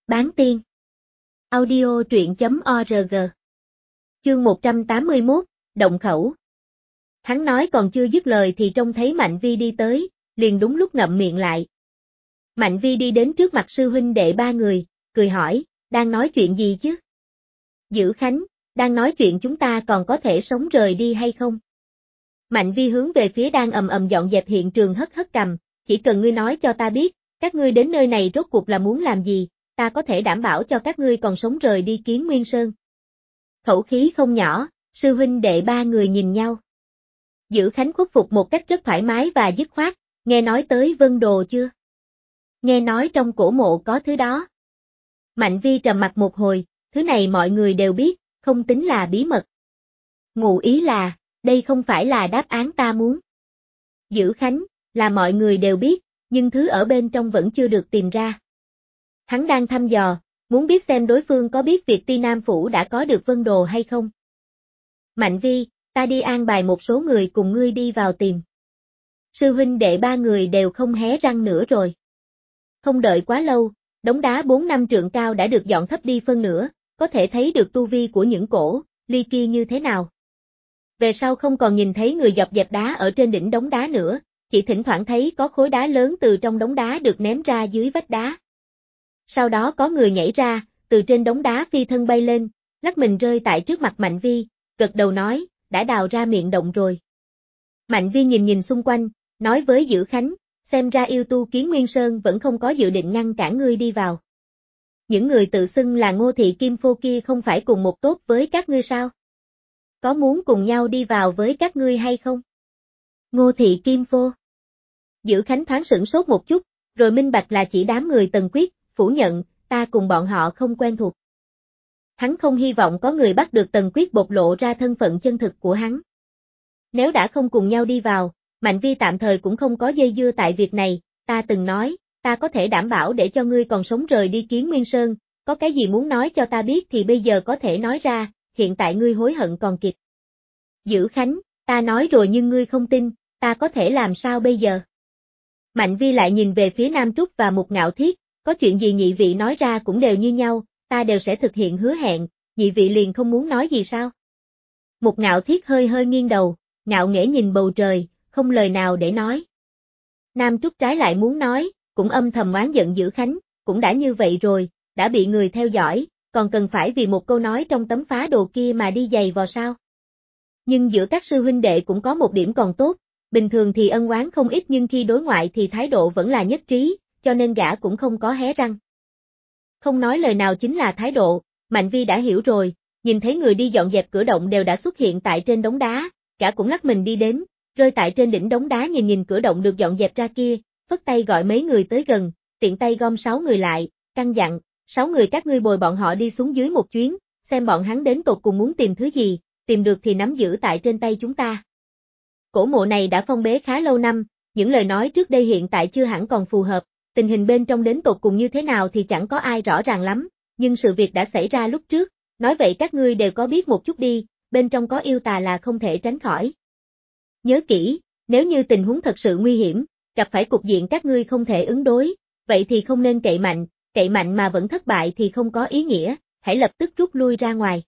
Bán tiên. Audio truyện.org. Chương 181, Động khẩu. Hắn nói còn chưa dứt lời thì trông thấy Mạnh Vi đi tới, liền đúng lúc ngậm miệng lại. Mạnh Vi đi đến trước mặt sư huynh đệ ba người, cười hỏi, đang nói chuyện gì chứ? Dữ Khánh, đang nói chuyện chúng ta còn có thể sống rời đi hay không? Mạnh Vi hướng về phía đang ầm ầm dọn dẹp hiện trường hất hất cằm, chỉ cần ngươi nói cho ta biết, các ngươi đến nơi này rốt cuộc là muốn làm gì, ta có thể đảm bảo cho các ngươi còn sống rời đi Kiến Nguyên Sơn. Khẩu khí không nhỏ, sư huynh đệ ba người nhìn nhau. Dữ Khánh khuất phục một cách rất thoải mái và dứt khoát, nghe nói tới Vân Đồ chưa? Nghe nói trong cổ mộ có thứ đó. Mạnh Vi trầm mặt một hồi, thứ này mọi người đều biết, không tính là bí mật. Ngụ ý là, đây không phải là đáp án ta muốn. Dữ Khánh, là mọi người đều biết, nhưng thứ ở bên trong vẫn chưa được tìm ra. Hắn đang thăm dò, muốn biết xem đối phương có biết việc Ti Nam Phủ đã có được Vân Đồ hay không. Mạnh Vi, ta đi an bài một số người cùng ngươi đi vào tìm. Sư huynh đệ ba người đều không hé răng nữa rồi. Không đợi quá lâu, đống đá 4-5 trượng cao đã được dọn thấp đi phân nửa, có thể thấy được tu vi của những cổ ly kia như thế nào. Về sau không còn nhìn thấy người dập dẹp đá ở trên đỉnh đống đá nữa, chỉ thỉnh thoảng thấy có khối đá lớn từ trong đống đá được ném ra dưới vách đá. Sau đó có người nhảy ra, từ trên đống đá phi thân bay lên, lắc mình rơi tại trước mặt Mạnh Vi, gật đầu nói, đã đào ra miệng động rồi. Mạnh Vi nhìn nhìn xung quanh, nói với Dữ Khánh, xem ra yêu tu Kiến Nguyên Sơn vẫn không có dự định ngăn cản ngươi đi vào. Những người tự xưng là Ngô Thị Kim Phô kia không phải cùng một tốt với các ngươi sao? Có muốn cùng nhau đi vào với các ngươi hay không? Ngô Thị Kim Phô. Dữ Khánh thoáng sửng sốt một chút, rồi minh bạch là chỉ đám người Tần Quyết, phủ nhận, ta cùng bọn họ không quen thuộc. Hắn không hy vọng có người bắt được Tần Quyết bộc lộ ra thân phận chân thực của hắn. Nếu đã không cùng nhau đi vào, Mạnh Vi tạm thời cũng không có dây dưa tại việc này, ta từng nói, ta có thể đảm bảo để cho ngươi còn sống rời đi Kiến Nguyên Sơn, có cái gì muốn nói cho ta biết thì bây giờ có thể nói ra, hiện tại ngươi hối hận còn kịp. Dữ Khánh, ta nói rồi nhưng ngươi không tin, ta có thể làm sao bây giờ? Mạnh Vi lại nhìn về phía Nam Trúc và Mục Ngạo Thiết, có chuyện gì nhị vị nói ra cũng đều như nhau, ta đều sẽ thực hiện hứa hẹn, nhị vị liền không muốn nói gì sao? Mục Ngạo Thiết hơi hơi nghiêng đầu, ngạo nghễ nhìn bầu trời, không lời nào để nói. Nam Trúc trái lại muốn nói, cũng âm thầm oán giận Dữ Khánh, cũng đã như vậy rồi, đã bị người theo dõi, còn cần phải vì một câu nói trong tấm phá đồ kia mà đi giày vò sao? Nhưng giữa các sư huynh đệ cũng có một điểm còn tốt, bình thường thì ân oán không ít nhưng khi đối ngoại thì thái độ vẫn là nhất trí, cho nên gã cũng không có hé răng. Không nói lời nào chính là thái độ, Mạnh Vi đã hiểu rồi, nhìn thấy người đi dọn dẹp cửa động đều đã xuất hiện tại trên đống đá, gã cũng lắc mình đi đến, rơi tại trên đỉnh đống đá nhìn nhìn cửa động được dọn dẹp ra kia, phất tay gọi mấy người tới gần, tiện tay gom 6 người lại, căn dặn, 6 người các ngươi bồi bọn họ đi xuống dưới một chuyến, xem bọn hắn đến tột cùng muốn tìm thứ gì, tìm được thì nắm giữ tại trên tay chúng ta. Cổ mộ này đã phong bế khá lâu năm, những lời nói trước đây hiện tại chưa hẳn còn phù hợp, tình hình bên trong đến tột cùng như thế nào thì chẳng có ai rõ ràng lắm, nhưng sự việc đã xảy ra lúc trước, nói vậy các ngươi đều có biết một chút đi, bên trong có yêu tà là không thể tránh khỏi. Nhớ kỹ, nếu như tình huống thật sự nguy hiểm, gặp phải cục diện các ngươi không thể ứng đối, vậy thì không nên cậy mạnh mà vẫn thất bại thì không có ý nghĩa, hãy lập tức rút lui ra ngoài.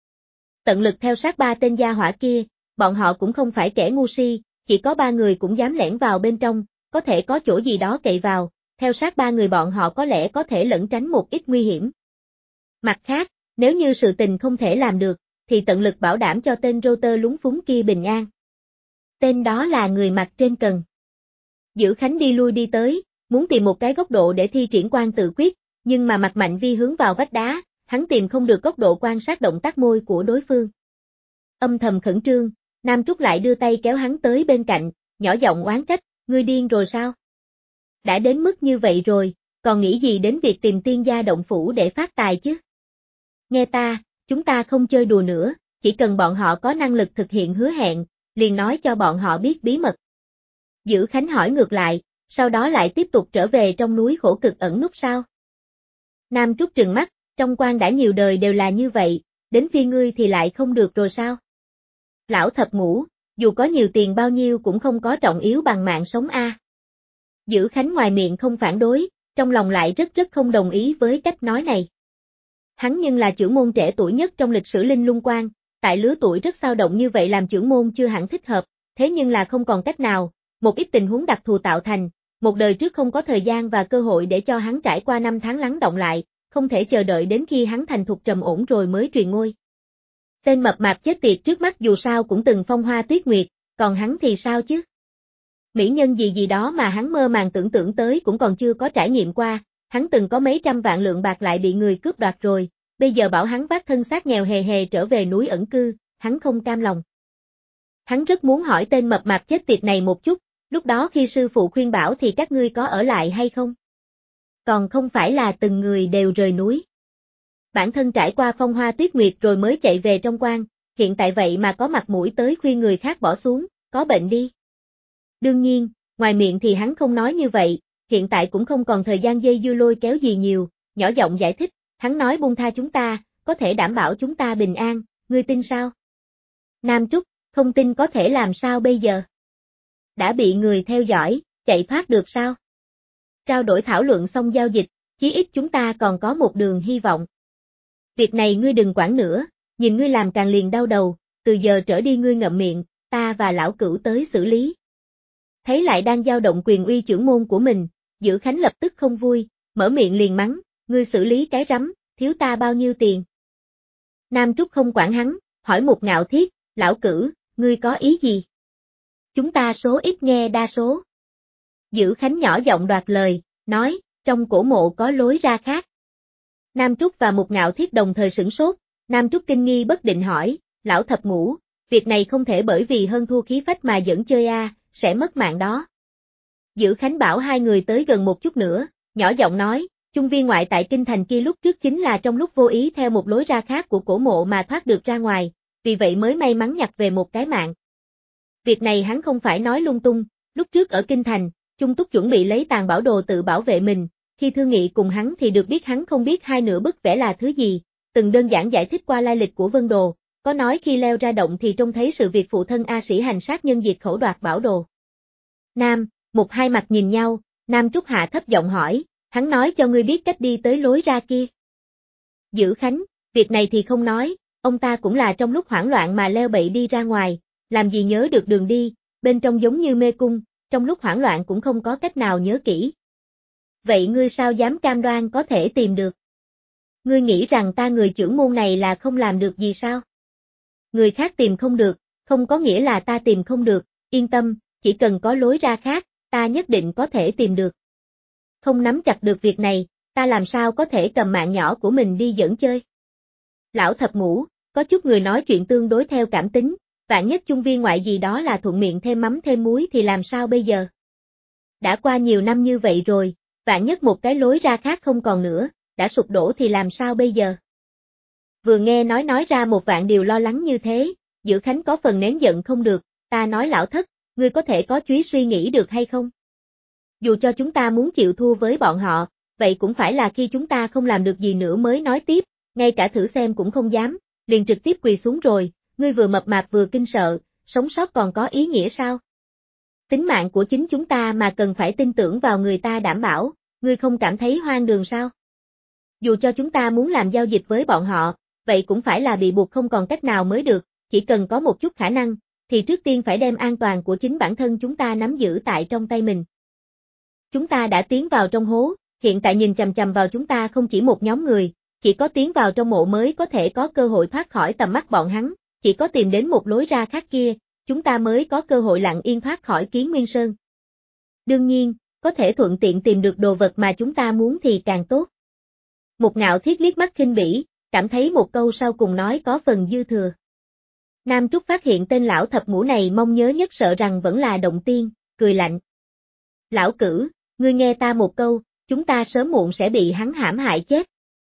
Tận lực theo sát 3 tên gia hỏa kia, bọn họ cũng không phải kẻ ngu si, chỉ có 3 người cũng dám lẻn vào bên trong, có thể có chỗ gì đó cậy vào, theo sát 3 người bọn họ có lẽ có thể lẩn tránh một ít nguy hiểm. Mặt khác, nếu như sự tình không thể làm được, thì tận lực bảo đảm cho tên Roter lúng phúng kia bình an. Tên đó là người mặt trên cần. Dữ Khánh đi lui đi tới, muốn tìm một cái góc độ để thi triển quan tự quyết, nhưng mà mặt Mạnh Vi hướng vào vách đá, hắn tìm không được góc độ quan sát động tác môi của đối phương. Âm thầm khẩn trương, Nam Trúc lại đưa tay kéo hắn tới bên cạnh, nhỏ giọng oán trách, ngươi điên rồi sao? Đã đến mức như vậy rồi, còn nghĩ gì đến việc tìm tiên gia động phủ để phát tài chứ? Nghe ta, chúng ta không chơi đùa nữa, chỉ cần bọn họ có năng lực thực hiện hứa hẹn, liền nói cho bọn họ biết bí mật. Dữ Khánh hỏi ngược lại, sau đó lại tiếp tục trở về trong núi khổ cực ẩn núp sao? Nam Trúc trừng mắt, trong quan đã nhiều đời đều là như vậy, đến phiên ngươi thì lại không được rồi sao? Lão thập ngũ, dù có nhiều tiền bao nhiêu cũng không có trọng yếu bằng mạng sống a. Dữ Khánh ngoài miệng không phản đối, trong lòng lại rất không đồng ý với cách nói này. Hắn nhưng là chưởng môn trẻ tuổi nhất trong lịch sử Linh Lung Quan, tại lứa tuổi rất xao động như vậy làm chưởng môn chưa hẳn thích hợp, thế nhưng là không còn cách nào, một ít tình huống đặc thù tạo thành, một đời trước không có thời gian và cơ hội để cho hắn trải qua 5 tháng lắng động lại, không thể chờ đợi đến khi hắn thành thục trầm ổn rồi mới truyền ngôi. Tên mập mạp chết tiệt trước mắt dù sao cũng từng phong hoa tuyết nguyệt, còn hắn thì sao chứ? Mỹ nhân gì đó mà hắn mơ màng tưởng tượng tới cũng còn chưa có trải nghiệm qua, hắn từng có mấy trăm vạn lượng bạc lại bị người cướp đoạt rồi, bây giờ bảo hắn vác thân xác nghèo hề hề trở về núi ẩn cư, hắn không cam lòng. Hắn rất muốn hỏi tên mập mạp chết tiệt này một chút, lúc đó khi sư phụ khuyên bảo thì các ngươi có ở lại hay không? Còn không phải là từng người đều rời núi. Bản thân trải qua phong hoa tuyết nguyệt rồi mới chạy về trong quan, hiện tại vậy mà có mặt mũi tới khuyên người khác bỏ xuống, có bệnh đi. Đương nhiên, ngoài miệng thì hắn không nói như vậy, hiện tại cũng không còn thời gian dây dưa lôi kéo gì nhiều, nhỏ giọng giải thích, hắn nói buông tha chúng ta, có thể đảm bảo chúng ta bình an, ngươi tin sao? Nam Trúc, không tin có thể làm sao bây giờ? Đã bị người theo dõi, chạy thoát được sao? Trao đổi thảo luận xong giao dịch, chí ít chúng ta còn có một đường hy vọng. Việc này ngươi đừng quản nữa, nhìn ngươi làm càng liền đau đầu, từ giờ trở đi ngươi ngậm miệng, ta và lão cửu tới xử lý. Thấy lại đang dao động quyền uy chưởng môn của mình, Dữ Khánh lập tức không vui, mở miệng liền mắng, ngươi xử lý cái rắm, thiếu ta bao nhiêu tiền? Nam Trúc không quản hắn, hỏi một Ngạo Thiết, lão cửu, ngươi có ý gì? Chúng ta số ít nghe đa số. Dữ Khánh nhỏ giọng đoạt lời, nói, trong cổ mộ có lối ra khác. Nam Trúc và một Ngạo Thiết đồng thời sửng sốt, Nam Trúc kinh nghi bất định hỏi, lão thập ngũ, việc này không thể bởi vì hơn thua khí phách mà dẫn chơi sẽ mất mạng đó. Dữ Khánh bảo hai người tới gần một chút nữa, nhỏ giọng nói, chung viên ngoại tại kinh thành kia lúc trước chính là trong lúc vô ý theo một lối ra khác của cổ mộ mà thoát được ra ngoài, vì vậy mới may mắn nhặt về một cái mạng. Việc này hắn không phải nói lung tung, lúc trước ở kinh thành, Chung Túc chuẩn bị lấy tàn bảo đồ tự bảo vệ mình, khi thương nghị cùng hắn thì được biết hắn không biết hai nửa bức vẽ là thứ gì, từng đơn giản giải thích qua lai lịch của Vân Đồ, có nói khi leo ra động thì trông thấy sự việc phụ thân A Sĩ hành sát nhân diệt khẩu đoạt bảo đồ. Một hai mặt nhìn nhau, Nam Trúc hạ thấp giọng hỏi, hắn nói cho ngươi biết cách đi tới lối ra kia. Dữ Khánh, việc này thì không nói, ông ta cũng là trong lúc hoảng loạn mà leo bậy đi ra ngoài, làm gì nhớ được đường đi, bên trong giống như mê cung, trong lúc hoảng loạn cũng không có cách nào nhớ kỹ. Vậy ngươi sao dám cam đoan có thể tìm được? Ngươi nghĩ rằng ta người chưởng môn này là không làm được gì sao? Người khác tìm không được, không có nghĩa là ta tìm không được, yên tâm, chỉ cần có lối ra khác, ta nhất định có thể tìm được. Không nắm chặt được việc này, ta làm sao có thể cầm mạng nhỏ của mình đi dẫn chơi? Lão thập ngũ, có chút người nói chuyện tương đối theo cảm tính, vạn nhất chung viên ngoại gì đó là thuận miệng thêm mắm thêm muối thì làm sao bây giờ? Đã qua nhiều năm như vậy rồi, vạn nhất một cái lối ra khác không còn nữa, đã sụp đổ thì làm sao bây giờ? Vừa nghe nói ra một vạn điều lo lắng như thế, Dữ Khánh có phần nén giận không được, ta nói lão thất, ngươi có thể có chúy suy nghĩ được hay không? Dù cho chúng ta muốn chịu thua với bọn họ, vậy cũng phải là khi chúng ta không làm được gì nữa mới nói tiếp, ngay cả thử xem cũng không dám, liền trực tiếp quỳ xuống rồi, ngươi vừa mập mạp vừa kinh sợ, sống sót còn có ý nghĩa sao? Tính mạng của chính chúng ta mà cần phải tin tưởng vào người ta đảm bảo, ngươi không cảm thấy hoang đường sao? Dù cho chúng ta muốn làm giao dịch với bọn họ, vậy cũng phải là bị buộc không còn cách nào mới được, chỉ cần có một chút khả năng, thì trước tiên phải đem an toàn của chính bản thân chúng ta nắm giữ tại trong tay mình. Chúng ta đã tiến vào trong hố, hiện tại nhìn chằm chằm vào chúng ta không chỉ một nhóm người, chỉ có tiến vào trong mộ mới có thể có cơ hội thoát khỏi tầm mắt bọn hắn, chỉ có tìm đến một lối ra khác kia, chúng ta mới có cơ hội lặng yên thoát khỏi Kiến Nguyên Sơn. Đương nhiên, có thể thuận tiện tìm được đồ vật mà chúng ta muốn thì càng tốt. Một Ngạo Thiết liếc mắt khinh bỉ, cảm thấy một câu sau cùng nói có phần dư thừa. Nam Trúc phát hiện tên lão thập ngũ này mong nhớ nhất sợ rằng vẫn là Động Tiên, cười lạnh. Lão cửu, ngươi nghe ta một câu, chúng ta sớm muộn sẽ bị hắn hãm hại chết.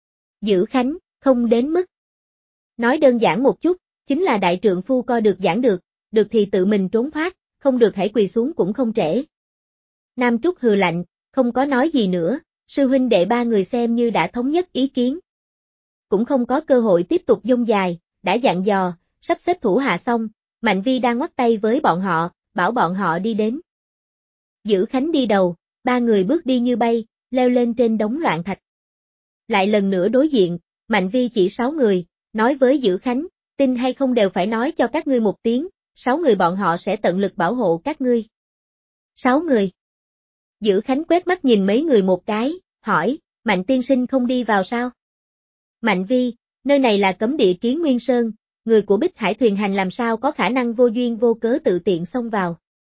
Dữ Khánh, không đến mức. Nói đơn giản một chút, chính là đại trượng phu coi được giảng được thì tự mình trốn thoát, không được hãy quỳ xuống cũng không trễ. Nam Trúc hừ lạnh, không có nói gì nữa, sư huynh đệ ba người xem như đã thống nhất ý kiến. Cũng không có cơ hội tiếp tục dông dài, đã dặn dò, sắp xếp thủ hạ xong, Mạnh Vi đang ngoắt tay với bọn họ, bảo bọn họ đi đến. Dữ Khánh đi đầu, ba người bước đi như bay, leo lên trên đống loạn thạch. Lại lần nữa đối diện, Mạnh Vi chỉ 6 người, nói với Dữ Khánh, tin hay không đều phải nói cho các ngươi một tiếng, 6 người bọn họ sẽ tận lực bảo hộ các ngươi. 6 người. Dữ Khánh quét mắt nhìn mấy người một cái, hỏi, Mạnh tiên sinh không đi vào sao? Mạnh Vi, nơi này là cấm địa Kiến Nguyên Sơn, người của Bích Hải thuyền hành làm sao có khả năng vô duyên vô cớ tự tiện xông vào.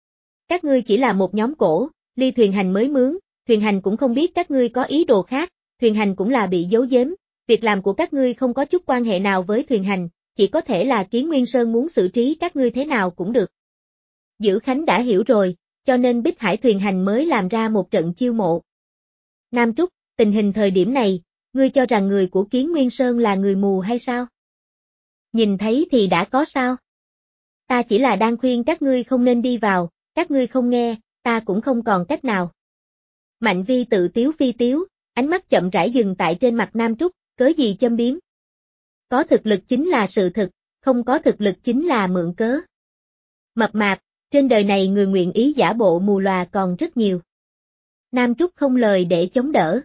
Các ngươi chỉ là một nhóm cổ, ly thuyền hành mới mướn, thuyền hành cũng không biết các ngươi có ý đồ khác, thuyền hành cũng là bị giấu giếm, việc làm của các ngươi không có chút quan hệ nào với thuyền hành, chỉ có thể là Kiến Nguyên Sơn muốn xử trí các ngươi thế nào cũng được. Dữ Khánh đã hiểu rồi, cho nên Bích Hải thuyền hành mới làm ra một trận chiêu mộ. Nam Trúc, tình hình thời điểm này, ngươi cho rằng người của Kiến Nguyên Sơn là người mù hay sao? Nhìn thấy thì đã có sao? Ta chỉ là đang khuyên các ngươi không nên đi vào, các ngươi không nghe, ta cũng không còn cách nào. Mạnh Vi tự tiếu phi tiếu, ánh mắt chậm rãi dừng tại trên mặt Nam Trúc, cớ gì châm biếm. Có thực lực chính là sự thực, không có thực lực chính là mượn cớ. Mập mạp, trên đời này người nguyện ý giả bộ mù lòa còn rất nhiều. Nam Trúc không lời để chống đỡ.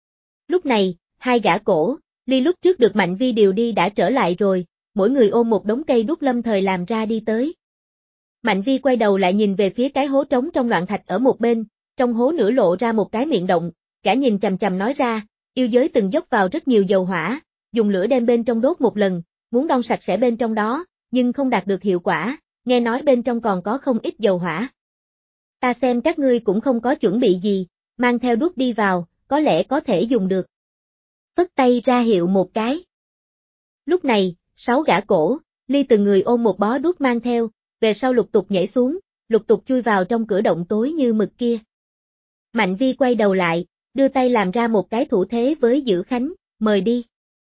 Lúc này, hai gã cổ, ly lúc trước được Mạnh Vi điều đi đã trở lại rồi, mỗi người ôm một đống cây đuốc lâm thời làm ra đi tới. Mạnh Vi quay đầu lại nhìn về phía cái hố trống trong loạn thạch ở một bên, trong hố nửa lộ ra một cái miệng động, gã nhìn chằm chằm nói ra, yêu giới từng dốc vào rất nhiều dầu hỏa, dùng lửa đem bên trong đốt một lần, muốn đong sạch sẽ bên trong đó, nhưng không đạt được hiệu quả, nghe nói bên trong còn có không ít dầu hỏa. Ta xem các ngươi cũng không có chuẩn bị gì, mang theo đuốc đi vào, có lẽ có thể dùng được. Phất tay ra hiệu một cái. Lúc này, 6 gã cổ, ly từng người ôm một bó đuốc mang theo, về sau lục tục nhảy xuống, lục tục chui vào trong cửa động tối như mực kia. Mạnh Vi quay đầu lại, đưa tay làm ra một cái thủ thế với Dữ Khánh, mời đi.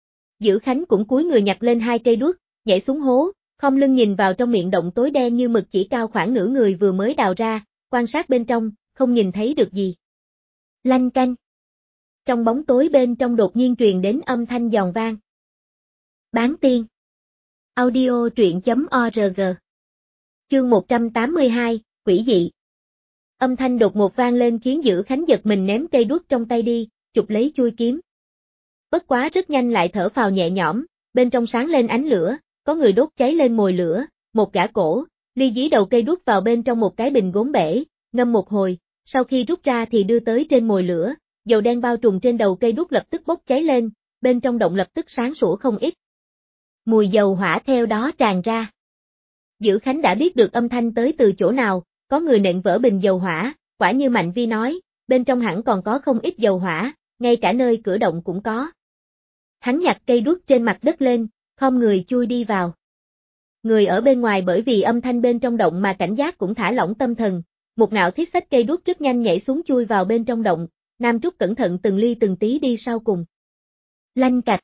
Dữ Khánh cũng cúi người nhặt lên 2 cây đuốc, nhảy xuống hố, khom lưng nhìn vào trong miệng động tối đen như mực chỉ cao khoảng nửa người vừa mới đào ra, quan sát bên trong, không nhìn thấy được gì. Lanh canh. Trong bóng tối bên trong đột nhiên truyền đến âm thanh giòn vang. Bán tiên. Audio truyện.org. Chương 182, Quỷ dị. Âm thanh đột ngột vang lên khiến Dữ Khánh giật mình ném cây đuốc trong tay đi, chụp lấy chuôi kiếm. Bất quá rất nhanh lại thở phào nhẹ nhõm, bên trong sáng lên ánh lửa, có người đốt cháy lên mồi lửa, một gã cổ, ly dí đầu cây đuốc vào bên trong một cái bình gốm bể, ngâm một hồi, sau khi rút ra thì đưa tới trên mồi lửa, dầu đen bao trùm trên đầu cây đuốc lập tức bốc cháy lên, bên trong động lập tức sáng sủa không ít. Mùi dầu hỏa theo đó tràn ra. Dữ Khánh đã biết được âm thanh tới từ chỗ nào, có người nện vỡ bình dầu hỏa, quả như Mạnh Vi nói, bên trong hẳn còn có không ít dầu hỏa, ngay cả nơi cửa động cũng có. Hắn nhặt cây đuốc trên mặt đất lên, khom người chui đi vào. Người ở bên ngoài bởi vì âm thanh bên trong động mà cảnh giác cũng thả lỏng tâm thần, một ngạo thiết xách cây đuốc rất nhanh nhảy xuống chui vào bên trong động, Nam Trúc cẩn thận từng ly từng tí đi sau cùng. Lanh cạch.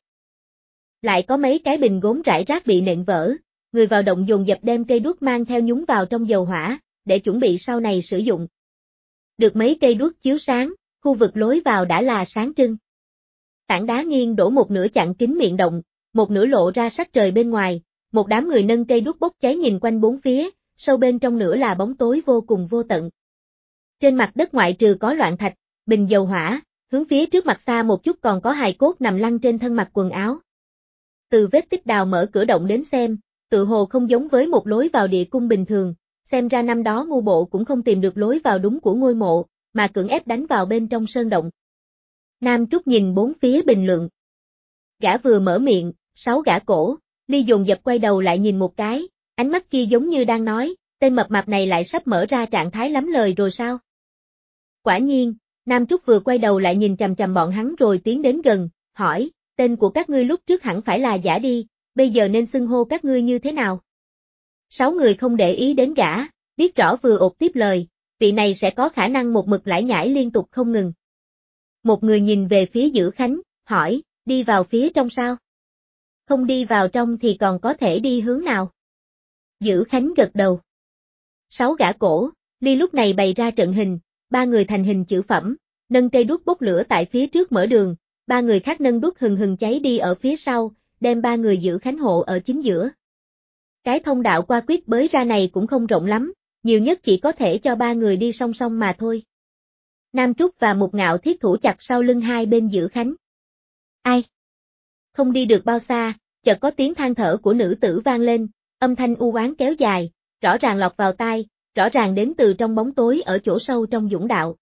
Lại có mấy cái bình gốm rải rác bị nện vỡ, người vào động dồn dập đem cây đuốc mang theo nhúng vào trong dầu hỏa, để chuẩn bị sau này sử dụng. Được mấy cây đuốc chiếu sáng, khu vực lối vào đã là sáng trưng. Tảng đá nghiêng đổ một nửa chặn kín miệng động, một nửa lộ ra sắc trời bên ngoài, một đám người nâng cây đuốc bốc cháy nhìn quanh bốn phía, sâu bên trong nửa là bóng tối vô cùng vô tận. Trên mặt đất ngoại trừ có loạn thạch, bình dầu hỏa, hướng phía trước mặt xa một chút còn có hài cốt nằm lăn trên thân mặc quần áo. Từ vết tích đào mở cửa động đến xem, tự hồ không giống với một lối vào địa cung bình thường, xem ra năm đó ngu bộ cũng không tìm được lối vào đúng của ngôi mộ, mà cưỡng ép đánh vào bên trong sơn động. Nam Trúc nhìn bốn phía bình luận. Gã vừa mở miệng, 6 gã cổ, ly dồn dập quay đầu lại nhìn một cái, ánh mắt kia giống như đang nói, tên mập mạp này lại sắp mở ra trạng thái lắm lời rồi sao? Quả nhiên, Nam Trúc vừa quay đầu lại nhìn chằm chằm bọn hắn rồi tiến đến gần, hỏi, tên của các ngươi lúc trước hẳn phải là giả đi, bây giờ nên xưng hô các ngươi như thế nào? 6 người không để ý đến gã, biết rõ vừa ột tiếp lời, vị này sẽ có khả năng một mực lải nhải liên tục không ngừng. Một người nhìn về phía Dữ Khánh, hỏi, đi vào phía trong sao? Không đi vào trong thì còn có thể đi hướng nào? Dữ Khánh gật đầu. 6 gã cổ, ly lúc này bày ra trận hình, 3 người thành hình chữ phẩm, nâng cây đuốc bốc lửa tại phía trước mở đường, 3 người khác nâng đuốc hừng hừng cháy đi ở phía sau, đem 3 người Dữ Khánh hộ ở chính giữa. Cái thông đạo qua quyết bới ra này cũng không rộng lắm, nhiều nhất chỉ có thể cho 3 người đi song song mà thôi. Nam Trúc và Mục Ngạo thiết thủ chặt sau lưng hai bên Dữ Khánh. Ai? Không đi được bao xa, chợt có tiếng than thở của nữ tử vang lên, âm thanh u oán kéo dài, rõ ràng lọt vào tai, rõ ràng đến từ trong bóng tối ở chỗ sâu trong dũng đạo.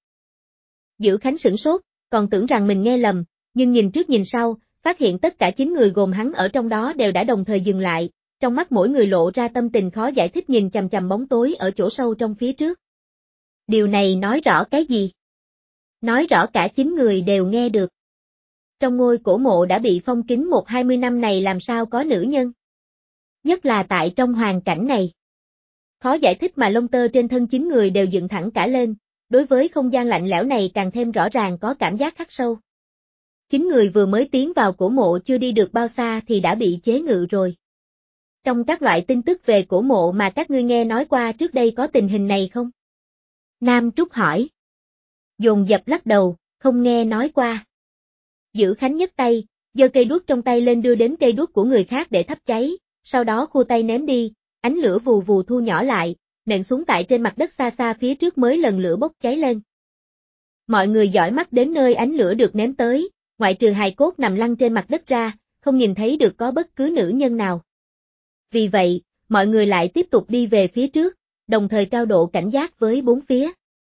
Dữ Khánh sửng sốt, còn tưởng rằng mình nghe lầm, nhưng nhìn trước nhìn sau, phát hiện tất cả 9 người gồm hắn ở trong đó đều đã đồng thời dừng lại, trong mắt mỗi người lộ ra tâm tình khó giải thích nhìn chằm chằm bóng tối ở chỗ sâu trong phía trước. Điều này nói rõ cái gì? Nói rõ cả 9 người đều nghe được. Trong ngôi cổ mộ đã bị phong kín 1-20 năm này làm sao có nữ nhân? Nhất là tại trong hoàn cảnh này. Khó giải thích mà lông tơ trên thân 9 người đều dựng thẳng cả lên, đối với không gian lạnh lẽo này càng thêm rõ ràng có cảm giác khắc sâu. 9 người vừa mới tiến vào cổ mộ chưa đi được bao xa thì đã bị chế ngự rồi. Trong các loại tin tức về cổ mộ mà các ngươi nghe nói qua trước đây có tình hình này không? Nam Trúc hỏi. Dồn dập lắc đầu, không nghe nói qua. Dữ Khánh nhấc tay, giơ cây đuốc trong tay lên đưa đến cây đuốc của người khác để thắp cháy, sau đó khua tay ném đi, ánh lửa vù vù thu nhỏ lại, nện xuống tại trên mặt đất xa xa phía trước mới lần lửa bốc cháy lên. Mọi người dõi mắt đến nơi ánh lửa được ném tới, ngoại trừ hài cốt nằm lăn trên mặt đất ra, không nhìn thấy được có bất cứ nữ nhân nào. Vì vậy, mọi người lại tiếp tục đi về phía trước, đồng thời cao độ cảnh giác với bốn phía.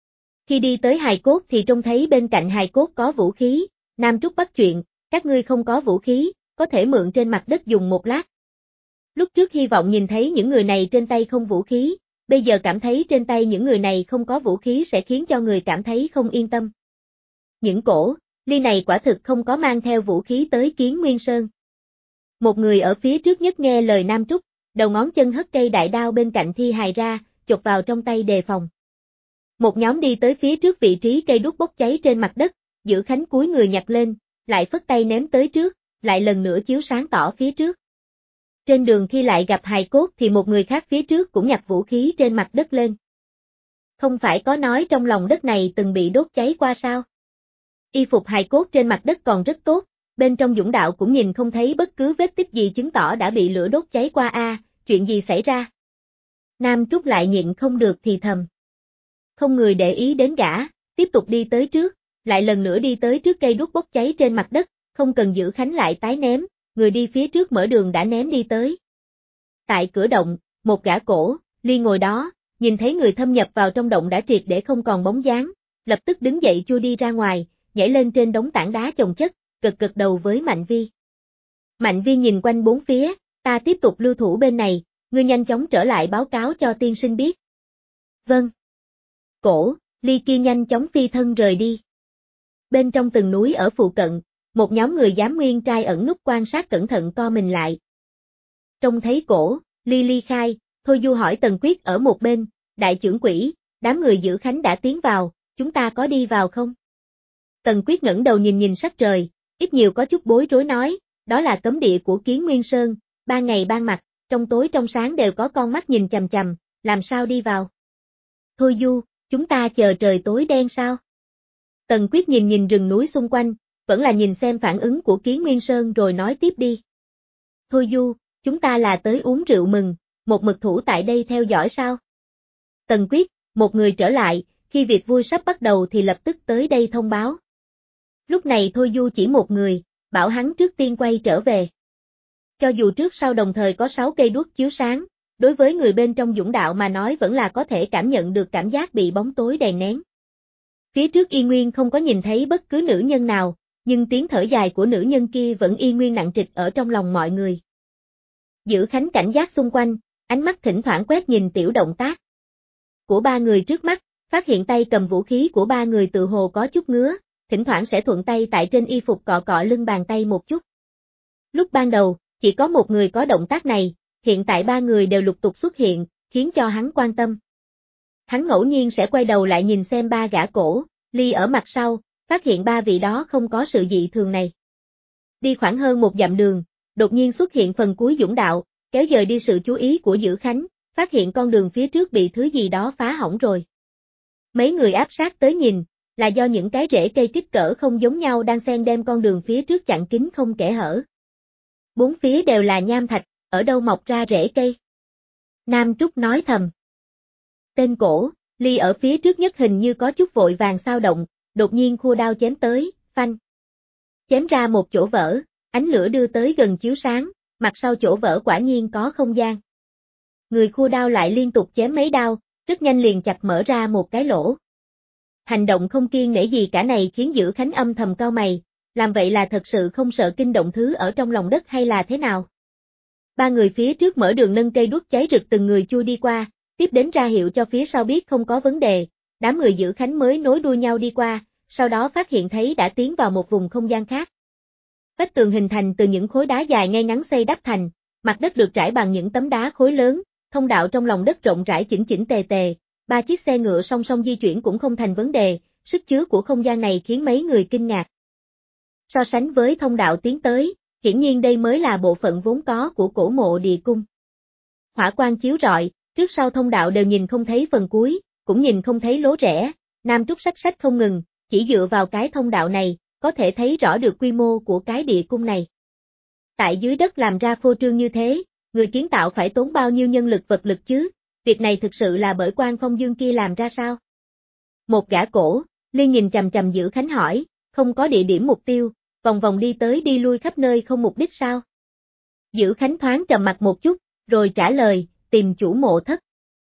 Khi đi tới hài cốt thì trông thấy bên cạnh hài cốt có vũ khí, Nam Trúc bắt chuyện, các ngươi không có vũ khí, có thể mượn trên mặt đất dùng một lát. Lúc trước hy vọng nhìn thấy những người này trên tay không vũ khí, bây giờ cảm thấy trên tay những người này không có vũ khí sẽ khiến cho người cảm thấy không yên tâm. Những cổ, ly này quả thực không có mang theo vũ khí tới Kiến Nguyên Sơn. Một người ở phía trước nhất nghe lời Nam Trúc, đầu ngón chân hất cây đại đao bên cạnh thi hài ra, chộp vào trong tay đề phòng. Một nhóm đi tới phía trước vị trí cây đuốc bốc cháy trên mặt đất, Dữ Khánh cúi người nhặt lên, lại phất tay ném tới trước, lại lần nữa chiếu sáng tỏ phía trước. Trên đường khi lại gặp hài cốt thì một người khác phía trước cũng nhặt vũ khí trên mặt đất lên. Không phải có nói trong lòng đất này từng bị đốt cháy qua sao? Y phục hài cốt trên mặt đất còn rất tốt, bên trong dũng đạo cũng nhìn không thấy bất cứ vết tích gì chứng tỏ đã bị lửa đốt cháy qua chuyện gì xảy ra? Nam Trúc lại nhịn không được thì thầm. Không người để ý đến gã, tiếp tục đi tới trước, lại lần nữa đi tới trước cây đuốc bốc cháy trên mặt đất, không cần Dữ Khánh lại tái ném, người đi phía trước mở đường đã ném đi tới. Tại cửa động, một gã cổ, ly ngồi đó, nhìn thấy người thâm nhập vào trong động đã triệt để không còn bóng dáng, lập tức đứng dậy chui đi ra ngoài, nhảy lên trên đống tảng đá chồng chất, gật đầu với Mạnh Vi. Mạnh Vi nhìn quanh bốn phía, ta tiếp tục lưu thủ bên này, ngươi nhanh chóng trở lại báo cáo cho tiên sinh biết. Vâng. Cổ, ly kia nhanh chóng phi thân rời đi. Bên trong từng núi ở phụ cận, một nhóm người giám nguyên trai ẩn núp quan sát cẩn thận co mình lại. Trông thấy cổ, ly ly khai, Thôi Du hỏi Tần Quyết ở một bên, đại trưởng quỹ, đám người Dữ Khánh đã tiến vào, chúng ta có đi vào không? Tần Quyết ngẩng đầu nhìn sắc trời, ít nhiều có chút bối rối nói, đó là cấm địa của Kiến Nguyên Sơn, ban ngày ban mặt, trong tối trong sáng đều có con mắt nhìn chằm chằm, làm sao đi vào? Thôi Du, chúng ta chờ trời tối đen sao? Tần Quyết nhìn rừng núi xung quanh, vẫn là nhìn xem phản ứng của Kiến Nguyên Sơn rồi nói tiếp đi. Thôi Du, chúng ta là tới uống rượu mừng, một mực thủ tại đây theo dõi sao? Tần Quyết, một người trở lại, khi việc vui sắp bắt đầu thì lập tức tới đây thông báo. Lúc này Thôi Du chỉ một người, bảo hắn trước tiên quay trở về. Cho dù trước sau đồng thời có 6 cây đuốc chiếu sáng, đối với người bên trong dũng đạo mà nói vẫn là có thể cảm nhận được cảm giác bị bóng tối đè nén. Phía trước y nguyên không có nhìn thấy bất cứ nữ nhân nào, nhưng tiếng thở dài của nữ nhân kia vẫn y nguyên nặng trịch ở trong lòng mọi người. Dữ Khánh cảnh giác xung quanh, ánh mắt thỉnh thoảng quét nhìn tiểu động tác của ba người trước mắt, phát hiện tay cầm vũ khí của ba người tự hồ có chút ngứa, thỉnh thoảng sẽ thuận tay tại trên y phục cọ cọ lưng bàn tay một chút. Lúc ban đầu, chỉ có một người có động tác này, hiện tại ba người đều lục tục xuất hiện, khiến cho hắn quan tâm. Hắn ngẫu nhiên sẽ quay đầu lại nhìn xem ba gã cổ, ly ở mặt sau, phát hiện ba vị đó không có sự dị thường này. Đi khoảng hơn một dặm đường, đột nhiên xuất hiện phần cuối dũng đạo, kéo dời đi sự chú ý của Dữ Khánh, phát hiện con đường phía trước bị thứ gì đó phá hỏng rồi. Mấy người áp sát tới nhìn, là do những cái rễ cây kích cỡ không giống nhau đang xen đem con đường phía trước chặn kín không kẽ hở. Bốn phía đều là nham thạch, ở đâu mọc ra rễ cây? Nam Trúc nói thầm. Tên cổ, ly ở phía trước nhất hình như có chút vội vàng sao động, đột nhiên khua đao chém tới, phanh. Chém ra một chỗ vỡ, ánh lửa đưa tới gần chiếu sáng, mặt sau chỗ vỡ quả nhiên có không gian. Người khua đao lại liên tục chém mấy đao, rất nhanh liền chặt mở ra một cái lỗ. Hành động không kiêng nể gì cả này khiến Dữ Khánh âm thầm cau mày, làm vậy là thật sự không sợ kinh động thứ ở trong lòng đất hay là thế nào? Ba người phía trước mở đường nâng cây đuốc cháy rực từng người chui đi qua, tiếp đến ra hiệu cho phía sau biết không có vấn đề, đám người Dữ Khánh mới nối đuôi nhau đi qua, sau đó phát hiện thấy đã tiến vào một vùng không gian khác. Vách tường hình thành từ những khối đá dài ngay ngắn xây đắp thành, mặt đất được trải bằng những tấm đá khối lớn, thông đạo trong lòng đất rộng rãi chỉnh chỉnh tề tề, 3 chiếc xe ngựa song song di chuyển cũng không thành vấn đề, sức chứa của không gian này khiến mấy người kinh ngạc. So sánh với thông đạo tiến tới, hiển nhiên đây mới là bộ phận vốn có của cổ mộ địa cung. Hỏa quang chiếu rọi, trước sau thông đạo đều nhìn không thấy phần cuối, cũng nhìn không thấy lối rẽ, Nam Trúc sách không ngừng, chỉ dựa vào cái thông đạo này, có thể thấy rõ được quy mô của cái địa cung này. Tại dưới đất làm ra phô trương như thế, người kiến tạo phải tốn bao nhiêu nhân lực vật lực chứ, việc này thực sự là bởi Quan Phong Dương kia làm ra sao? Một gã cổ, Liên nhìn chằm chằm Dữ Khánh hỏi, không có địa điểm mục tiêu, vòng vòng đi tới đi lui khắp nơi không mục đích sao? Dữ Khánh thoáng trầm mặt một chút, rồi trả lời, tìm chủ mộ thất.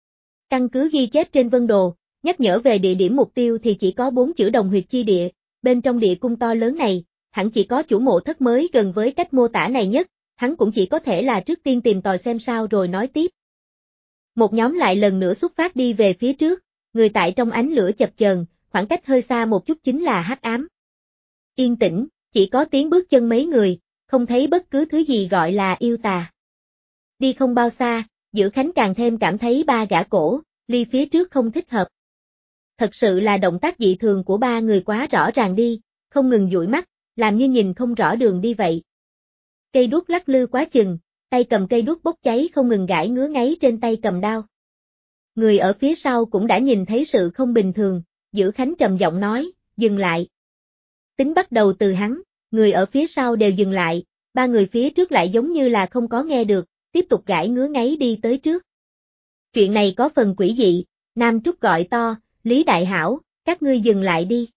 Căn cứ ghi chép trên vân đồ, nhắc nhở về địa điểm mục tiêu thì chỉ có 4 chữ Đồng Huyệt Chi Địa, bên trong địa cung to lớn này, hẳn chỉ có chủ mộ thất mới gần với cách mô tả này nhất, hắn cũng chỉ có thể là trước tiên tìm tòi xem sao rồi nói tiếp. Một nhóm lại lần nữa xuất phát đi về phía trước, người tại trong ánh lửa chập chờn, khoảng cách hơi xa một chút chính là hắc ám. Yên tĩnh, chỉ có tiếng bước chân mấy người, không thấy bất cứ thứ gì gọi là yêu tà. Đi không bao xa, Dữ Khánh càng thêm cảm thấy ba gã cổ, Ly phía trước không thích hợp. Thật sự là động tác dị thường của ba người quá rõ ràng đi, không ngừng dụi mắt, làm như nhìn không rõ đường đi vậy. Cây đuốc lắc lư quá chừng, tay cầm cây đuốc bốc cháy không ngừng gãi ngứa ngáy trên tay cầm đao. Người ở phía sau cũng đã nhìn thấy sự không bình thường, Dữ Khánh trầm giọng nói, dừng lại. Tính bắt đầu từ hắn, người ở phía sau đều dừng lại, ba người phía trước lại giống như là không có nghe được, tiếp tục gãi ngứa ngáy đi tới trước. Chuyện này có phần quỷ dị, Nam Trúc gọi to, Lý Đại Hảo, các ngươi dừng lại đi.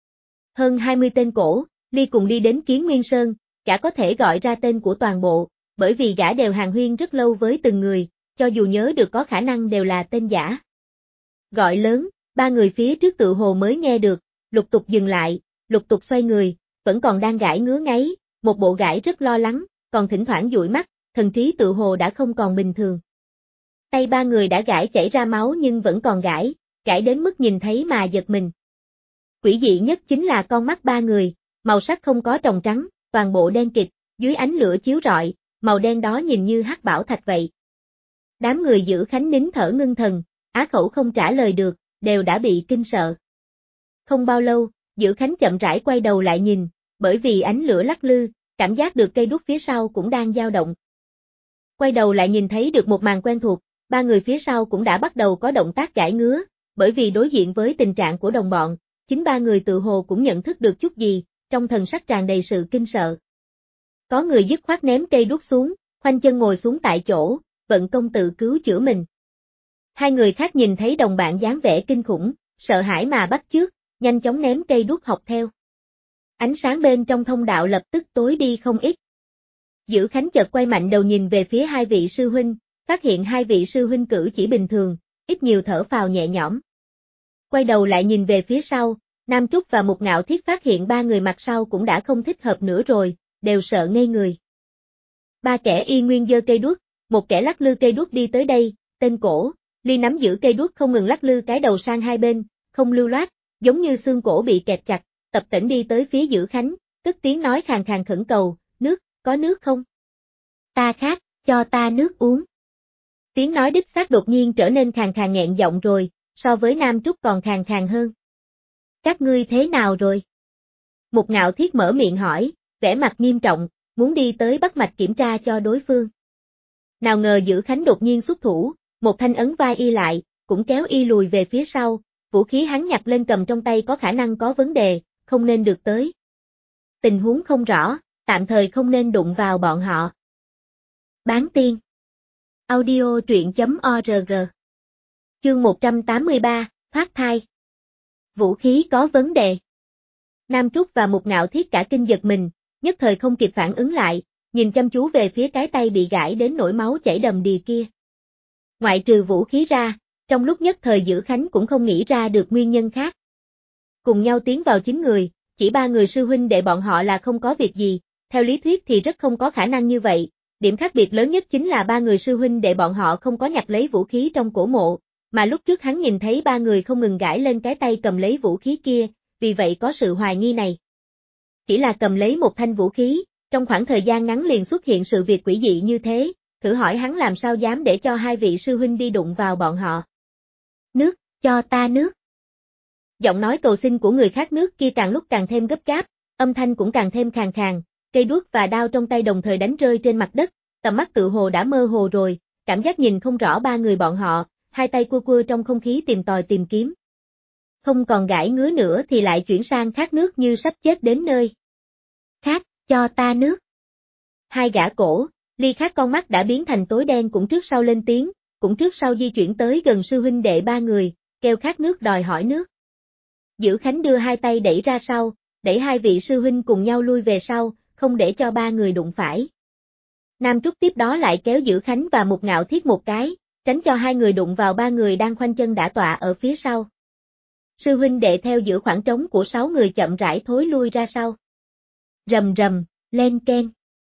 Hơn 20 tên cổ, Ly cùng đi đến Kiến Nguyên Sơn, gã có thể gọi ra tên của toàn bộ, bởi vì gã đều hàn huyên rất lâu với từng người, cho dù nhớ được có khả năng đều là tên giả. Gọi lớn, ba người phía trước tự hồ mới nghe được, lục tục dừng lại, lục tục xoay người, vẫn còn đang gãi ngứa ngáy, một bộ gãi rất lo lắng, còn thỉnh thoảng dụi mắt, thần trí tự hồ đã không còn bình thường. Tay ba người đã gãi chảy ra máu nhưng vẫn còn gãi đến mức nhìn thấy mà giật mình. Quỷ dị nhất chính là con mắt ba người, màu sắc không có tròng trắng, toàn bộ đen kịt, dưới ánh lửa chiếu rọi, màu đen đó nhìn như hắc bảo thạch vậy. Đám người Dữ Khánh nín thở ngưng thần, á khẩu không trả lời được, đều đã bị kinh sợ. Không bao lâu, Dữ Khánh chậm rãi quay đầu lại nhìn, bởi vì ánh lửa lắc lư, cảm giác được cây đuốc phía sau cũng đang dao động. Quay đầu lại nhìn thấy được một màn quen thuộc, ba người phía sau cũng đã bắt đầu có động tác gãi ngứa, bởi vì đối diện với tình trạng của đồng bọn, chính ba người tự hồ cũng nhận thức được chút gì, trong thần sắc tràn đầy sự kinh sợ. Có người dứt khoát ném cây đuốc xuống, khoanh chân ngồi xuống tại chỗ, vận công tự cứu chữa mình. Hai người khác nhìn thấy đồng bạn dáng vẻ kinh khủng, sợ hãi mà bắt chước, nhanh chóng ném cây đuốc học theo. Ánh sáng bên trong thông đạo lập tức tối đi không ít. Dữ Khánh chợt quay mạnh đầu nhìn về phía hai vị sư huynh, phát hiện hai vị sư huynh cử chỉ bình thường, ít nhiều thở phào nhẹ nhõm. Quay đầu lại nhìn về phía sau, Nam Trúc và Mục Ngạo Thiết phát hiện ba người mặt sau cũng đã không thích hợp nữa rồi, đều sợ ngây người. Ba kẻ y nguyên giơ cây đuốc, một kẻ lắc lư cây đuốc đi tới đây, tên cổ, Ly nắm giữ cây đuốc không ngừng lắc lư cái đầu sang hai bên, không lưu loát, giống như xương cổ bị kẹp chặt, tập tễnh đi tới phía Dữ Khánh, tức tiếng nói khàn khàn khẩn cầu, nước, có nước không? Ta khát, cho ta nước uống. Tiếng nói đích xác đột nhiên trở nên khàn khàn nghẹn giọng rồi, so với Nam Trúc còn khàn khàn hơn. Các ngươi thế nào rồi? Mục Ngạo Thiết mở miệng hỏi, vẻ mặt nghiêm trọng, muốn đi tới bắt mạch kiểm tra cho đối phương. Nào ngờ Dữ Khánh đột nhiên xuất thủ, một thanh ấn vai y lại, cũng kéo y lùi về phía sau, vũ khí hắn nhặt lên cầm trong tay có khả năng có vấn đề, không nên được tới. Tình huống không rõ, tạm thời không nên đụng vào bọn họ. Bán tiên. Audio truyện.org. Chương 183, thoát thai. Vũ khí có vấn đề. Nam Trúc và Mục Ngạo Thiết cả kinh giật mình, nhất thời không kịp phản ứng lại, nhìn chăm chú về phía cái tay bị gãi đến nỗi máu chảy đầm đìa kia. Ngoại trừ vũ khí ra, trong lúc nhất thời Dữ Khánh cũng không nghĩ ra được nguyên nhân khác. Cùng nhau tiến vào 9 người, chỉ 3 người sư huynh đệ bọn họ là không có việc gì, theo lý thuyết thì rất không có khả năng như vậy, điểm khác biệt lớn nhất chính là 3 người sư huynh đệ bọn họ không có nhặt lấy vũ khí trong cổ mộ, mà lúc trước hắn nhìn thấy 3 người không ngừng gãi lên cái tay cầm lấy vũ khí kia, vì vậy có sự hoài nghi này. Chỉ là cầm lấy một thanh vũ khí, trong khoảng thời gian ngắn liền xuất hiện sự việc quỷ dị như thế, thử hỏi hắn làm sao dám để cho 2 vị sư huynh đi đụng vào bọn họ. Nước, cho ta nước. Giọng nói cầu xin của người khác nước kia càng lúc càng thêm gấp gáp, âm thanh cũng càng thêm khàn khàn, cây đuốc và đao trong tay đồng thời đánh rơi trên mặt đất, tầm mắt tự hồ đã mơ hồ rồi, cảm giác nhìn không rõ 3 người bọn họ, hai tay cua cua trong không khí tìm tòi tìm kiếm. Không còn gãi ngứa nữa thì lại chuyển sang khát nước như sắp chết đến nơi. Khát, cho ta nước. Hai gã cổ, ly khát con mắt đã biến thành tối đen cũng trước sau lên tiếng, cũng trước sau di chuyển tới gần sư huynh đệ 3 người, kêu khát nước đòi hỏi nước. Dữ Khánh đưa hai tay đẩy ra sau, đẩy 2 vị sư huynh cùng nhau lui về sau, không để cho 3 người đụng phải. Nam Trúc tiếp đó lại kéo Dữ Khánh và Mục Ngạo Thiết một cái, tránh cho 2 người đụng vào 3 người đang khoanh chân đả tọa ở phía sau. Sư huynh đệ theo giữa khoảng trống của 6 người chậm rãi thối lui ra sau. Rầm rầm, len ken.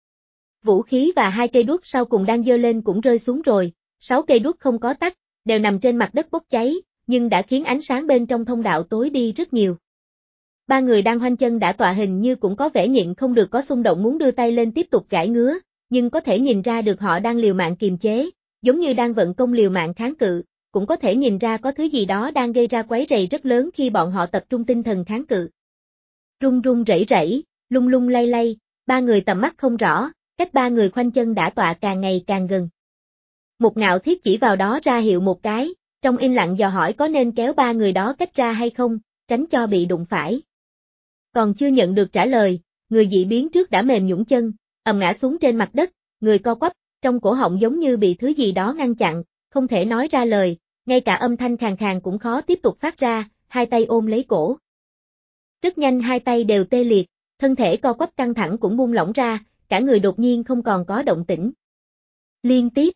Vũ khí và 2 cây đuốc sau cùng đang giơ lên cũng rơi xuống rồi, 6 cây đuốc không có tắt, đều nằm trên mặt đất bốc cháy, nhưng đã khiến ánh sáng bên trong thông đạo tối đi rất nhiều. 3 người đang khoanh chân đã tọa hình như cũng có vẻ nhịn không được có xung động muốn đưa tay lên tiếp tục gãi ngứa, nhưng có thể nhìn ra được họ đang liều mạng kiềm chế, giống như đang vận công liều mạng kháng cự, cũng có thể nhìn ra có thứ gì đó đang gây ra quấy rầy rất lớn khi bọn họ tập trung tinh thần kháng cự. Run run rẩy rẩy, lung lung lay lay, 3 người tầm mắt không rõ, cách 3 người khoanh chân đã tọa càng ngày càng gần. Mục Ngạo Thiết chỉ vào đó ra hiệu một cái, trong im lặng dò hỏi có nên kéo 3 người đó cách ra hay không, tránh cho bị đụng phải. Còn chưa nhận được trả lời, người dị biến trước đã mềm nhũn chân, ầm ngã xuống trên mặt đất, người co quắp, trong cổ họng giống như bị thứ gì đó ngăn chặn, không thể nói ra lời, ngay cả âm thanh khàn khàn cũng khó tiếp tục phát ra, hai tay ôm lấy cổ. Rất nhanh hai tay đều tê liệt, thân thể co quắp căng thẳng cũng buông lỏng ra, cả người đột nhiên không còn có động tĩnh. Liên tiếp,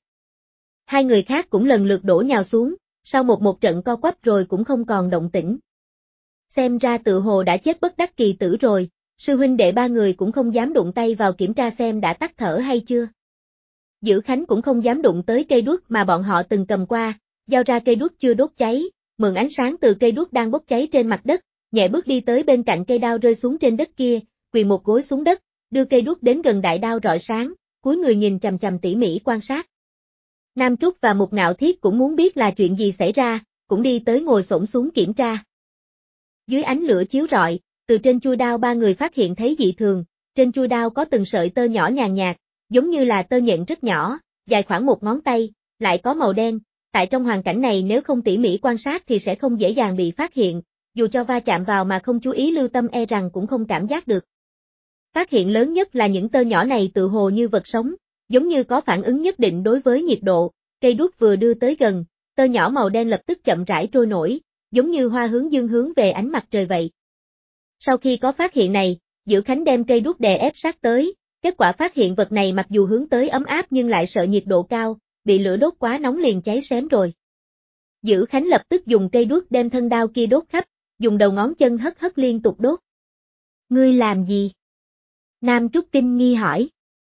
2 người khác cũng lần lượt đổ nhào xuống, sau một trận co quắp rồi cũng không còn động tĩnh. Xem ra tự hồ đã chết bất đắc kỳ tử rồi, sư huynh đệ 3 người cũng không dám đụng tay vào kiểm tra xem đã tắt thở hay chưa. Dữ Khánh cũng không dám đụng tới cây đuốc mà bọn họ từng cầm qua, giao ra cây đuốc chưa đốt cháy, mượn ánh sáng từ cây đuốc đang bốc cháy trên mặt đất, nhẹ bước đi tới bên cạnh cây đao rơi xuống trên đất kia, quỳ một gối xuống đất, đưa cây đuốc đến gần đại đao rọi sáng, cúi người nhìn chằm chằm tỉ mỉ quan sát. Nam Trúc và Mục Ngạo Thiết cũng muốn biết là chuyện gì xảy ra, cũng đi tới ngồi xổm xuống kiểm tra. Dưới ánh lửa chiếu rọi, từ trên chuôi đao 3 người phát hiện thấy dị thường, trên chuôi đao có từng sợi tơ nhỏ nhàn nhạt, giống như là tơ nhện rất nhỏ, dài khoảng 1 ngón tay, lại có màu đen, tại trong hoàn cảnh này nếu không tỉ mỉ quan sát thì sẽ không dễ dàng bị phát hiện, dù cho va chạm vào mà không chú ý lưu tâm e rằng cũng không cảm giác được. Phát hiện lớn nhất là những tơ nhỏ này tự hồ như vật sống, giống như có phản ứng nhất định đối với nhiệt độ, cây đuốc vừa đưa tới gần, tơ nhỏ màu đen lập tức chậm rãi trôi nổi, giống như hoa hướng dương hướng về ánh mặt trời vậy. Sau khi có phát hiện này, Dữ Khánh đem cây đuốc đè ép sát tới, kết quả phát hiện vật này mặc dù hướng tới ấm áp nhưng lại sợ nhiệt độ cao, bị lửa đốt quá nóng liền cháy xém rồi. Dữ Khánh lập tức dùng cây đuốc đem thân đao kia đốt khắp, dùng đầu ngón chân hất hất liên tục đốt. Ngươi làm gì? Nam Trúc kinh nghi hỏi.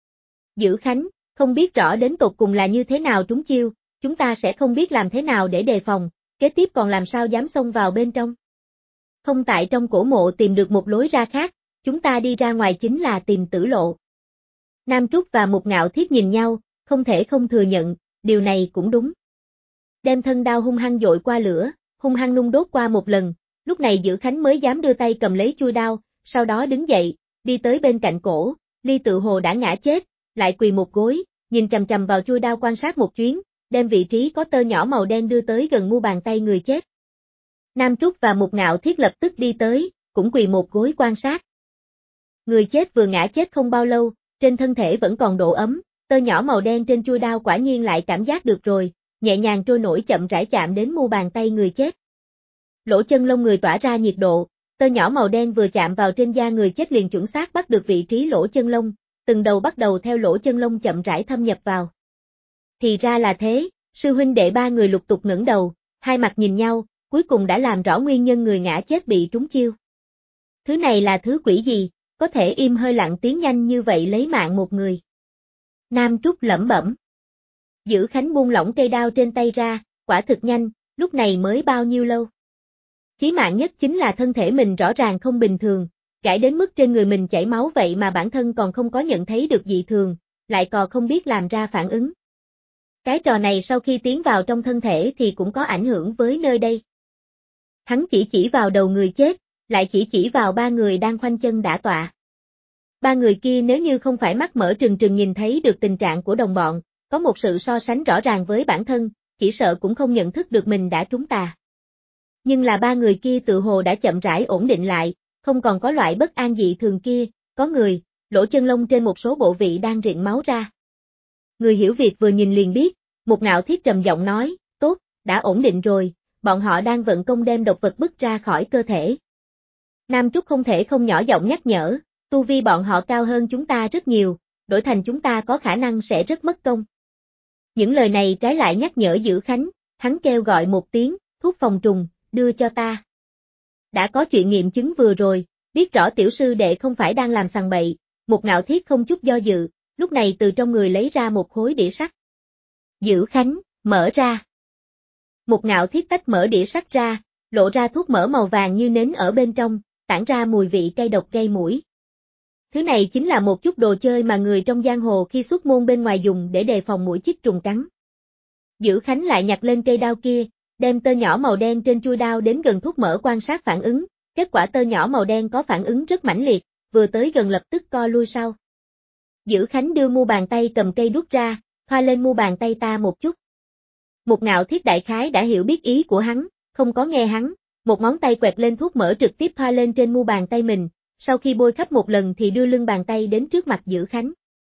Dữ Khánh, không biết rõ đến tột cùng là như thế nào trúng chiêu, chúng ta sẽ không biết làm thế nào để đề phòng, kế tiếp còn làm sao dám xông vào bên trong. Không tại trong cổ mộ tìm được một lối ra khác, chúng ta đi ra ngoài chính là tìm tử lộ. Nam Trúc và Mục Ngạo Thiết nhìn nhau, không thể không thừa nhận, điều này cũng đúng. Đem thân đao hung hăng dội qua lửa, hung hăng nung đốt qua một lần, lúc này Dữ Khánh mới dám đưa tay cầm lấy chuôi đao, sau đó đứng dậy, đi tới bên cạnh cổ, Ly tự hồ đã ngã chết, lại quỳ một gối, nhìn chằm chằm vào chuôi đao quan sát một chuyến, đem vị trí có tơ nhỏ màu đen đưa tới gần mu bàn tay người chết. Nam Trúc và Mục Ngạo Thiết lập tức đi tới, cũng quỳ một gối quan sát. Người chết vừa ngã chết không bao lâu, trên thân thể vẫn còn độ ấm, tơ nhỏ màu đen trên chuôi đao quả nhiên lại cảm giác được rồi, nhẹ nhàng trôi nổi chậm rãi chạm đến mu bàn tay người chết. Lỗ chân lông người tỏa ra nhiệt độ, tơ nhỏ màu đen vừa chạm vào trên da người chết liền chuẩn xác bắt được vị trí lỗ chân lông, từng đầu bắt đầu theo lỗ chân lông chậm rãi thâm nhập vào. Thì ra là thế, sư huynh đệ ba người lục tục ngẩng đầu, hai mặt nhìn nhau, cuối cùng đã làm rõ nguyên nhân người ngã chết bị trúng chiêu. Thứ này là thứ quỷ gì, có thể im hơi lặng tiếng nhanh như vậy lấy mạng một người. Nam Trúc lẩm bẩm. Dữ Khánh buông lỏng cây đao trên tay ra, quả thực nhanh, lúc này mới bao nhiêu lâu. Chí mạng nhất chính là thân thể mình rõ ràng không bình thường, gãi đến mức trên người mình chảy máu vậy mà bản thân còn không có nhận thấy được dị thường, lại còn không biết làm ra phản ứng. Cái trò này sau khi tiến vào trong thân thể thì cũng có ảnh hưởng với nơi đây. Hắn chỉ vào đầu người chết, lại chỉ vào ba người đang khoanh chân đả tọa. Ba người kia nếu như không phải mắt mở trừng trừng nhìn thấy được tình trạng của đồng bọn, có một sự so sánh rõ ràng với bản thân, chỉ sợ cũng không nhận thức được mình đã trúng tà. Nhưng là ba người kia tự hồ đã chậm rãi ổn định lại, không còn có loại bất an dị thường kia, có người, lỗ chân lông trên một số bộ vị đang rịn máu ra. Người hiểu việc vừa nhìn liền biết, Một Ngạo Thiết trầm giọng nói, tốt, đã ổn định rồi, bọn họ đang vận công đem độc vật bứt ra khỏi cơ thể. Nam Trúc không thể không nhỏ giọng nhắc nhở, tu vi bọn họ cao hơn chúng ta rất nhiều, đổi thành chúng ta có khả năng sẽ rất mất công. Những lời này trái lại nhắc nhở Dữ Khánh, hắn kêu gọi một tiếng, thuốc phòng trùng, đưa cho ta. Đã có chuyện nghiệm chứng vừa rồi, biết rõ tiểu sư đệ không phải đang làm sằng bậy, Một Ngạo Thiết không chút do dự, lúc này từ trong người lấy ra một khối đĩa sắt. Dữ Khánh, mở ra. Một Ngạo Thiết tách mở đĩa sắt ra, lộ ra thuốc mỡ màu vàng như nến ở bên trong, tản ra mùi vị cay độc gây mũi. Thứ này chính là một chút đồ chơi mà người trong giang hồ khi xuất môn bên ngoài dùng để đề phòng muỗi chích trùng cắn. Dữ Khánh lại nhặt lên cây đao kia, đem tơ nhỏ màu đen trên chuôi đao đến gần thuốc mỡ quan sát phản ứng, kết quả tơ nhỏ màu đen có phản ứng rất mãnh liệt, vừa tới gần lập tức co lui sau. Dữ Khánh đưa mu bàn tay cầm cây đuốc ra, thoa lên mu bàn tay ta một chút. Một Ngạo Thiết đại khái đã hiểu biết ý của hắn, không có nghe hắn, một ngón tay quẹt lên thuốc mỡ trực tiếp thoa lên trên mu bàn tay mình, sau khi bôi khắp một lần thì đưa lưng bàn tay đến trước mặt Dữ Khánh.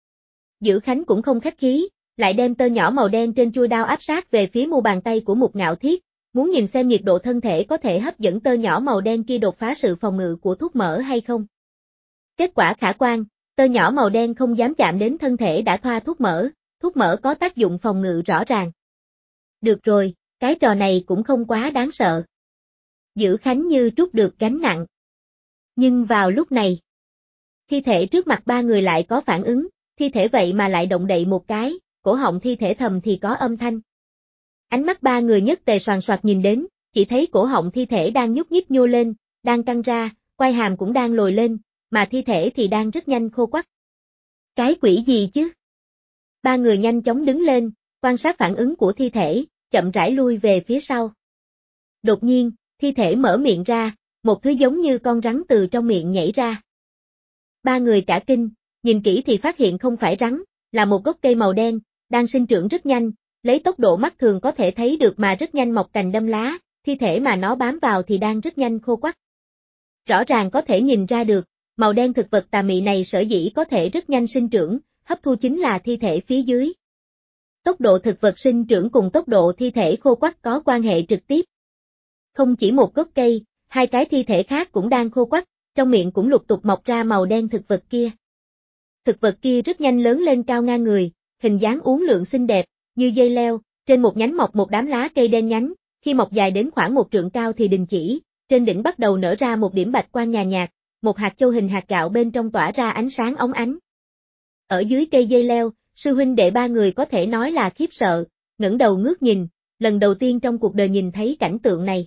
Dữ Khánh cũng không khách khí, lại đem tơ nhỏ màu đen trên chuôi đao áp sát về phía mu bàn tay của Một Ngạo Thiết, muốn nhìn xem nhiệt độ thân thể có thể hấp dẫn tơ nhỏ màu đen kia đột phá sự phòng ngự của thuốc mỡ hay không. Kết quả khả quan, tơ nhỏ màu đen không dám chạm đến thân thể đã thoa thuốc mỡ có tác dụng phòng ngự rõ ràng. Được rồi, cái trò này cũng không quá đáng sợ. Dữ Khánh như trút được gánh nặng. Nhưng vào lúc này, thi thể trước mặt ba người lại có phản ứng, thi thể vậy mà lại động đậy một cái, cổ họng thi thể thầm thì có âm thanh. Ánh mắt ba người nhất tề soàn soạt nhìn đến, chỉ thấy cổ họng thi thể đang nhúc nhích nhô lên, đang căng ra, quai hàm cũng đang lồi lên, mà thi thể thì đang rất nhanh khô quắt. Cái quỷ gì chứ? Ba người nhanh chóng đứng lên, quan sát phản ứng của thi thể, chậm rãi lui về phía sau. Đột nhiên, thi thể mở miệng ra, một thứ giống như con rắn từ trong miệng nhảy ra. Ba người cả kinh, nhìn kỹ thì phát hiện không phải rắn, là một gốc cây màu đen, đang sinh trưởng rất nhanh, lấy tốc độ mắt thường có thể thấy được mà rất nhanh mọc cành đâm lá, thi thể mà nó bám vào thì đang rất nhanh khô quắt. Rõ ràng có thể nhìn ra được, màu đen thực vật tà mị này sở dĩ có thể rất nhanh sinh trưởng, hấp thu chính là thi thể phía dưới. Tốc độ thực vật sinh trưởng cùng tốc độ thi thể khô quắt có quan hệ trực tiếp. Không chỉ một gốc cây, hai cái thi thể khác cũng đang khô quắt, trong miệng cũng lục tục mọc ra màu đen thực vật kia. Thực vật kia rất nhanh lớn lên cao ngang người, hình dáng uốn lượn xinh đẹp, như dây leo, trên một nhánh mọc một đám lá cây đen nhánh, khi mọc dài đến khoảng một trượng cao thì đình chỉ, trên đỉnh bắt đầu nở ra một điểm bạch quang nhàn nhạt, một hạt châu hình hạt gạo bên trong tỏa ra ánh sáng óng ánh. Ở dưới cây dây leo, sư huynh đệ ba người có thể nói là khiếp sợ, ngẩng đầu ngước nhìn, lần đầu tiên trong cuộc đời nhìn thấy cảnh tượng này.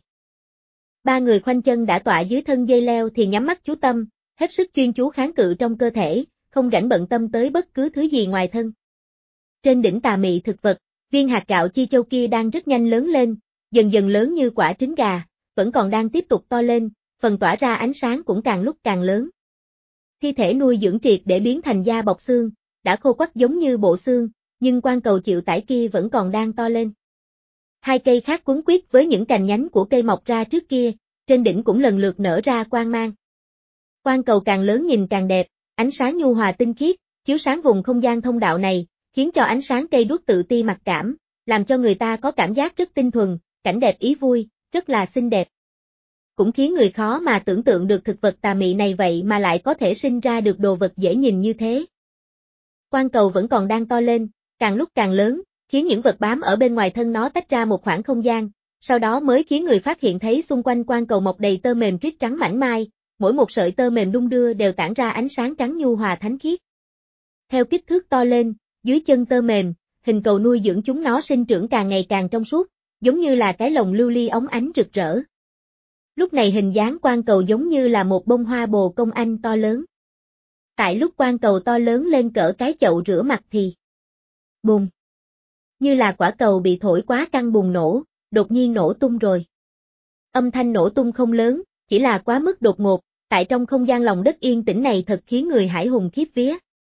Ba người khoanh chân đã tọa dưới thân dây leo thì nhắm mắt chú tâm, hết sức chuyên chú kháng cự trong cơ thể, không rảnh bận tâm tới bất cứ thứ gì ngoài thân. Trên đỉnh tà mị thực vật, viên hạt gạo chi châu kia đang rất nhanh lớn lên, dần dần lớn như quả trứng gà, vẫn còn đang tiếp tục to lên, phần tỏa ra ánh sáng cũng càng lúc càng lớn. Thi thể nuôi dưỡng triệt để biến thành da bọc xương, đã khô quắt giống như bộ xương, nhưng quan cầu chịu tải kia vẫn còn đang to lên. Hai cây khác quấn quýt với những cành nhánh của cây mọc ra trước kia, trên đỉnh cũng lần lượt nở ra quang mang. Quan cầu càng lớn nhìn càng đẹp, ánh sáng nhu hòa tinh khiết, chiếu sáng vùng không gian thông đạo này, khiến cho ánh sáng cây đuốc tự ti mặc cảm, làm cho người ta có cảm giác rất tinh thuần, cảnh đẹp ý vui, rất là xinh đẹp. cũng khiến người khó mà tưởng tượng được thực vật tà mị này vậy mà lại có thể sinh ra được đồ vật dễ nhìn như thế. Quang cầu vẫn còn đang to lên, càng lúc càng lớn, khiến những vật bám ở bên ngoài thân nó tách ra một khoảng không gian, sau đó mới khiến người phát hiện thấy xung quanh quang cầu mọc đầy tơ mềm tuyết trắng mảnh mai, mỗi một sợi tơ mềm đung đưa đều tản ra ánh sáng trắng nhu hòa thánh khiết. Theo kích thước to lên, dưới chân tơ mềm, hình cầu nuôi dưỡng chúng nó sinh trưởng càng ngày càng trong suốt, giống như là cái lồng lưu ly óng ánh rực rỡ. Lúc này hình dáng quang cầu giống như là một bông hoa bồ công anh to lớn. Tại lúc quang cầu to lớn lên cỡ cái chậu rửa mặt thì bùng! Như là quả cầu bị thổi quá căng bùng nổ, đột nhiên nổ tung rồi. Âm thanh nổ tung không lớn, chỉ là quá mức đột ngột, tại trong không gian lòng đất yên tĩnh này thật khiến người hãi hùng khiếp vía.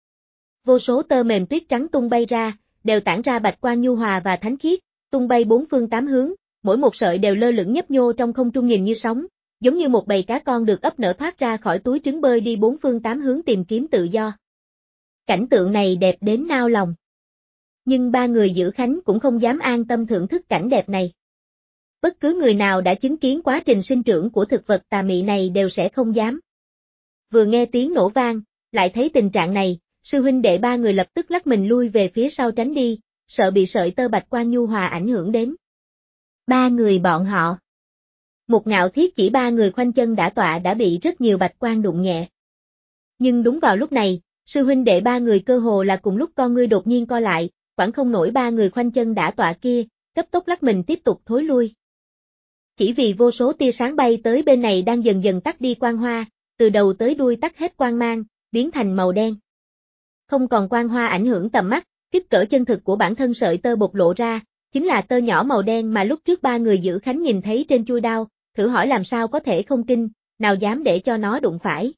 Vô số tơ mềm tuyết trắng tung bay ra, đều tản ra bạch quang nhu hòa và thánh khiết, tung bay bốn phương tám hướng, mỗi một sợi đều lơ lửng nhấp nhô trong không trung nhìn như sóng, giống như một bầy cá con được ấp nở thoát ra khỏi túi trứng bơi đi bốn phương tám hướng tìm kiếm tự do. Cảnh tượng này đẹp đến nao lòng. Nhưng ba người giữ khánh cũng không dám an tâm thưởng thức cảnh đẹp này. Bất cứ người nào đã chứng kiến quá trình sinh trưởng của thực vật tà mị này đều sẽ không dám. Vừa nghe tiếng nổ vang, lại thấy tình trạng này, sư huynh đệ ba người lập tức lắc mình lui về phía sau tránh đi, sợ bị sợi tơ bạch quang nhu hòa ảnh hưởng đến. Ba người bọn họ. Một Ngạo Thiết chỉ ba người khoanh chân đã tọa đã bị rất nhiều bạch quang đụng nhẹ. Nhưng đúng vào lúc này, sư huynh đệ ba người cơ hồ là cùng lúc con ngươi đột nhiên co lại, quản không nổi ba người khoanh chân đã tọa kia, cấp tốc lắc mình tiếp tục thối lui. Chỉ vì vô số tia sáng bay tới bên này đang dần dần tắt đi quang hoa, từ đầu tới đuôi tắt hết quang mang, biến thành màu đen. Không còn quang hoa ảnh hưởng tầm mắt, kích cỡ chân thực của bản thân sợi tơ bộc lộ ra, chính là tơ nhỏ màu đen mà lúc trước ba người giữ khánh nhìn thấy trên chuôi đao, thử hỏi làm sao có thể không kinh, nào dám để cho nó đụng phải.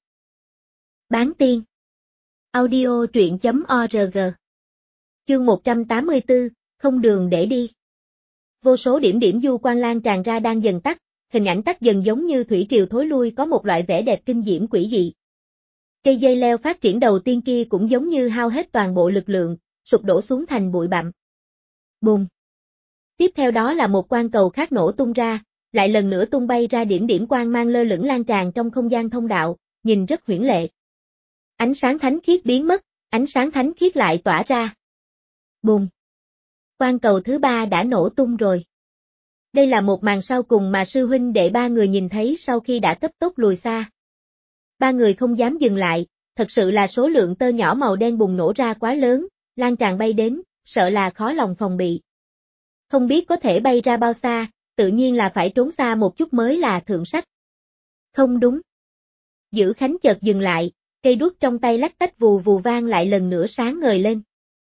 Bán tiên. Audio truyện.org. Chương 184, không đường để đi. Vô số điểm điểm du quang lan tràn ra đang dần tắt, hình ảnh tắt dần giống như thủy triều thối lui có một loại vẻ đẹp kinh diễm quỷ dị. Cây dây leo phát triển đầu tiên kia cũng giống như hao hết toàn bộ lực lượng, sụp đổ xuống thành bụi bặm. Bùng! Tiếp theo đó là một quang cầu khác nổ tung ra, lại lần nữa tung bay ra điểm điểm quang mang lơ lửng lan tràn trong không gian thông đạo, nhìn rất huyễn lệ. Ánh sáng thánh khiết biến mất, ánh sáng thánh khiết lại tỏa ra. Bùng! Quang cầu thứ ba đã nổ tung rồi. Đây là một màn sau cùng mà sư huynh đệ ba người nhìn thấy sau khi đã cấp tốc lùi xa. Ba người không dám dừng lại, thật sự là số lượng tơ nhỏ màu đen bùng nổ ra quá lớn, lan tràn bay đến, sợ là khó lòng phòng bị. Không biết có thể bay ra bao xa, tự nhiên là phải trốn xa một chút mới là thượng sách. Không đúng. Giữ Khánh chợt dừng lại, cây đuốc trong tay lách tách vù vù vang lại lần nữa sáng ngời lên.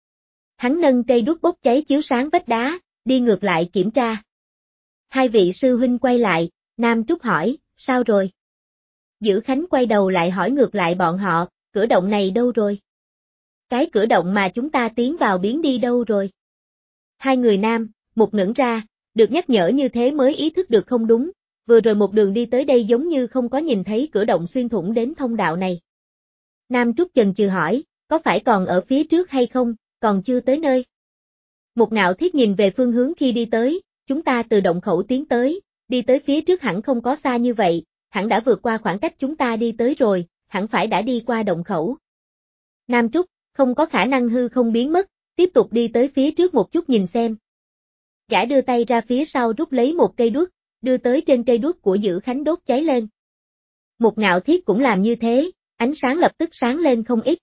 Hắn nâng cây đuốc bốc cháy chiếu sáng vách đá, đi ngược lại kiểm tra. Hai vị sư huynh quay lại, Nam Trúc hỏi, sao rồi? Giữ Khánh quay đầu lại hỏi ngược lại bọn họ, cửa động này đâu rồi? Cái cửa động mà chúng ta tiến vào biến đi đâu rồi? Hai người nam, một ngẩn ra, được nhắc nhở như thế mới ý thức được không đúng, vừa rồi một đường đi tới đây giống như không có nhìn thấy cửa động xuyên thủng đến thông đạo này. Nam Trúc chần chừ hỏi, có phải còn ở phía trước hay không, còn chưa tới nơi? Một Ngạo Thiết nhìn về phương hướng khi đi tới, chúng ta từ động khẩu tiến tới, đi tới phía trước hẳn không có xa như vậy, hẳn đã vượt qua khoảng cách chúng ta đi tới rồi, hẳn phải đã đi qua động khẩu. Nam Trúc, không có khả năng hư không biến mất, tiếp tục đi tới phía trước một chút nhìn xem. Gã đưa tay ra phía sau rút lấy một cây đuốc, đưa tới trên cây đuốc của Giữ Khánh đốt cháy lên. Một Ngạo Thiết cũng làm như thế, ánh sáng lập tức sáng lên không ít.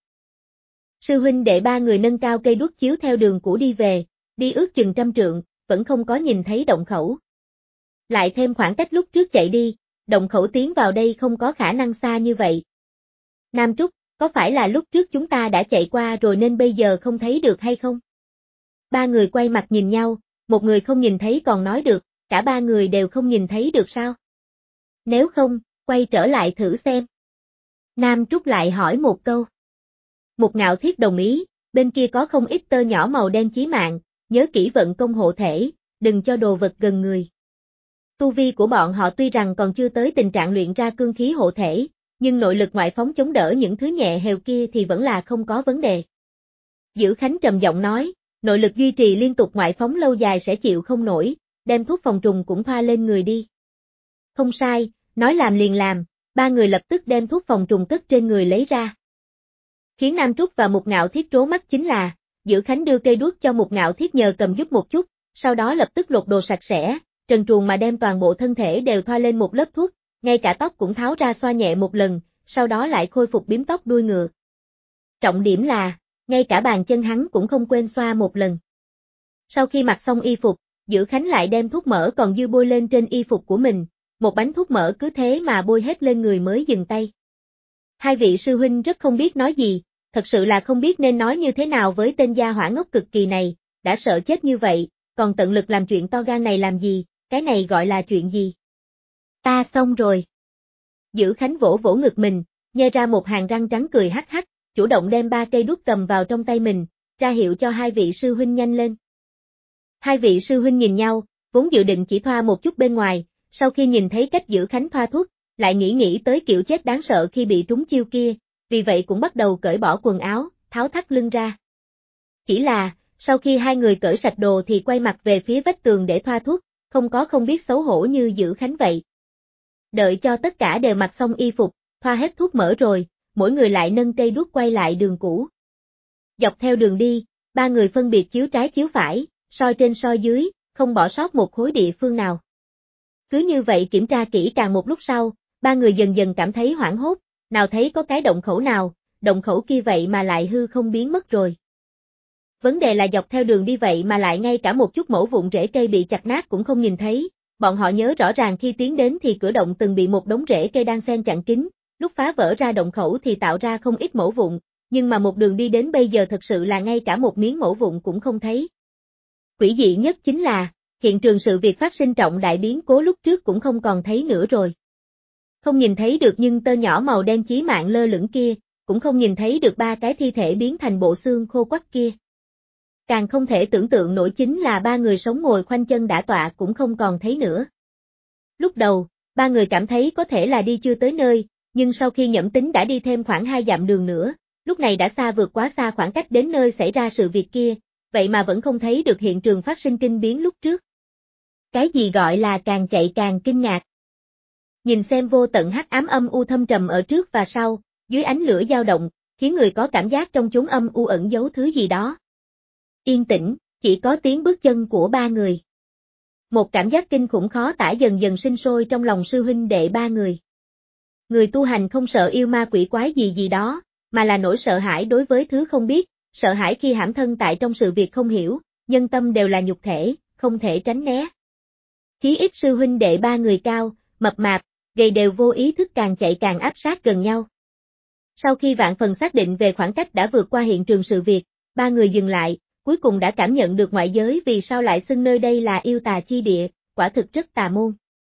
Sư huynh đệ ba người nâng cao cây đuốc chiếu theo đường cũ đi về, đi ước chừng 100 trượng, vẫn không có nhìn thấy động khẩu. Lại thêm khoảng cách lúc trước chạy đi, động khẩu tiến vào đây không có khả năng xa như vậy. Nam Trúc, có phải là lúc trước chúng ta đã chạy qua rồi nên bây giờ không thấy được hay không? Ba người quay mặt nhìn nhau, một người không nhìn thấy còn nói được, cả ba người đều không nhìn thấy được sao? Nếu không, quay trở lại thử xem. Nam Trúc lại hỏi một câu. Một Ngạo Thiết đồng ý, bên kia có không ít tơ nhỏ màu đen chí mạng, nhớ kỹ vận công hộ thể, đừng cho đồ vật gần người. Tu vi của bọn họ tuy rằng còn chưa tới tình trạng luyện ra cương khí hộ thể, nhưng nội lực ngoại phóng chống đỡ những thứ nhẹ hều kia thì vẫn là không có vấn đề. Giữ Khánh trầm giọng nói, nội lực duy trì liên tục ngoại phóng lâu dài sẽ chịu không nổi, đem thuốc phòng trùng cũng thoa lên người đi. Không sai, Nói làm liền làm, ba người lập tức đem thuốc phòng trùng cất trên người lấy ra. Khiến Nam Trúc và Mục Ngạo Thiết trố mắt chính là, Dữ Khánh đưa cây đuốc cho Mục Ngạo Thiết nhờ cầm giúp một chút, sau đó lập tức lột đồ sạch sẽ, trần truồng mà đem toàn bộ thân thể đều thoa lên một lớp thuốc, ngay cả tóc cũng tháo ra xoa nhẹ một lần, sau đó lại khôi phục bím tóc đuôi ngựa. Trọng điểm là, ngay cả bàn chân hắn cũng không quên xoa một lần. Sau khi mặc xong y phục, Dữ Khánh lại đem thuốc mỡ còn dư bôi lên trên y phục của mình, một bánh thuốc mỡ cứ thế mà bôi hết lên người mới dừng tay. Hai vị sư huynh rất không biết nói gì, thật sự là không biết nên nói như thế nào với tên gia hỏa ngốc cực kỳ này, đã sợ chết như vậy, còn tận lực làm chuyện to gan này làm gì, cái này gọi là chuyện gì? Ta xong rồi. Dữ Khánh vỗ vỗ ngực mình, nhe ra một hàng răng trắng cười hắc hắc, chủ động đem 3 cây đuốc cầm vào trong tay mình, ra hiệu cho hai vị sư huynh nhanh lên. Hai vị sư huynh nhìn nhau, vốn dự định chỉ thoa một chút bên ngoài, sau khi nhìn thấy cách Dữ Khánh thoa thuốc, lại nghĩ tới kiểu chết đáng sợ khi bị trúng chiêu kia, vì vậy cũng bắt đầu cởi bỏ quần áo, tháo thắt lưng ra. Chỉ là, sau khi hai người cởi sạch đồ thì quay mặt về phía vách tường để thoa thuốc, không biết xấu hổ như Dữ Khánh vậy. Đợi cho tất cả đều mặc xong y phục, thoa hết thuốc mỡ rồi, mỗi người lại nâng cây đuốc quay lại đường cũ. Dọc theo đường đi, ba người phân biệt chiếu trái chiếu phải, soi trên soi dưới, không bỏ sót một khối địa phương nào. Cứ như vậy kiểm tra kỹ càng một lúc sau, ba người dần dần cảm thấy hoảng hốt, nào thấy có cái động khẩu nào, động khẩu kia vậy mà lại hư không biến mất rồi. Vấn đề là dọc theo đường đi vậy mà lại ngay cả một chút mẩu vụn rễ cây bị chặt nát cũng không nhìn thấy, bọn họ nhớ rõ ràng khi tiến đến thì cửa động từng bị một đống rễ cây đan xen chặn kín, lúc phá vỡ ra động khẩu thì tạo ra không ít mẩu vụn, nhưng mà một đường đi đến bây giờ thật sự là ngay cả một miếng mẩu vụn cũng không thấy. Quỷ dị nhất chính là, hiện trường sự việc phát sinh trọng đại biến cố lúc trước cũng không còn thấy nữa rồi. Không nhìn thấy được nhưng tơ nhỏ màu đen chí mạng lơ lửng kia, cũng không nhìn thấy được 3 cái thi thể biến thành bộ xương khô quắt kia. Càng không thể tưởng tượng nổi chính là 3 người sống ngồi khoanh chân đã tọa cũng không còn thấy nữa. Lúc đầu, 3 người cảm thấy có thể là đi chưa tới nơi, nhưng sau khi nhẩm tính đã đi thêm khoảng 2 dặm đường nữa, lúc này đã vượt quá xa khoảng cách đến nơi xảy ra sự việc kia, vậy mà vẫn không thấy được hiện trường phát sinh kinh biến lúc trước. Cái gì gọi là càng chạy càng kinh ngạc. Nhìn xem vô tận hắc ám âm u thâm trầm ở trước và sau, dưới ánh lửa dao động, khiến người có cảm giác trong chốn âm u ẩn giấu thứ gì đó. Yên tĩnh, chỉ có tiếng bước chân của 3 người. Một cảm giác kinh khủng khó tả dần dần sinh sôi trong lòng sư huynh đệ 3 người. Người tu hành không sợ yêu ma quỷ quái gì đó, mà là nỗi sợ hãi đối với thứ không biết, sợ hãi khi hãm thân tại trong sự việc không hiểu, nhân tâm đều là nhục thể, không thể tránh né. Chí ít sư huynh đệ 3 người cao, mập mạp, gầy đều vô ý thức càng chạy càng áp sát gần nhau. Sau khi vạn phần xác định về khoảng cách đã vượt qua hiện trường sự việc, 3 người dừng lại, cuối cùng đã cảm nhận được ngoại giới vì sao lại xưng nơi đây là yêu tà chi địa, quả thực rất tà môn.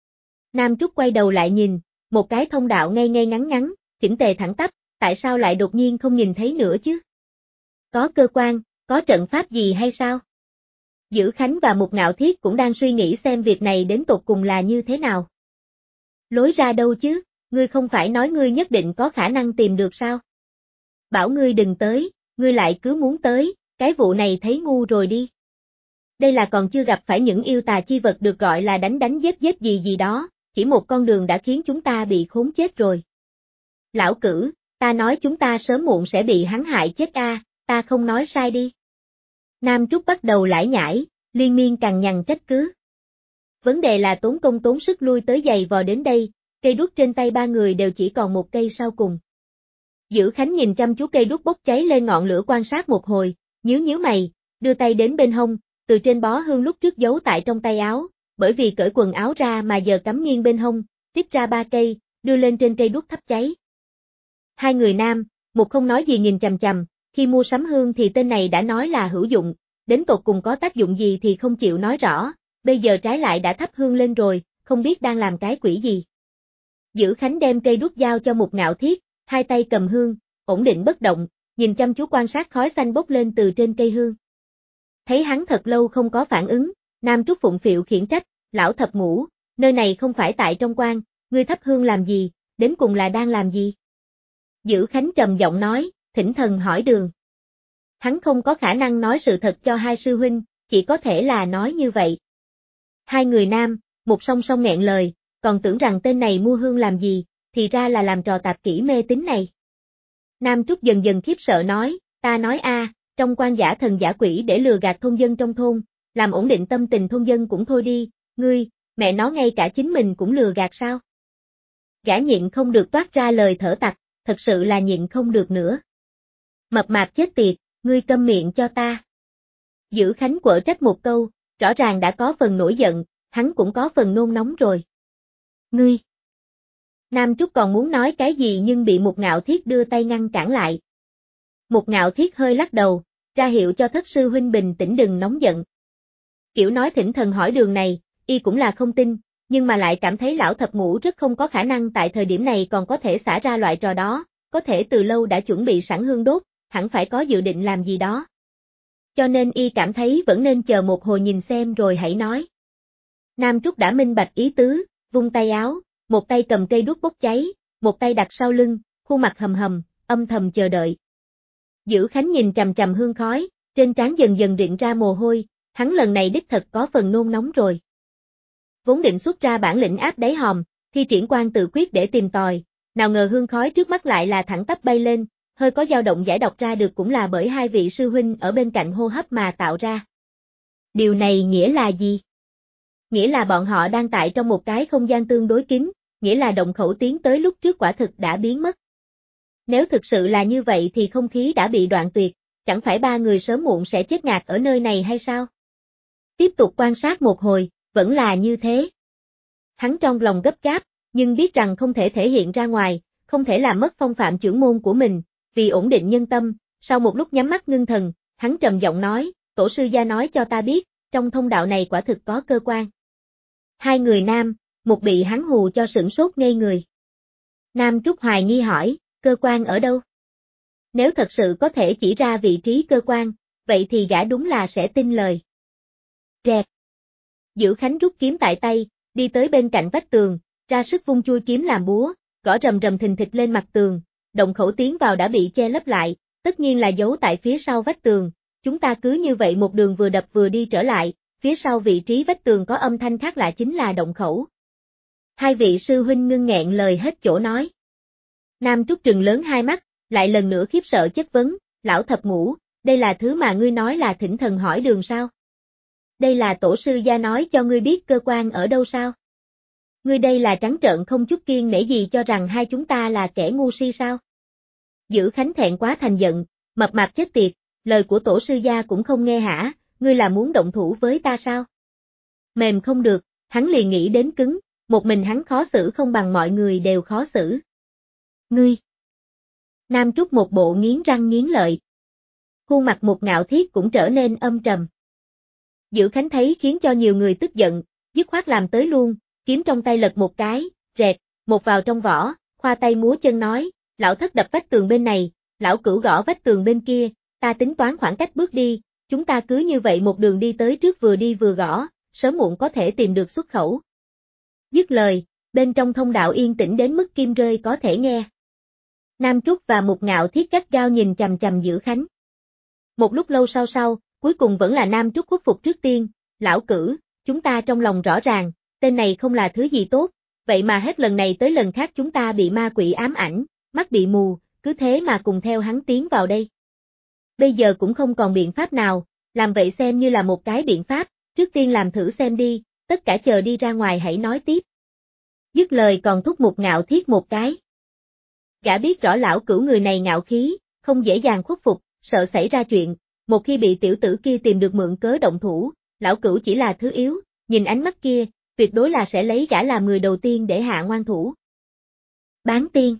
Nam Trúc quay đầu lại nhìn, một cái thông đạo ngay ngắn ngắn, chỉnh tề thẳng tắp, tại sao lại đột nhiên không nhìn thấy nữa chứ? Có cơ quan, có trận pháp gì hay sao? Dữ Khánh và Mục Ngạo Thiết cũng đang suy nghĩ xem việc này đến tột cùng là như thế nào. Lối ra đâu chứ, ngươi không phải nói ngươi nhất định có khả năng tìm được sao? Bảo ngươi đừng tới, ngươi lại cứ muốn tới, cái vụ này thấy ngu rồi đi. Đây là còn chưa gặp phải những yêu tà chi vật được gọi là đánh giết gì đó, chỉ một con đường đã khiến chúng ta bị khốn chết rồi. Lão Cử, ta nói chúng ta sớm muộn sẽ bị hắn hại chết ta không nói sai đi. Nam Trúc bắt đầu lải nhải, liên miên cằn nhằn trách cứ. Vấn đề là tốn công tốn sức lui tới giày vò đến đây, cây đuốc trên tay 3 người đều chỉ còn một cây sau cùng. Dữ Khánh nhìn chăm chú cây đuốc bốc cháy lên ngọn lửa quan sát một hồi, nhíu mày, đưa tay đến bên hông, từ trên bó hương lúc trước giấu tại trong tay áo, bởi vì cởi quần áo ra mà giờ cắm nghiêng bên hông, rít ra 3 cây, đưa lên trên cây đuốc thắp cháy. Hai người nam, một không nói gì nhìn chằm, khi mua sắm hương thì tên này đã nói là hữu dụng, đến tột cùng có tác dụng gì thì không chịu nói rõ, bây giờ trái lại đã thắp hương lên rồi, không biết đang làm cái quỷ gì. Dữ Khánh đem cây đuốc giao cho Mục Ngạo Thiết, hai tay cầm hương, ổn định bất động, nhìn chăm chú quan sát khói xanh bốc lên từ trên cây hương. Thấy hắn thật lâu không có phản ứng, Nam Trúc phụng phịu khiển trách, lão thập ngũ, nơi này không phải tại trong quan, ngươi thắp hương làm gì, đến cùng là đang làm gì? Dữ Khánh trầm giọng nói, thỉnh thần hỏi đường. Hắn không có khả năng nói sự thật cho hai sư huynh, chỉ có thể là nói như vậy. Hai người nam, một song song nghẹn lời, còn tưởng rằng tên này mua hương làm gì, thì ra là làm trò tạp kỹ mê tín này. Nam Trúc dần dần khiếp sợ nói, ta nói trong quan giả thần giả quỷ để lừa gạt thôn dân trong thôn, làm ổn định tâm tình thôn dân cũng thôi đi, ngươi, mẹ nó ngay cả chính mình cũng lừa gạt sao? Gã nhịn không được toát ra lời thở tặc, thật sự là nhịn không được nữa. Mập mạp chết tiệt, ngươi câm miệng cho ta. Dữ Khánh quở trách một câu, rõ ràng đã có phần nổi giận, hắn cũng có phần nôn nóng rồi. Ngươi! Nam Trúc còn muốn nói cái gì nhưng bị Một Ngạo Thiết đưa tay ngăn cản lại. Một Ngạo Thiết hơi lắc đầu, ra hiệu cho Thất sư huynh bình tĩnh đừng nóng giận. Kiểu nói thỉnh thần hỏi đường này, y cũng là không tin, nhưng mà lại cảm thấy lão thập ngũ rất không có khả năng tại thời điểm này còn có thể xả ra loại trò đó, có thể từ lâu đã chuẩn bị sẵn hương đốt, hẳn phải có dự định làm gì đó. Cho nên y cảm thấy vẫn nên chờ một hồi nhìn xem rồi hãy nói. Nam Trúc đã minh bạch ý tứ, vung tay áo, một tay cầm cây đuốc bốc cháy, một tay đặt sau lưng, khuôn mặt hầm hầm, âm thầm chờ đợi. Dữ Khánh nhìn chằm chằm hương khói, trên trán dần dần rịn ra mồ hôi, hắn lần này đích thật có phần nôn nóng rồi. Vốn định xuất ra bản lĩnh áp đáy hòm, thi triển quan tự quyết để tìm tòi, nào ngờ hương khói trước mắt lại là thẳng tắp bay lên, hơi có dao động giải đọc ra được cũng là bởi hai vị sư huynh ở bên cạnh hô hấp mà tạo ra. Điều này nghĩa là gì? Nghĩa là bọn họ đang tại trong một cái không gian tương đối kín, nghĩa là động khẩu tiến tới lúc trước quả thực đã biến mất. Nếu thực sự là như vậy thì không khí đã bị đoạn tuyệt, chẳng phải ba người sớm muộn sẽ chết ngạt ở nơi này hay sao? Tiếp tục quan sát một hồi, vẫn là như thế. Hắn trong lòng gấp gáp, nhưng biết rằng không thể thể hiện ra ngoài, không thể làm mất phong phạm chưởng môn của mình, vì ổn định nhân tâm, sau một lúc nhắm mắt ngưng thần, hắn trầm giọng nói, tổ sư gia nói cho ta biết, trong thông đạo này quả thực có cơ quan. Hai người nam, một bị hắn hù cho sửng sốt ngây người. Nam Trúc hoài nghi hỏi, cơ quan ở đâu? Nếu thật sự có thể chỉ ra vị trí cơ quan, vậy thì gã đúng là sẽ tin lời. Rẹt. Dữ Khánh rút kiếm tại tay, đi tới bên cạnh vách tường, ra sức vung chui kiếm làm búa, gõ rầm rầm thình thịch lên mặt tường, động khẩu tiến vào đã bị che lấp lại, tất nhiên là giấu tại phía sau vách tường, chúng ta cứ như vậy một đường vừa đập vừa đi trở lại, phía sau vị trí vách tường có âm thanh khác lạ chính là động khẩu. Hai vị sư huynh ngưng nghẹn lời hết chỗ nói. Nam Trúc trừng lớn hai mắt, lại lần nữa khiếp sợ chất vấn, lão thập ngũ, đây là thứ mà ngươi nói là thỉnh thần hỏi đường sao? Đây là tổ sư gia nói cho ngươi biết cơ quan ở đâu sao? Ngươi đây là trắng trợn không chút kiêng nể gì cho rằng hai chúng ta là kẻ ngu si sao? Dữ Khánh thẹn quá thành giận, mập mạp chết tiệt, lời của tổ sư gia cũng không nghe hả, ngươi là muốn động thủ với ta sao? Mềm không được, hắn liền nghĩ đến cứng, một mình hắn khó xử không bằng mọi người đều khó xử. Ngươi! Nam Trúc một bộ nghiến răng nghiến lợi. Khuôn mặt Một Ngạo Thiết cũng trở nên âm trầm. Dữ Khánh thấy khiến cho nhiều người tức giận, dứt khoát làm tới luôn, kiếm trong tay lật một cái, rẹt, một vào trong vỏ, khoa tay múa chân nói, lão thất đập vách tường bên này, lão cửu gõ vách tường bên kia, ta tính toán khoảng cách bước đi, chúng ta cứ như vậy một đường đi tới trước vừa đi vừa gõ, sớm muộn có thể tìm được xuất khẩu. Dứt lời, bên trong thông đạo yên tĩnh đến mức kim rơi có thể nghe. Nam Trúc và Một Ngạo Thiết gắt gao nhìn chằm chằm Dữ Khánh. Một lúc lâu sau, cuối cùng vẫn là Nam Trúc khuất phục trước tiên, lão cử, chúng ta trong lòng rõ ràng, tên này không là thứ gì tốt, vậy mà hết lần này tới lần khác chúng ta bị ma quỷ ám ảnh, mắt bị mù, cứ thế mà cùng theo hắn tiến vào đây. Bây giờ cũng không còn biện pháp nào, làm vậy xem như là một cái biện pháp, trước tiên làm thử xem đi, tất cả chờ đi ra ngoài hãy nói tiếp. Dứt lời còn thúc Một Ngạo Thiết một cái. Gã biết rõ lão cửu người này ngạo khí, không dễ dàng khuất phục, sợ xảy ra chuyện, một khi bị tiểu tử kia tìm được mượn cớ động thủ, lão cửu chỉ là thứ yếu, nhìn ánh mắt kia, tuyệt đối là sẽ lấy gã làm người đầu tiên để hạ ngoan thủ. Bán tiên.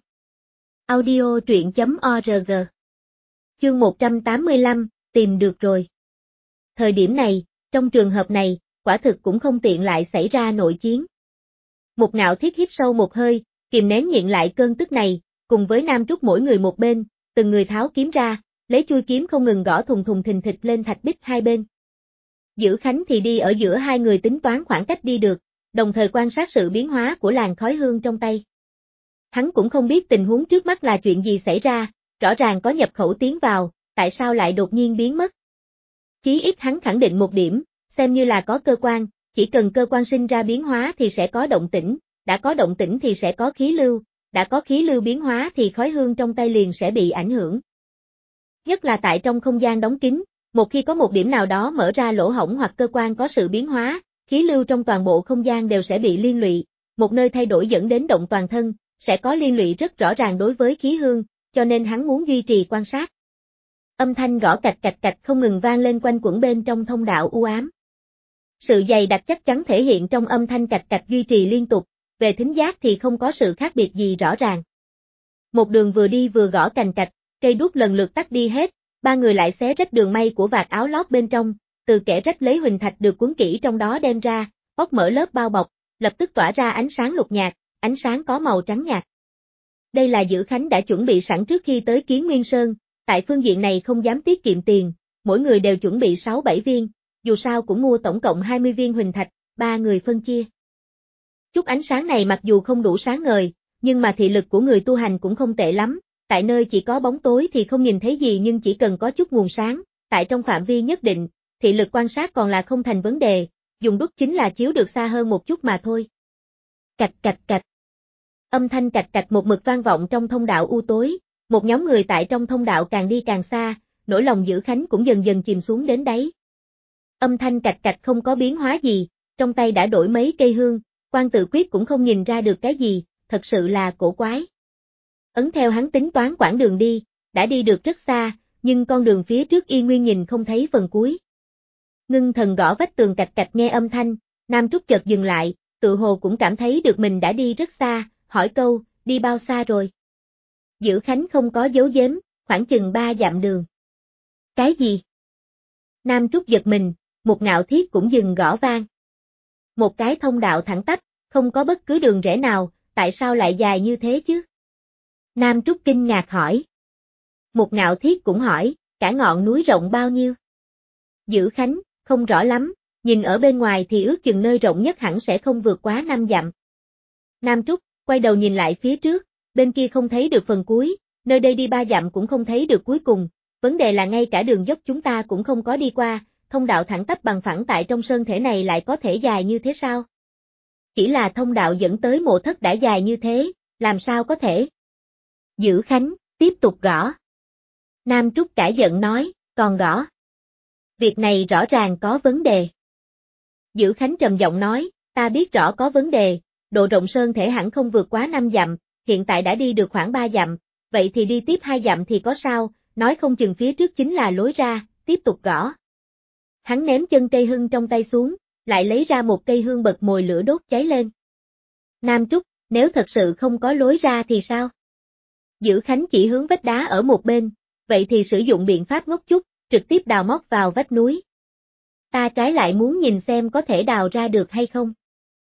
Audio truyện.org. Chương 185, tìm được rồi. Thời điểm này, trong trường hợp này, quả thực cũng không tiện lại xảy ra nội chiến. Một Ngạo Thiết hít sâu một hơi, kìm nén nhịn lại cơn tức này, cùng với Nam Trúc mỗi người một bên, từng người tháo kiếm ra, lấy chui kiếm không ngừng gõ thùng thùng thình thịch lên thạch bích hai bên. Dữ Khánh thì đi ở giữa hai người tính toán khoảng cách đi được, đồng thời quan sát sự biến hóa của làn khói hương trong tay. Hắn cũng không biết tình huống trước mắt là chuyện gì xảy ra, rõ ràng có nhập khẩu tiến vào, tại sao lại đột nhiên biến mất. Chí ít hắn khẳng định một điểm, xem như là có cơ quan, chỉ cần cơ quan sinh ra biến hóa thì sẽ có động tĩnh, đã có động tĩnh thì sẽ có khí lưu, đã có khí lưu biến hóa thì khói hương trong tay liền sẽ bị ảnh hưởng. Nhất là tại trong không gian đóng kín, một khi có một điểm nào đó mở ra lỗ hổng hoặc cơ quan có sự biến hóa, khí lưu trong toàn bộ không gian đều sẽ bị liên lụy, một nơi thay đổi dẫn đến động toàn thân, sẽ có liên lụy rất rõ ràng đối với khí hương, cho nên hắn muốn duy trì quan sát. Âm thanh gõ cạch cạch cạch không ngừng vang lên quanh quẩn bên trong thông đạo u ám. Sự dày đặc chắc chắn thể hiện trong âm thanh cạch cạch duy trì liên tục, về thính giác thì không có sự khác biệt gì rõ ràng. Một đường vừa đi vừa gõ cành cạch, cây đuốc lần lượt tắt đi hết, ba người lại xé rách đường may của vạt áo lót bên trong, từ kẽ rách lấy huỳnh thạch được cuốn kỹ trong đó đem ra, bóc mở lớp bao bọc, lập tức tỏa ra ánh sáng lục nhạt, ánh sáng có màu trắng nhạt. Đây là Dữ Khánh đã chuẩn bị sẵn trước khi tới Kiến Nguyên Sơn, tại phương diện này không dám tiết kiệm tiền, mỗi người đều chuẩn bị 6-7 viên, dù sao cũng mua tổng cộng 20 viên huỳnh thạch, ba người phân chia. Chút ánh sáng này mặc dù không đủ sáng ngời, nhưng mà thị lực của người tu hành cũng không tệ lắm, tại nơi chỉ có bóng tối thì không nhìn thấy gì nhưng chỉ cần có chút nguồn sáng, tại trong phạm vi nhất định, thị lực quan sát còn là không thành vấn đề, dùng đuốc chính là chiếu được xa hơn một chút mà thôi. Cạch cạch cạch. Âm thanh cạch cạch một mực vang vọng trong thông đạo u tối, một nhóm người tại trong thông đạo càng đi càng xa, nỗi lòng Dữ Khánh cũng dần dần chìm xuống đến đáy. Âm thanh cạch cạch không có biến hóa gì, trong tay đã đổi mấy cây hương, Quan Tự Quyết cũng không nhìn ra được cái gì, thật sự là cổ quái. Ấn theo hắn tính toán quãng đường đi, đã đi được rất xa, nhưng con đường phía trước y nguyên nhìn không thấy phần cuối. Ngưng thần gõ vách tường cạch cạch nghe âm thanh, Nam Trúc chợt dừng lại, tự hồ cũng cảm thấy được mình đã đi rất xa, hỏi câu, đi bao xa rồi? Dữ Khánh không có giấu giếm, khoảng chừng 3 dặm đường. Cái gì? Nam Trúc giật mình, Một Ngạo Thiết cũng dừng gõ vang. Một cái thông đạo thẳng tắp, không có bất cứ đường rẽ nào, tại sao lại dài như thế chứ? Nam Trúc kinh ngạc hỏi. Một Ngạo Thiết cũng hỏi, cả ngọn núi rộng bao nhiêu? Dữ Khánh, không rõ lắm, nhìn ở bên ngoài thì ước chừng nơi rộng nhất hẳn sẽ không vượt quá 5 dặm. Nam Trúc, quay đầu nhìn lại phía trước, bên kia không thấy được phần cuối, nơi đây đi 3 dặm cũng không thấy được cuối cùng, vấn đề là ngay cả đường dốc chúng ta cũng không có đi qua, thông đạo thẳng tắp bằng phẳng tại trong sơn thể này lại có thể dài như thế sao? Chỉ là thông đạo dẫn tới mộ thất đã dài như thế, làm sao có thể? Dữ Khánh, tiếp tục gõ. Nam Trúc cả giận nói, còn gõ. Việc này rõ ràng có vấn đề. Dữ Khánh trầm giọng nói, ta biết rõ có vấn đề, độ rộng sơn thể hẳn không vượt quá 5 dặm, hiện tại đã đi được khoảng 3 dặm, vậy thì đi tiếp 2 dặm thì có sao, nói không chừng phía trước chính là lối ra, tiếp tục gõ. Hắn ném chân cây hương trong tay xuống, lại lấy ra một cây hương bật mồi lửa đốt cháy lên. Nam Trúc, nếu thật sự không có lối ra thì sao? Dữ Khánh chỉ hướng vách đá ở một bên, vậy thì sử dụng biện pháp ngốc chút, trực tiếp đào móc vào vách núi. Ta trái lại muốn nhìn xem có thể đào ra được hay không.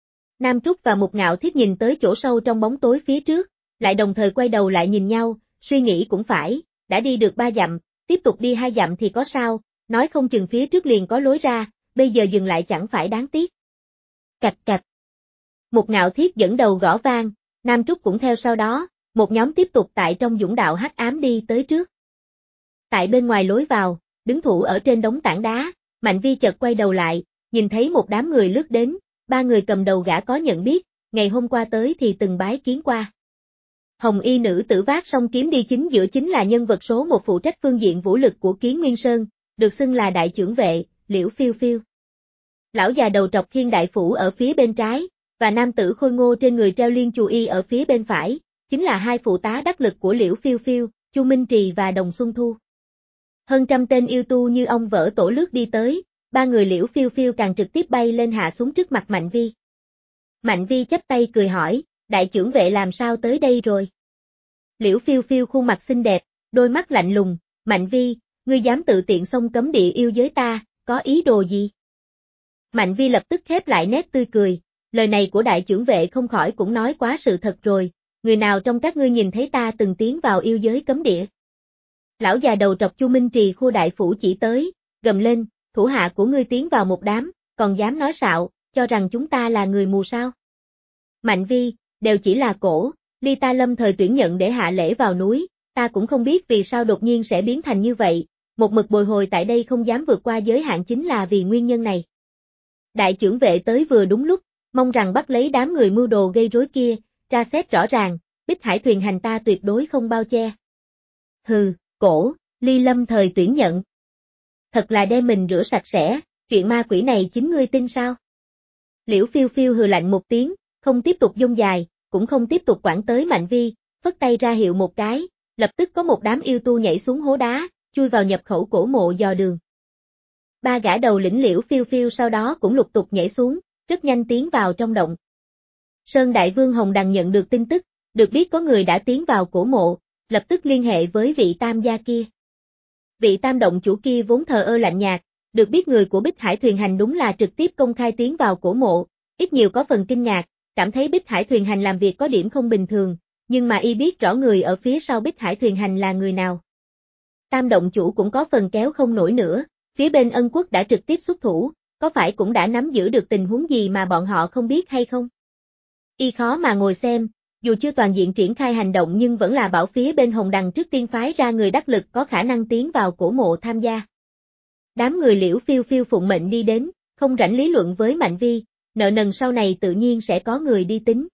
Nam Trúc và Một Ngạo Thiết nhìn tới chỗ sâu trong bóng tối phía trước, lại đồng thời quay đầu lại nhìn nhau, suy nghĩ cũng phải, đã đi được 3 dặm, tiếp tục đi 2 dặm thì có sao, nói không chừng phía trước liền có lối ra, bây giờ dừng lại chẳng phải đáng tiếc. Cạch cạch. Một Ngạo Thiết dẫn đầu gõ vang, Nam Trúc cũng theo sau đó, một nhóm tiếp tục tại trong dũng đạo hắc ám đi tới trước. Tại bên ngoài lối vào, đứng thủ ở trên đống tảng đá, Mạnh Vi chợt quay đầu lại, nhìn thấy một đám người lướt đến, 3 người cầm đầu gã có nhận biết, ngày hôm qua tới thì từng bái kiến qua. Hồng y nữ tử vác song kiếm đi chính giữa chính là nhân vật số 1 phụ trách phương diện vũ lực của Kiến Nguyên Sơn, được xưng là đại trưởng vệ, Liễu Phiêu Phiêu. Lão già đầu trọc Thiên Đại Phủ ở phía bên trái, và nam tử khôi ngô trên người treo liên chù y ở phía bên phải, chính là hai phụ tá đắc lực của Liễu Phiêu Phiêu, Chu Minh Trì và Đồng Xuân Thu. Hơn trăm tên yêu tu như ong vỡ tổ lướt đi tới, 3 người Liễu Phiêu Phiêu càng trực tiếp bay lên hạ xuống trước mặt Mạnh Vi. Mạnh Vi chắp tay cười hỏi, đại trưởng vệ làm sao tới đây rồi? Liễu Phiêu Phiêu khuôn mặt xinh đẹp, đôi mắt lạnh lùng, Mạnh Vi, ngươi dám tự tiện xông cấm địa yêu giới ta, có ý đồ gì? Mạnh Vi lập tức khép lại nét tươi cười, lời này của đại trưởng vệ không khỏi cũng nói quá sự thật rồi, người nào trong các ngươi nhìn thấy ta từng tiến vào yêu giới cấm địa? Lão già đầu trọc Chu Minh Trì khu đại phủ chỉ tới, gầm lên, thủ hạ của ngươi tiến vào một đám, còn dám nói xạo, cho rằng chúng ta là người mù sao? Mạnh Vi, đều chỉ là cổ, Ly ta lâm thời tuyển nhận để hạ lễ vào núi, ta cũng không biết vì sao đột nhiên sẽ biến thành như vậy, một mực bồi hồi tại đây không dám vượt qua giới hạn chính là vì nguyên nhân này. Đại trưởng vệ tới vừa đúng lúc, mong rằng bắt lấy đám người mưu đồ gây rối kia, tra xét rõ ràng, Bích Hải thuyền hành ta tuyệt đối không bao che. Hừ, cổ, Ly lâm thời tuyển nhận. Thật là đem mình rửa sạch sẽ, chuyện ma quỷ này chính ngươi tin sao? Liễu Phiêu Phiêu hừ lạnh một tiếng, không tiếp tục dông dài, cũng không tiếp tục quản tới Mạnh Vi, phất tay ra hiệu một cái, lập tức có một đám yêu tu nhảy xuống hố đá, chui vào nhập khẩu cổ mộ dò đường. Ba gã đầu lĩnh Liễu Phiêu Phiêu sau đó cũng lục tục nhảy xuống, rất nhanh tiến vào trong động. Sơn Đại Vương Hồng Đằng nhận được tin tức, được biết có người đã tiến vào cổ mộ, lập tức liên hệ với vị tam gia kia. Vị tam động chủ kia vốn thờ ơ lạnh nhạt, được biết người của Bích Hải thuyền hành đúng là trực tiếp công khai tiến vào cổ mộ, ít nhiều có phần kinh ngạc, cảm thấy Bích Hải thuyền hành làm việc có điểm không bình thường, nhưng mà y biết rõ người ở phía sau Bích Hải thuyền hành là người nào. Tam động chủ cũng có phần kéo không nổi nữa, phía bên Ân Quốc đã trực tiếp xuất thủ, có phải cũng đã nắm giữ được tình huống gì mà bọn họ không biết hay không? Y khó mà ngồi xem, dù chưa toàn diện triển khai hành động nhưng vẫn là bảo phía bên Hồng Đằng trước tiên phái ra người đắc lực có khả năng tiến vào cổ mộ tham gia. Đám người Liễu Phiêu Phiêu phụng mệnh đi đến, không rảnh lý luận với Mạnh Vi, nợ nần sau này tự nhiên sẽ có người đi tính.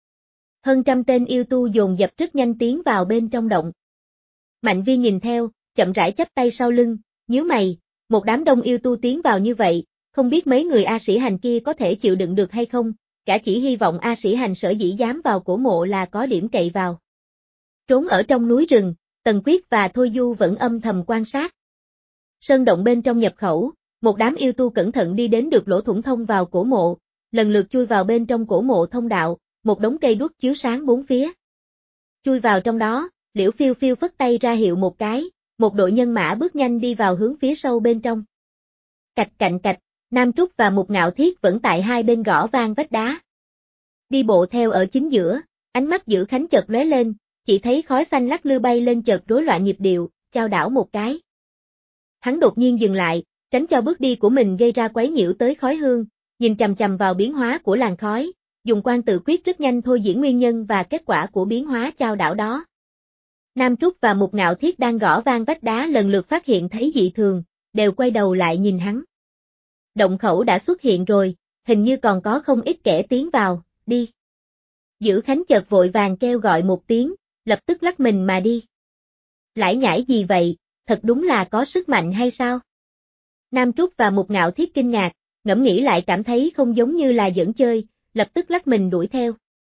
Hơn trăm tên yêu tu dồn dập rất nhanh tiến vào bên trong động. Mạnh Vi nhìn theo, chậm rãi chắp tay sau lưng, nhíu mày, một đám đông yêu tu tiến vào như vậy, không biết mấy người A Sĩ Hành kia có thể chịu đựng được hay không, cả chỉ hy vọng A Sĩ Hành sở dĩ dám vào cổ mộ là có điểm cậy vào. Trốn ở trong núi rừng, Tần Quyết và Thôi Du vẫn âm thầm quan sát. Sơn động bên trong nhập khẩu, một đám yêu tu cẩn thận đi đến được lỗ thủng thông vào cổ mộ, lần lượt chui vào bên trong cổ mộ thông đạo, một đống cây đuốc chiếu sáng bốn phía. Chui vào trong đó, Liễu Phiêu Phiêu phất tay ra hiệu một cái, một đội nhân mã bước nhanh đi vào hướng phía sâu bên trong. Cạch cạnh cạch, Nam Trúc và Mục Ngạo Thiết vẫn tại hai bên gõ vang vách đá. Đi bộ theo ở chính giữa, ánh mắt Dữ Khánh chợt lóe lên, chỉ thấy khói xanh lắc lư bay lên chợt rối loạn nhịp điệu, chao đảo một cái. Hắn đột nhiên dừng lại, tránh cho bước đi của mình gây ra quấy nhiễu tới khói hương, nhìn chằm chằm vào biến hóa của làn khói, dùng quan tự quyết rất nhanh thôi diễn nguyên nhân và kết quả của biến hóa chao đảo đó. Nam Trúc và Mục Ngạo Thiết đang gõ vang vách đá lần lượt phát hiện thấy dị thường, đều quay đầu lại nhìn hắn. Động khẩu đã xuất hiện rồi, hình như còn có không ít kẻ tiến vào, đi. Dữ Khánh chợt vội vàng kêu gọi một tiếng, lập tức lắc mình mà đi. Lải nhải gì vậy, thật đúng là có sức mạnh hay sao? Nam Trúc và Mục Ngạo Thiết kinh ngạc, ngẫm nghĩ lại cảm thấy không giống như là giỡn chơi, lập tức lắc mình đuổi theo.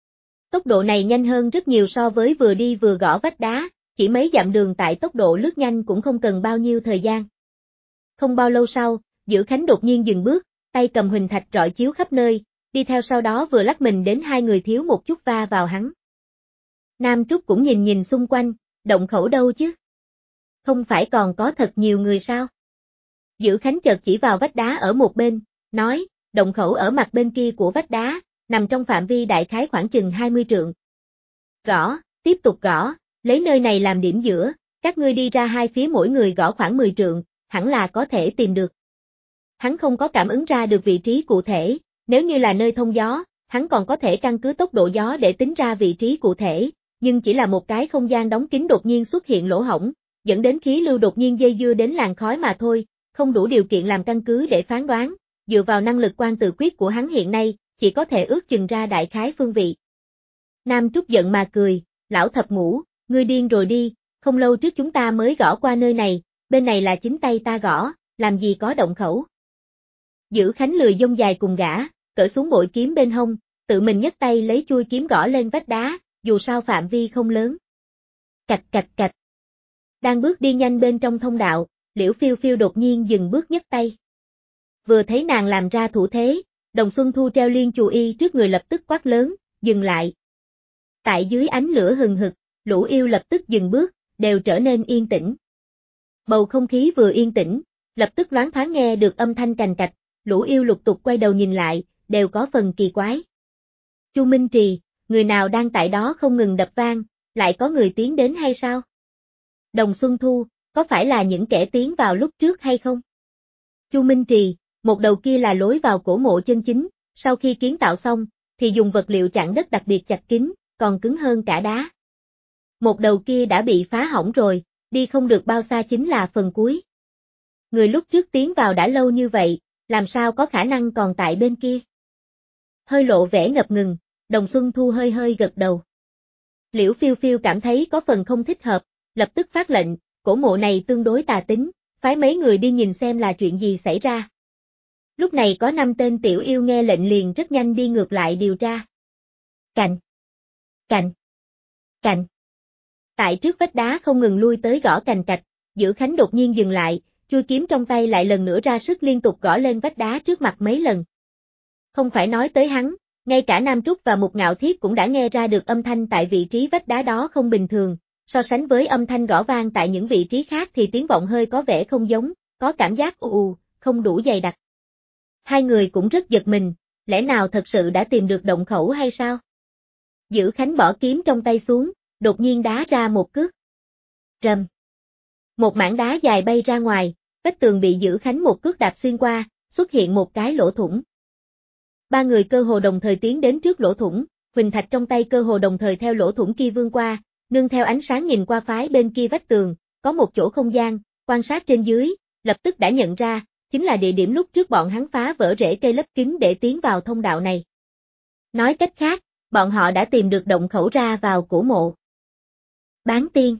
Tốc độ này nhanh hơn rất nhiều so với vừa đi vừa gõ vách đá, chỉ mấy dặm đường tại tốc độ lướt nhanh cũng không cần bao nhiêu thời gian. Không bao lâu sau, Dữ Khánh đột nhiên dừng bước, tay cầm huỳnh thạch rọi chiếu khắp nơi, đi theo sau đó vừa lắc mình đến hai người thiếu một chút va vào hắn. Nam Trúc cũng nhìn nhìn xung quanh, động khẩu đâu chứ? Không phải còn có thật nhiều người sao? Dữ Khánh chợt chỉ vào vách đá ở một bên, nói, động khẩu ở mặt bên kia của vách đá, nằm trong phạm vi đại khái khoảng chừng 20 trượng. Gõ, tiếp tục gõ, lấy nơi này làm điểm giữa, các ngươi đi ra hai phía mỗi người gõ khoảng 10 trượng, hẳn là có thể tìm được. Hắn không có cảm ứng ra được vị trí cụ thể, nếu như là nơi thông gió, hắn còn có thể căn cứ tốc độ gió để tính ra vị trí cụ thể, nhưng chỉ là một cái không gian đóng kín đột nhiên xuất hiện lỗ hổng, dẫn đến khí lưu đột nhiên dây dưa đến làn khói mà thôi, không đủ điều kiện làm căn cứ để phán đoán, dựa vào năng lực quan tự quyết của hắn hiện nay, chỉ có thể ước chừng ra đại khái phương vị. Nam Trúc giận mà cười, lão thập ngũ, ngươi điên rồi đi, không lâu trước chúng ta mới gõ qua nơi này, bên này là chính tay ta gõ, làm gì có động khẩu. Dữ Khánh lười dông dài cùng gã, cởi xuống bội kiếm bên hông, tự mình nhấc tay lấy chuôi kiếm gõ lên vách đá, dù sao phạm vi không lớn. Cạch cạch cạch. Đang bước đi nhanh bên trong thông đạo, Liễu Phiêu Phiêu đột nhiên dừng bước nhấc tay. Vừa thấy nàng làm ra thủ thế, Đồng Xuân Thu treo liên chù y trước người lập tức quát lớn, dừng lại. Tại dưới ánh lửa hừng hực, lũ yêu lập tức dừng bước, đều trở nên yên tĩnh. Bầu không khí vừa yên tĩnh, lập tức loáng thoáng nghe được âm thanh cành cạch, lũ yêu lục tục quay đầu nhìn lại, đều có phần kỳ quái. Chu Minh Trì, người nào đang tại đó không ngừng đập vang, lại có người tiến đến hay sao? Đồng Xuân Thu, có phải là những kẻ tiến vào lúc trước hay không? Chu Minh Trì, một đầu kia là lối vào cổ mộ chân chính, sau khi kiến tạo xong, thì dùng vật liệu chặn đất đặc biệt chặt kín, còn cứng hơn cả đá. Một đầu kia đã bị phá hỏng rồi, đi không được bao xa chính là phần cuối. Người lúc trước tiến vào đã lâu như vậy, làm sao có khả năng còn tại bên kia? Hơi lộ vẻ ngập ngừng, Đồng Xuân Thu hơi hơi gật đầu. Liễu Phiêu Phiêu cảm thấy có phần không thích hợp, lập tức phát lệnh, cổ mộ này tương đối tà tính, phái mấy người đi nhìn xem là chuyện gì xảy ra. Lúc này có 5 tên tiểu yêu nghe lệnh liền rất nhanh đi ngược lại điều tra. Cạnh, cạnh, cạnh. Tại trước vách đá không ngừng lui tới gõ cành cạch, Dữ Khánh đột nhiên dừng lại, chuôi kiếm trong tay lại lần nữa ra sức liên tục gõ lên vách đá trước mặt mấy lần. Không phải nói tới hắn, ngay cả Nam Trúc và Mục Ngạo Thiết cũng đã nghe ra được âm thanh tại vị trí vách đá đó không bình thường, so sánh với âm thanh gõ vang tại những vị trí khác thì tiếng vọng hơi có vẻ không giống, có cảm giác không đủ dày đặc. Hai người cũng rất giật mình, lẽ nào thật sự đã tìm được động khẩu hay sao? Dữ Khánh bỏ kiếm trong tay xuống, đột nhiên đá ra một cước. Rầm. Một mảng đá dài bay ra ngoài, vách tường bị Dữ Khánh một cước đạp xuyên qua, xuất hiện một cái lỗ thủng. Ba người cơ hồ đồng thời tiến đến trước lỗ thủng, huỳnh thạch trong tay cơ hồ đồng thời theo lỗ thủng kia vươn qua, nương theo ánh sáng nhìn qua phái bên kia vách tường, có một chỗ không gian, quan sát trên dưới, lập tức đã nhận ra, chính là địa điểm lúc trước bọn hắn phá vỡ rễ cây lấp kín để tiến vào thông đạo này. Nói cách khác, bọn họ đã tìm được động khẩu ra vào cổ mộ. Bán tiên.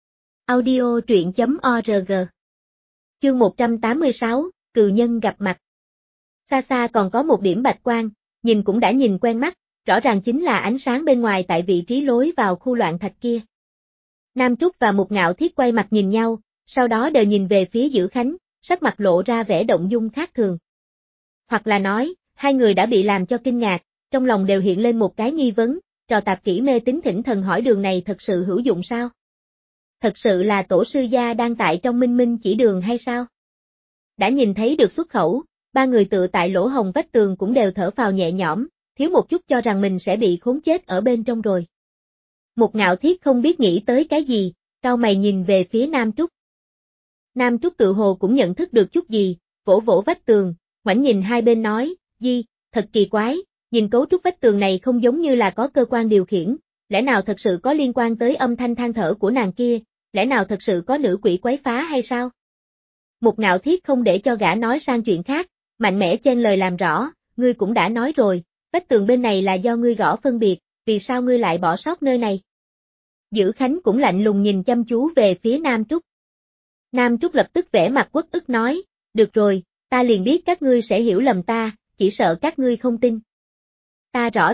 Audio truyện.org. Chương 186, Cừu Nhân gặp mặt. Xa xa còn có một điểm bạch quang, nhìn cũng đã nhìn quen mắt, rõ ràng chính là ánh sáng bên ngoài tại vị trí lối vào khu loạn thạch kia. Nam Trúc và Mục Ngạo Thiết quay mặt nhìn nhau, sau đó đều nhìn về phía Dữ Khánh, sắc mặt lộ ra vẻ động dung khác thường. Hoặc là nói, hai người đã bị làm cho kinh ngạc, trong lòng đều hiện lên một cái nghi vấn, trò tạp kỹ mê tín thỉnh thần hỏi đường này thật sự hữu dụng sao? Thật sự là tổ sư gia đang tại trong minh minh chỉ đường hay sao? Đã nhìn thấy được xuất khẩu, ba người tựa tại lỗ hồng vách tường cũng đều thở phào nhẹ nhõm, thiếu một chút cho rằng mình sẽ bị khốn chết ở bên trong rồi. Mục Ngạo Thiết không biết nghĩ tới cái gì, cau mày nhìn về phía Nam Trúc. Nam Trúc tự hồ cũng nhận thức được chút gì, vỗ vỗ vách tường, ngoảnh nhìn hai bên nói, thật kỳ quái, nhìn cấu trúc vách tường này không giống như là có cơ quan điều khiển, lẽ nào thật sự có liên quan tới âm thanh than thở của nàng kia, lẽ nào thật sự có nữ quỷ quấy phá hay sao? Mục Ngạo Thiết không để cho gã nói sang chuyện khác, mạnh mẽ chen lời làm rõ, ngươi cũng đã nói rồi, vách tường bên này là do ngươi gõ phân biệt, vì sao ngươi lại bỏ sót nơi này? Dữ Khánh cũng lạnh lùng nhìn chăm chú về phía Nam Trúc. Nam Trúc lập tức vẻ mặt uất ức nói, được rồi, ta liền biết các ngươi sẽ hiểu lầm ta, chỉ sợ các ngươi không tin. Ta rõ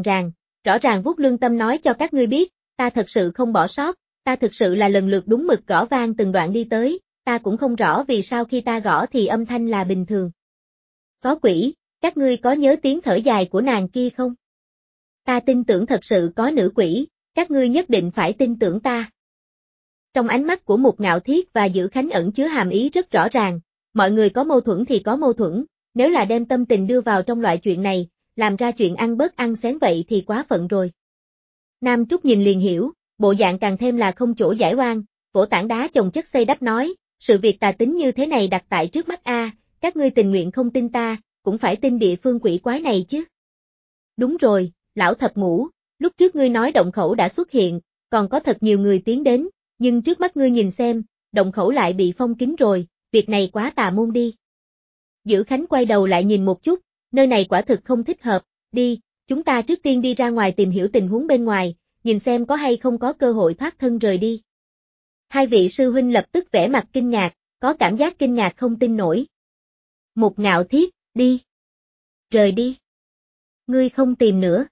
ràng vuốt lương tâm nói cho các ngươi biết, ta thật sự không bỏ sót, ta thực sự là lần lượt đúng mực gõ vang từng đoạn đi tới, ta cũng không rõ vì sao khi ta gõ thì âm thanh là bình thường. Có quỷ, các ngươi có nhớ tiếng thở dài của nàng kia không? Ta tin tưởng thật sự có nữ quỷ, các ngươi nhất định phải tin tưởng ta. Trong ánh mắt của Mục Ngạo Thiết và Dữ Khánh ẩn chứa hàm ý rất rõ ràng, mọi người có mâu thuẫn thì có mâu thuẫn, nếu là đem tâm tình đưa vào trong loại chuyện này, làm ra chuyện ăn bớt ăn xén vậy thì quá phận rồi. Nam Trúc nhìn liền hiểu, bộ dạng càng thêm là không chỗ giải oan, vỗ tảng đá chồng chất xây đắp nói, sự việc tà tính như thế này đặt tại trước mắt các ngươi tình nguyện không tin ta, cũng phải tin địa phương quỷ quái này chứ. Đúng rồi, lão thập ngũ, lúc trước ngươi nói động khẩu đã xuất hiện, còn có thật nhiều người tiến đến, nhưng trước mắt ngươi nhìn xem, động khẩu lại bị phong kín rồi, việc này quá tà môn đi. Dữ Khánh quay đầu lại nhìn một chút, nơi này quả thực không thích hợp, đi, chúng ta trước tiên đi ra ngoài tìm hiểu tình huống bên ngoài, nhìn xem có hay không có cơ hội thoát thân rời đi. Hai vị sư huynh lập tức vẻ mặt kinh ngạc, có cảm giác kinh ngạc không tin nổi. Mục Ngạo Thiết, đi. Rời đi. Ngươi không tìm nữa.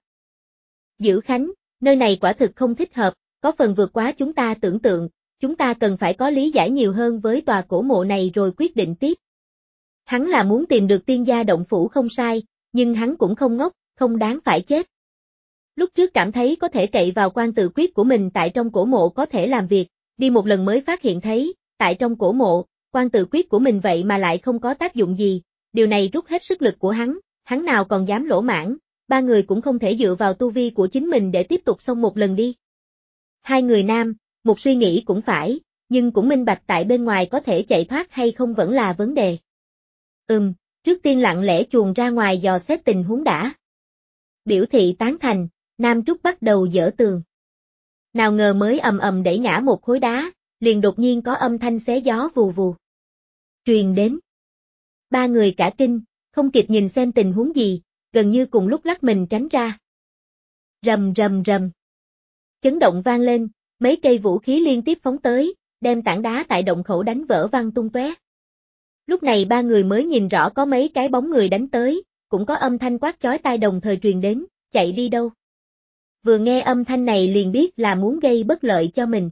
Dữ Khánh, nơi này quả thực không thích hợp, có phần vượt quá chúng ta tưởng tượng, chúng ta cần phải có lý giải nhiều hơn với tòa cổ mộ này rồi quyết định tiếp. Hắn là muốn tìm được tiên gia động phủ không sai, nhưng hắn cũng không ngốc, không đáng phải chết. Lúc trước cảm thấy có thể cậy vào quan tự quyết của mình tại trong cổ mộ có thể làm việc, đi một lần mới phát hiện thấy, tại trong cổ mộ, quan tự quyết của mình vậy mà lại không có tác dụng gì, điều này rút hết sức lực của hắn nào còn dám lỗ mãng, ba người cũng không thể dựa vào tu vi của chính mình để tiếp tục xông một lần đi. Hai người nam, một suy nghĩ cũng phải, nhưng cũng minh bạch tại bên ngoài có thể chạy thoát hay không vẫn là vấn đề. Trước tiên lặng lẽ chuồn ra ngoài dò xét tình huống đã. Biểu thị tán thành, Nam Trúc bắt đầu dỡ tường. Nào ngờ mới ầm ầm đẩy ngã một khối đá, liền đột nhiên có âm thanh xé gió vù vù truyền đến. Ba người cả kinh, không kịp nhìn xem tình huống gì, gần như cùng lúc lắc mình tránh ra. Rầm rầm rầm. Chấn động vang lên, mấy cây vũ khí liên tiếp phóng tới, đem tảng đá tại động khẩu đánh vỡ văng tung tóe. Lúc này ba người mới nhìn rõ có mấy cái bóng người đánh tới, cũng có âm thanh quát chói tai đồng thời truyền đến, chạy đi đâu. Vừa nghe âm thanh này liền biết là muốn gây bất lợi cho mình.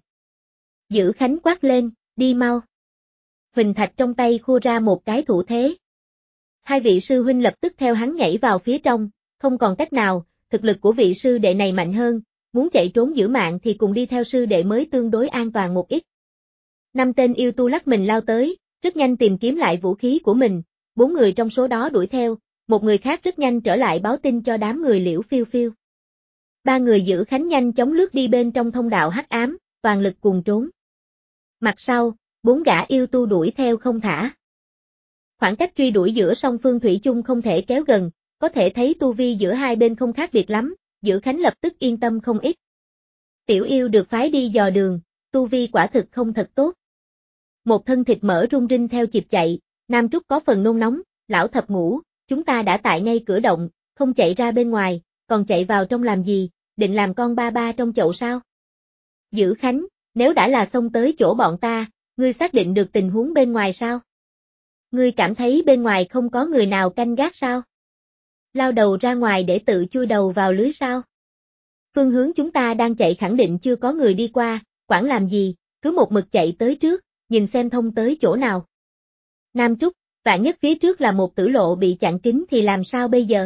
Dữ Khánh quát lên, đi mau. Huỳnh Thạch trong tay khua ra một cái thủ thế. Hai vị sư huynh lập tức theo hắn nhảy vào phía trong, không còn cách nào, thực lực của vị sư đệ này mạnh hơn, muốn chạy trốn giữ mạng thì cùng đi theo sư đệ mới tương đối an toàn một ít. 5 tên yêu tu lắc mình lao tới, rất nhanh tìm kiếm lại vũ khí của mình, 4 người trong số đó đuổi theo, một người khác rất nhanh trở lại báo tin cho đám người Liễu Phiêu Phiêu. 3 người Dữ Khánh nhanh chóng lướt đi bên trong thông đạo hắc ám, toàn lực cùng trốn. Mặt sau, 4 gã yêu tu đuổi theo không thả. Khoảng cách truy đuổi giữa song phương thủy chung không thể kéo gần, có thể thấy tu vi giữa hai bên không khác biệt lắm, Dữ Khánh lập tức yên tâm không ít. Tiểu yêu được phái đi dò đường, tu vi quả thực không thật tốt. Một thân thịt mỡ rung rinh theo nhịp chạy, Nam Trúc có phần nôn nóng, lão thập ngũ, chúng ta đã tại ngay cửa động, không chạy ra bên ngoài, còn chạy vào trong làm gì, định làm con ba ba trong chậu sao? Dữ Khánh, nếu đã là xông tới chỗ bọn ta, ngươi xác định được tình huống bên ngoài sao? Ngươi cảm thấy bên ngoài không có người nào canh gác sao? Lao đầu ra ngoài để tự chui đầu vào lưới sao? Phương hướng chúng ta đang chạy khẳng định chưa có người đi qua, quản làm gì, cứ một mực chạy tới trước, nhìn xem thông tới chỗ nào. Nam Trúc, vạn nhất phía trước là một tử lộ bị chặn kín thì làm sao bây giờ?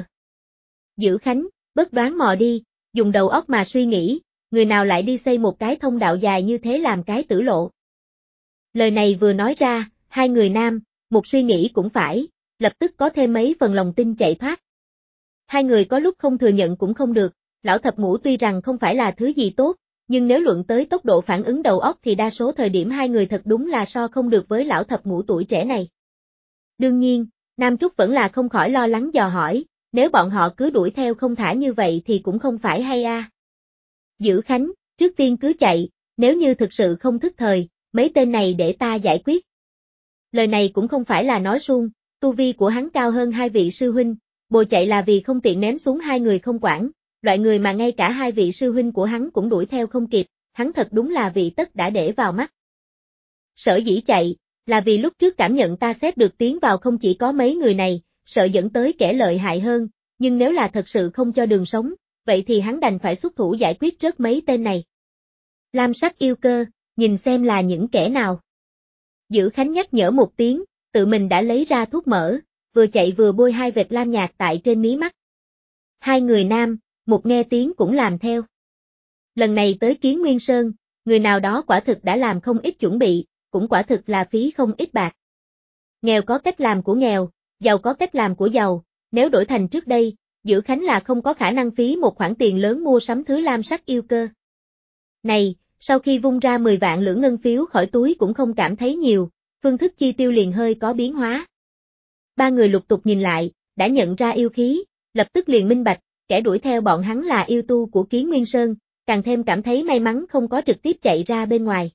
Dữ Khánh, bất đoán mò đi, dùng đầu óc mà suy nghĩ, người nào lại đi xây một cái thông đạo dài như thế làm cái tử lộ. Lời này vừa nói ra, hai người nam, một suy nghĩ cũng phải, lập tức có thêm mấy phần lòng tin chạy thoát. Hai người có lúc không thừa nhận cũng không được, lão thập ngũ tuy rằng không phải là thứ gì tốt, nhưng nếu luận tới tốc độ phản ứng đầu óc thì đa số thời điểm hai người thật đúng là so không được với lão thập ngũ tuổi trẻ này. Đương nhiên, Nam Trúc vẫn là không khỏi lo lắng dò hỏi, nếu bọn họ cứ đuổi theo không thả như vậy thì cũng không phải hay a. Dữ Khánh, trước tiên cứ chạy, nếu như thực sự không thức thời, mấy tên này để ta giải quyết. Lời này cũng không phải là nói suông, tu vi của hắn cao hơn hai vị sư huynh, bồ chạy là vì không tiện ném xuống hai người không quản, loại người mà ngay cả hai vị sư huynh của hắn cũng đuổi theo không kịp, hắn thật đúng là vị tất đã để vào mắt. Sở dĩ chạy, là vì lúc trước cảm nhận ta xét được tiến vào không chỉ có mấy người này, sợ dẫn tới kẻ lợi hại hơn, nhưng nếu là thật sự không cho đường sống, vậy thì hắn đành phải xuất thủ giải quyết rớt mấy tên này. Lam sắc yêu cơ, nhìn xem là những kẻ nào. Dữ Khánh nhắc nhở một tiếng, tự mình đã lấy ra thuốc mỡ, vừa chạy vừa bôi hai vệt lam nhạt tại trên mí mắt. Hai người nam, một nghe tiếng cũng làm theo. Lần này tới Kiến Nguyên Sơn, người nào đó quả thực đã làm không ít chuẩn bị, cũng quả thực là phí không ít bạc. Nghèo có cách làm của nghèo, giàu có cách làm của giàu, nếu đổi thành trước đây, Dữ Khánh là không có khả năng phí một khoản tiền lớn mua sắm thứ lam sắc yêu cơ. Này, sau khi vung ra 10 vạn lưỡng ngân phiếu khỏi túi cũng không cảm thấy nhiều, phương thức chi tiêu liền hơi có biến hóa. Ba người lục tục nhìn lại, đã nhận ra yêu khí, lập tức liền minh bạch, kẻ đuổi theo bọn hắn là yêu tu của Kiến Nguyên Sơn, càng thêm cảm thấy may mắn không có trực tiếp chạy ra bên ngoài.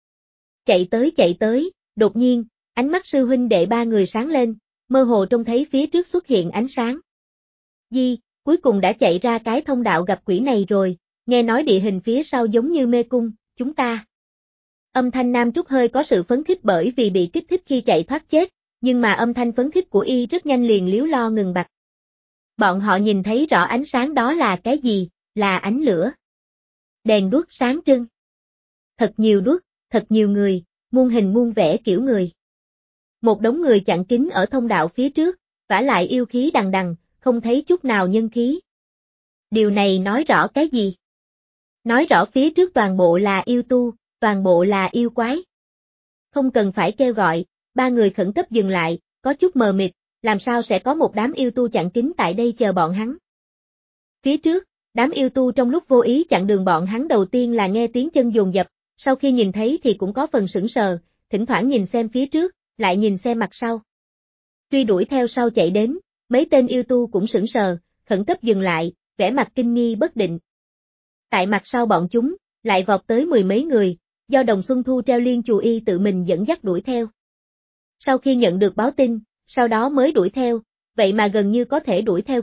Chạy tới, đột nhiên, ánh mắt sư huynh đệ ba người sáng lên, mơ hồ trông thấy phía trước xuất hiện ánh sáng. Cuối cùng đã chạy ra cái thông đạo gặp quỷ này rồi, nghe nói địa hình phía sau giống như mê cung, chúng ta. Âm thanh Nam Trúc hơi có sự phấn khích bởi vì bị kích thích khi chạy thoát chết, nhưng mà âm thanh phấn khích của y rất nhanh liền liếu lo ngừng bặt. Bọn họ nhìn thấy rõ ánh sáng đó là cái gì, là ánh lửa. Đèn đuốc sáng trưng. Thật nhiều đuốc, thật nhiều người, muôn hình muôn vẻ kiểu người. Một đống người chặn kín ở thông đạo phía trước, vả lại yêu khí đằng đằng, không thấy chút nào nhân khí. Điều này nói rõ cái gì? Nói rõ phía trước toàn bộ là yêu tu, toàn bộ là yêu quái. Không cần phải kêu gọi, ba người khẩn cấp dừng lại, có chút mờ mịt, làm sao sẽ có một đám yêu tu chặn kín tại đây chờ bọn hắn. Phía trước, đám yêu tu trong lúc vô ý chặn đường bọn hắn đầu tiên là nghe tiếng chân dồn dập, sau khi nhìn thấy thì cũng có phần sững sờ, thỉnh thoảng nhìn xem phía trước, lại nhìn xem mặt sau. Truy đuổi theo sau chạy đến, mấy tên yêu tu cũng sững sờ, khẩn cấp dừng lại, vẻ mặt kinh nghi bất định. Tại mặt sau bọn chúng, lại vọt tới 10 mấy người, do Đồng Xuân Thu treo liên chù y tự mình dẫn dắt đuổi theo. Sau khi nhận được báo tin, sau đó mới đuổi theo, vậy mà gần như có thể đuổi theo kịp,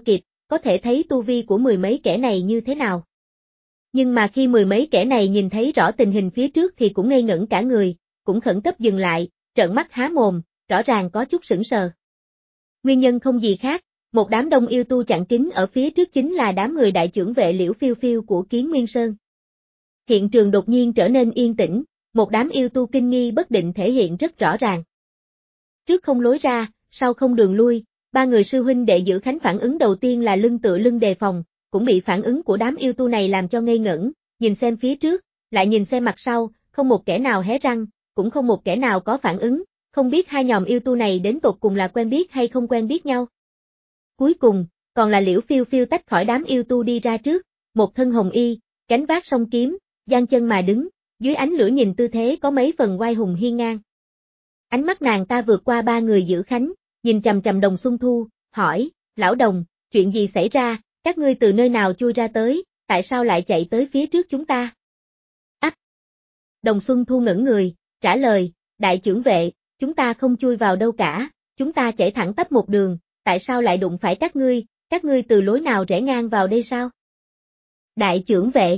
có thể thấy tu vi của mười mấy kẻ này như thế nào. Nhưng mà khi mười mấy kẻ này nhìn thấy rõ tình hình phía trước thì cũng ngây ngẩn cả người, cũng khẩn cấp dừng lại, trợn mắt há mồm, rõ ràng có chút sững sờ. Nguyên nhân không gì khác, một đám đông yêu tu chặn kín ở phía trước chính là đám người đại trưởng vệ Liễu Phiêu Phiêu của Kiến Nguyên Sơn. Hiện trường đột nhiên trở nên yên tĩnh, một đám yêu tu kinh nghi bất định thể hiện rất rõ ràng. Trước không lối ra, sau không đường lui, ba người sư huynh đệ Giữ Khánh phản ứng đầu tiên là lưng tựa lưng đề phòng, cũng bị phản ứng của đám yêu tu này làm cho ngây ngẩn, nhìn xem phía trước, lại nhìn xem mặt sau, không một kẻ nào hé răng, cũng không một kẻ nào có phản ứng, không biết hai nhòm yêu tu này đến tột cùng là quen biết hay không quen biết nhau. Cuối cùng, còn là Liễu Phiêu Phiêu tách khỏi đám yêu tu đi ra trước, một thân hồng y, cánh vác song kiếm, giang chân mà đứng, dưới ánh lửa nhìn tư thế có mấy phần oai hùng hiên ngang. Ánh mắt nàng ta vượt qua ba người Giữ Khánh, nhìn chằm chằm Đồng Xuân Thu, hỏi, lão Đồng, chuyện gì xảy ra, các ngươi từ nơi nào chui ra tới, tại sao lại chạy tới phía trước chúng ta? Ách! Đồng Xuân Thu ngẩn người, trả lời, đại trưởng vệ, chúng ta không chui vào đâu cả, chúng ta chạy thẳng tắp một đường, tại sao lại đụng phải các ngươi từ lối nào rẽ ngang vào đây sao? Đại trưởng vệ!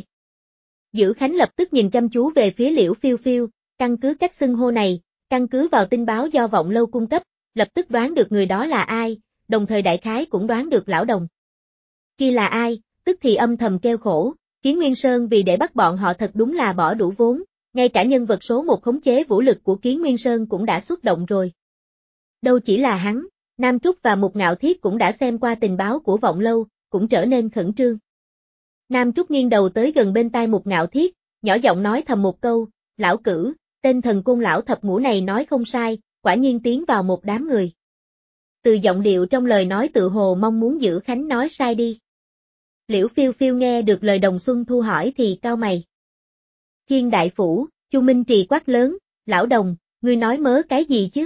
Giữ Khánh lập tức nhìn chăm chú về phía Liễu Phiêu Phiêu, căn cứ cách xưng hô này, căn cứ vào tin báo do Vọng Lâu cung cấp, lập tức đoán được người đó là ai, đồng thời đại khái cũng đoán được lão Đồng. Kia là ai, tức thì âm thầm kêu khổ, Kiến Nguyên Sơn vì để bắt bọn họ thật đúng là bỏ đủ vốn, ngay cả nhân vật số một khống chế vũ lực của Kiến Nguyên Sơn cũng đã xuất động rồi. Đâu chỉ là hắn, Nam Trúc và Mục Ngạo Thiết cũng đã xem qua tình báo của Vọng Lâu, cũng trở nên khẩn trương. Nam Trúc nghiêng đầu tới gần bên tai Mục Ngạo Thiết, nhỏ giọng nói thầm một câu, lão cử, tên thần côn lão thập ngũ này nói không sai, quả nhiên tiến vào một đám người. Từ giọng điệu trong lời nói tự hồ mong muốn Giữ Khánh nói sai đi. Liễu Phiêu Phiêu nghe được lời Đồng Xuân Thu hỏi thì cau mày. Thiên đại phủ, Chu Minh Trì quát lớn, lão Đồng, ngươi nói mớ cái gì chứ?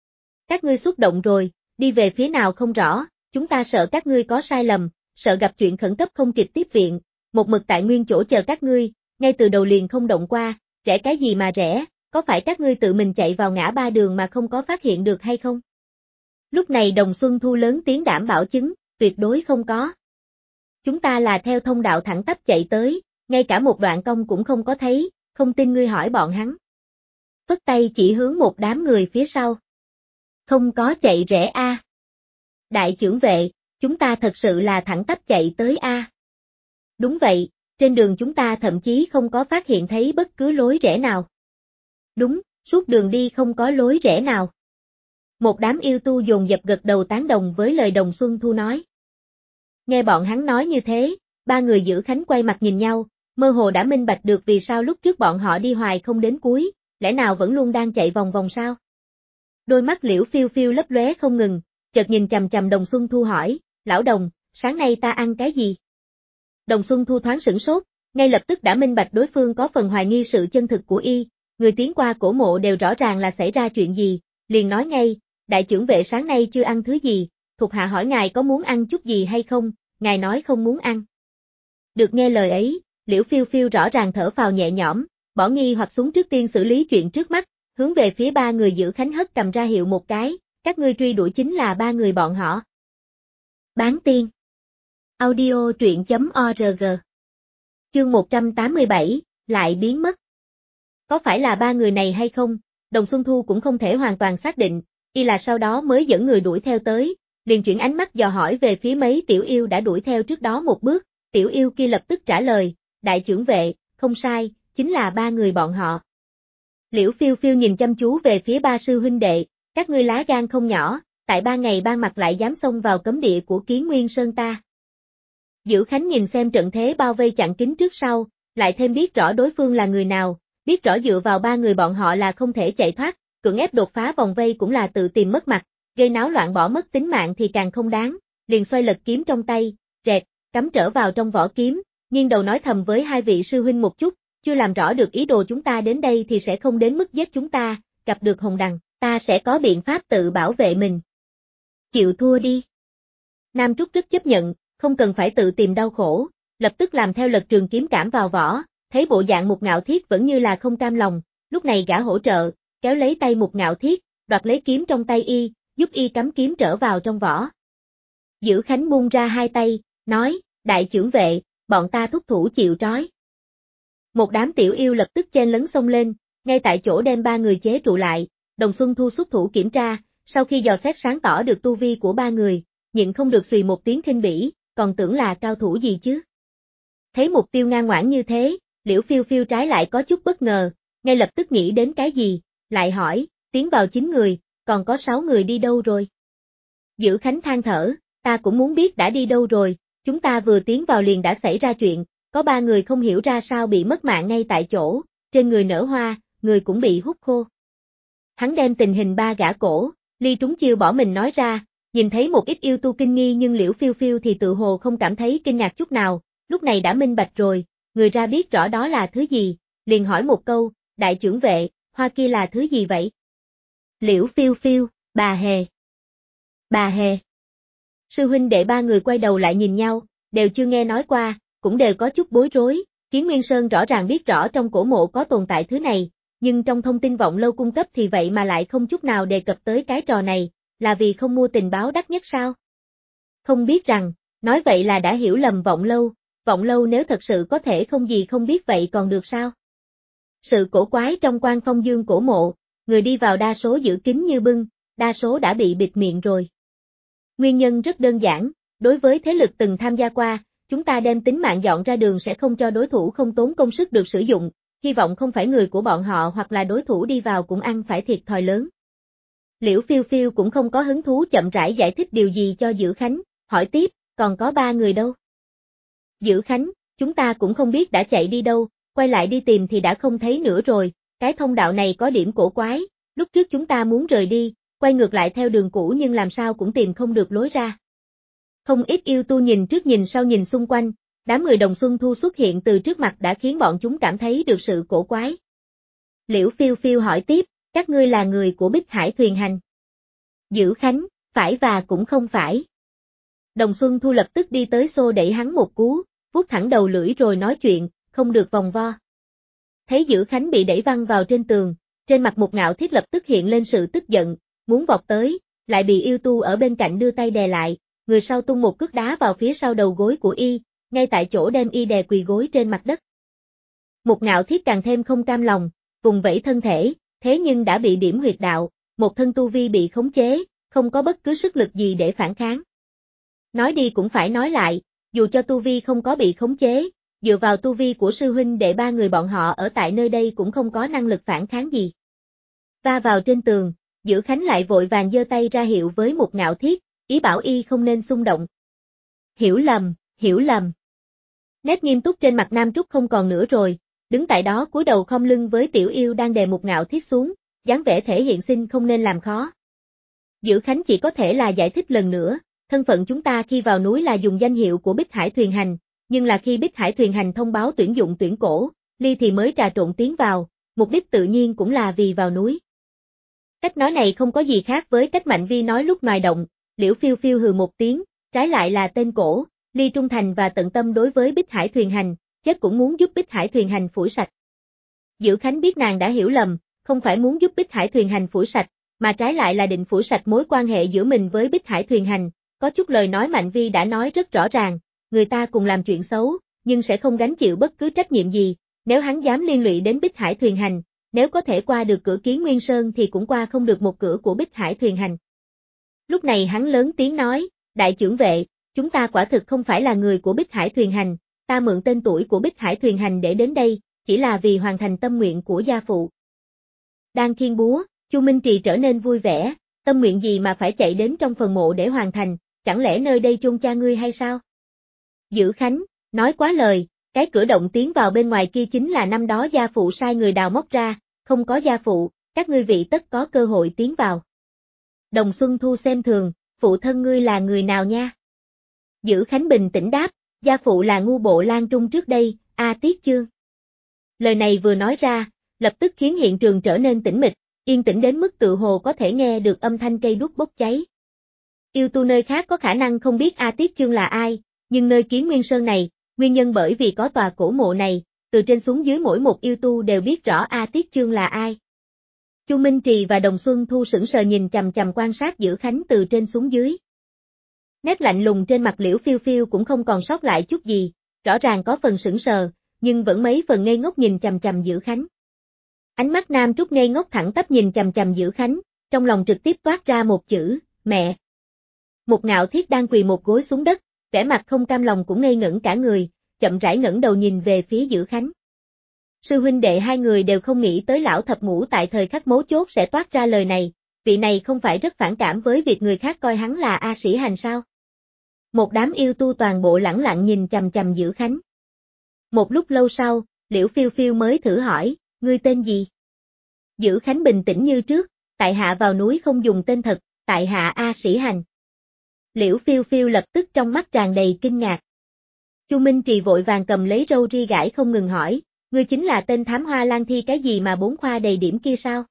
Các ngươi xuất động rồi, đi về phía nào không rõ, chúng ta sợ các ngươi có sai lầm, sợ gặp chuyện khẩn cấp không kịp tiếp viện, một mực tại nguyên chỗ chờ các ngươi, ngay từ đầu liền không động qua, rẽ cái gì mà rẽ, có phải các ngươi tự mình chạy vào ngã ba đường mà không có phát hiện được hay không? Lúc này Đồng Xuân Thu lớn tiếng đảm bảo chứng, tuyệt đối không có. Chúng ta là theo thông đạo thẳng tắp chạy tới, ngay cả một đoạn cong cũng không có thấy, không tin ngươi hỏi bọn hắn. Phất tay chỉ hướng một đám người phía sau. Không có chạy rẽ a. Đại trưởng vệ, chúng ta thật sự là thẳng tắp chạy tới a. Đúng vậy, trên đường chúng ta thậm chí không có phát hiện thấy bất cứ lối rẽ nào. Đúng, suốt đường đi không có lối rẽ nào. Một đám yêu tu dồn dập gật đầu tán đồng với lời Đồng Xuân Thu nói. Nghe bọn hắn nói như thế, ba người Giữ Khánh quay mặt nhìn nhau, mơ hồ đã minh bạch được vì sao lúc trước bọn họ đi hoài không đến cuối, lẽ nào vẫn luôn đang chạy vòng vòng sao? Đôi mắt Liễu Phiêu Phiêu lấp lóe không ngừng, chợt nhìn chằm chằm Đồng Xuân Thu hỏi, lão Đồng, sáng nay ta ăn cái gì? Đồng Xuân Thu thoáng sửng sốt, ngay lập tức đã minh bạch đối phương có phần hoài nghi sự chân thực của y, người tiến qua cổ mộ đều rõ ràng là xảy ra chuyện gì, liền nói ngay, đại trưởng vệ sáng nay chưa ăn thứ gì, thuộc hạ hỏi ngài có muốn ăn chút gì hay không, ngài nói không muốn ăn. Được nghe lời ấy, Liễu Phiêu Phiêu rõ ràng thở phào nhẹ nhõm, bỏ nghi hoặc xuống trước tiên xử lý chuyện trước mắt, hướng về phía ba người Giữ Khánh hất cầm ra hiệu một cái, các ngươi truy đuổi chính là ba người bọn họ. Bán tiên. Audio truyện.org. Chương 187, lại biến mất. Có phải là ba người này hay không, Đồng Xuân Thu cũng không thể hoàn toàn xác định, y là sau đó mới dẫn người đuổi theo tới, liền chuyển ánh mắt dò hỏi về phía mấy tiểu yêu đã đuổi theo trước đó một bước, tiểu yêu kia lập tức trả lời, đại trưởng vệ, không sai, chính là ba người bọn họ. Liễu Phiêu Phiêu nhìn chăm chú về phía ba sư huynh đệ, các ngươi lá gan không nhỏ, tại ba ngày ban mặt lại dám xông vào cấm địa của Kiến Nguyên Sơn ta. Giữ Khánh nhìn xem trận thế bao vây chặn kín trước sau, lại thêm biết rõ đối phương là người nào, biết rõ dựa vào ba người bọn họ là không thể chạy thoát, cưỡng ép đột phá vòng vây cũng là tự tìm mất mặt, gây náo loạn bỏ mất tính mạng thì càng không đáng, liền xoay lật kiếm trong tay, rẹt, cắm trở vào trong vỏ kiếm, nghiêng đầu nói thầm với hai vị sư huynh một chút, chưa làm rõ được ý đồ chúng ta đến đây thì sẽ không đến mức giết chúng ta, gặp được Hồng Đằng, ta sẽ có biện pháp tự bảo vệ mình. Chịu thua đi. Nam Trúc rất chấp nhận, không cần phải tự tìm đau khổ, lập tức làm theo lật trường kiếm cảm vào vỏ, thấy bộ dạng Mục Ngạo Thiết vẫn như là không cam lòng, lúc này gã hỗ trợ, kéo lấy tay Mục Ngạo Thiết, đoạt lấy kiếm trong tay y, giúp y cắm kiếm trở vào trong vỏ. Giữ Khánh buông ra hai tay, nói, đại trưởng vệ, bọn ta thúc thủ chịu trói. Một đám tiểu yêu lập tức chen lấn xông lên, ngay tại chỗ đem ba người chế trụ lại, Đồng Xuân Thu xuất thủ kiểm tra, sau khi dò xét sáng tỏ được tu vi của ba người, nhịn không được xùy một tiếng khinh bỉ, còn tưởng là cao thủ gì chứ. Thấy mục tiêu ngoan ngoãn như thế, Liễu Phiêu Phiêu trái lại có chút bất ngờ, ngay lập tức nghĩ đến cái gì, lại hỏi, tiến vào 9 người, còn có 6 người đi đâu rồi? Dữ Khánh than thở, ta cũng muốn biết đã đi đâu rồi, chúng ta vừa tiến vào liền đã xảy ra chuyện, có 3 người không hiểu ra sao bị mất mạng ngay tại chỗ, trên người nở hoa, người cũng bị hút khô. Hắn đem tình hình ba gã cổ, ly trúng chiêu bỏ mình nói ra, nhìn thấy một ít yêu tu kinh nghi nhưng Liễu Phiêu Phiêu thì tự hồ không cảm thấy kinh ngạc chút nào, lúc này đã minh bạch rồi, người ra biết rõ đó là thứ gì, liền hỏi một câu, đại trưởng vệ, hoa kia là thứ gì vậy? Liễu Phiêu Phiêu, bà Hề. Bà Hề. Sư huynh đệ ba người quay đầu lại nhìn nhau, đều chưa nghe nói qua, cũng đều có chút bối rối, Kiến Nguyên Sơn rõ ràng biết rõ trong cổ mộ có tồn tại thứ này, nhưng trong thông tin vọng lâu cung cấp thì vậy mà lại không chút nào đề cập tới cái trò này, là vì không mua tình báo đắt nhất sao? Không biết rằng, nói vậy là đã hiểu lầm vọng lâu nếu thật sự có thể không gì không biết vậy còn được sao? Sự cổ quái trong Quan Phong Dương cổ mộ, người đi vào đa số giữ kín như bưng, đa số đã bị bịt miệng rồi. Nguyên nhân rất đơn giản, đối với thế lực từng tham gia qua, chúng ta đem tính mạng dọn ra đường sẽ không cho đối thủ không tốn công sức được sử dụng, hy vọng không phải người của bọn họ hoặc là đối thủ đi vào cũng ăn phải thiệt thòi lớn. Liễu Phiêu Phiêu cũng không có hứng thú chậm rãi giải thích điều gì cho Dữ Khánh, hỏi tiếp, còn có 3 người đâu? Dữ Khánh, chúng ta cũng không biết đã chạy đi đâu, quay lại đi tìm thì đã không thấy nữa rồi, cái thông đạo này có điểm cổ quái, lúc trước chúng ta muốn rời đi, quay ngược lại theo đường cũ nhưng làm sao cũng tìm không được lối ra. Không ít yêu tu nhìn trước nhìn sau nhìn xung quanh, đám người Đồng Xuân Thu xuất hiện từ trước mặt đã khiến bọn chúng cảm thấy được sự cổ quái. Liễu Phiêu Phiêu hỏi tiếp, các ngươi là người của Bích Hải Thuyền Hành. Dữ Khánh, phải và cũng không phải. Đồng Xuân Thu lập tức đi tới xô đẩy hắn một cú, vuốt thẳng đầu lưỡi rồi nói chuyện, không được vòng vo. Thấy Dữ Khánh bị đẩy văng vào trên tường, trên mặt Mục Ngạo Thiết lập tức hiện lên sự tức giận, muốn vọt tới, lại bị yêu tu ở bên cạnh đưa tay đè lại, người sau tung một cước đá vào phía sau đầu gối của y, ngay tại chỗ đem y đè quỳ gối trên mặt đất. Mục Ngạo Thiết càng thêm không cam lòng, vùng vẫy thân thể, thế nhưng đã bị điểm huyệt đạo, một thân tu vi bị khống chế, không có bất cứ sức lực gì để phản kháng. Nói đi cũng phải nói lại, dù cho tu vi không có bị khống chế, dựa vào tu vi của sư huynh đệ ba người bọn họ ở tại nơi đây cũng không có năng lực phản kháng gì. Va vào trên tường, Dữ Khánh lại vội vàng giơ tay ra hiệu với Mục Ngạo Thiết, ý bảo y không nên xung động. Hiểu lầm, hiểu lầm. Nét nghiêm túc trên mặt Nam Trúc không còn nữa rồi, đứng tại đó cúi đầu khom lưng với tiểu yêu đang đè Mục Ngạo Thiết xuống, dáng vẻ thể hiện xin không nên làm khó. Dữ Khánh chỉ có thể là giải thích lần nữa, thân phận chúng ta khi vào núi là dùng danh hiệu của Bích Hải Thuyền Hành, nhưng là khi Bích Hải Thuyền Hành thông báo tuyển dụng tuyển cổ, Ly thì mới trà trộn tiến vào, mục đích tự nhiên cũng là vì vào núi. Cách nói này không có gì khác với cách Mạnh Vi nói lúc ngoài động, Liễu Phiêu Phiêu hừ một tiếng, trái lại là tên cổ, Ly trung thành và tận tâm đối với Bích Hải Thuyền Hành, chết cũng muốn giúp Bích Hải Thuyền Hành phủi sạch. Dữ Khánh biết nàng đã hiểu lầm, không phải muốn giúp Bích Hải Thuyền Hành phủi sạch, mà trái lại là định phủi sạch mối quan hệ giữa mình với Bích Hải Thuyền Hành, có chút lời nói Mạnh Vi đã nói rất rõ ràng, người ta cùng làm chuyện xấu, nhưng sẽ không gánh chịu bất cứ trách nhiệm gì, nếu hắn dám liên lụy đến Bích Hải Thuyền Hành, nếu có thể qua được cửa Kiến Nguyên Sơn thì cũng qua không được một cửa của Bích Hải Thuyền Hành. Lúc này hắn lớn tiếng nói, đại trưởng vệ, chúng ta quả thực không phải là người của Bích Hải Thuyền Hành, ta mượn tên tuổi của Bích Hải Thuyền Hành để đến đây, chỉ là vì hoàn thành tâm nguyện của gia phụ. Đang khiêng búa, Chu Minh Trì trở nên vui vẻ, tâm nguyện gì mà phải chạy đến trong phần mộ để hoàn thành, chẳng lẽ nơi đây chôn cha ngươi hay sao? Dữ Khánh, nói quá lời, cái cửa động tiến vào bên ngoài kia chính là năm đó gia phụ sai người đào móc ra, không có gia phụ, các ngươi vị tất có cơ hội tiến vào. Đồng Xuân Thu xem thường, phụ thân ngươi là người nào nha? Dữ Khánh bình tĩnh đáp, gia phụ là Ngu Bộ Lan Trung trước đây, A Tiết Chương. Lời này vừa nói ra, lập tức khiến hiện trường trở nên tĩnh mịch, yên tĩnh đến mức tự hồ có thể nghe được âm thanh cây đuốc bốc cháy. Yêu tu nơi khác có khả năng không biết A Tiết Chương là ai, nhưng nơi Kiến Nguyên Sơn này, nguyên nhân bởi vì có tòa cổ mộ này, từ trên xuống dưới mỗi một yêu tu đều biết rõ A Tiết Chương là ai. Chu Minh Trì và Đồng Xuân Thu sững sờ nhìn chằm chằm quan sát Dữ Khánh từ trên xuống dưới. Nét lạnh lùng trên mặt Liễu Phiêu Phiêu cũng không còn sót lại chút gì, rõ ràng có phần sững sờ, nhưng vẫn mấy phần ngây ngốc nhìn chằm chằm Dữ Khánh. Ánh mắt Nam Trúc ngây ngốc thẳng tắp nhìn chằm chằm Dữ Khánh, trong lòng trực tiếp toát ra một chữ, mẹ. Một Ngạo Thiết đang quỳ một gối xuống đất, vẻ mặt không cam lòng cũng ngây ngẩn cả người, chậm rãi ngẩng đầu nhìn về phía Dữ Khánh. Sư huynh đệ hai người đều không nghĩ tới lão thập ngũ tại thời khắc mấu chốt sẽ toát ra lời này, vị này không phải rất phản cảm với việc người khác coi hắn là A Sĩ Hành sao? Một đám yêu tu toàn bộ lẳng lặng nhìn chằm chằm Dữ Khánh. Một lúc lâu sau, Liễu Phiêu Phiêu mới thử hỏi, ngươi tên gì? Dữ Khánh bình tĩnh như trước, tại hạ vào núi không dùng tên thật, tại hạ A Sĩ Hành. Liễu Phiêu Phiêu lập tức trong mắt tràn đầy kinh ngạc. Chu Minh Trì vội vàng cầm lấy râu ria gãi không ngừng hỏi, ngươi chính là tên thám hoa lang thi cái gì mà 4 khoa đầy điểm kia sao?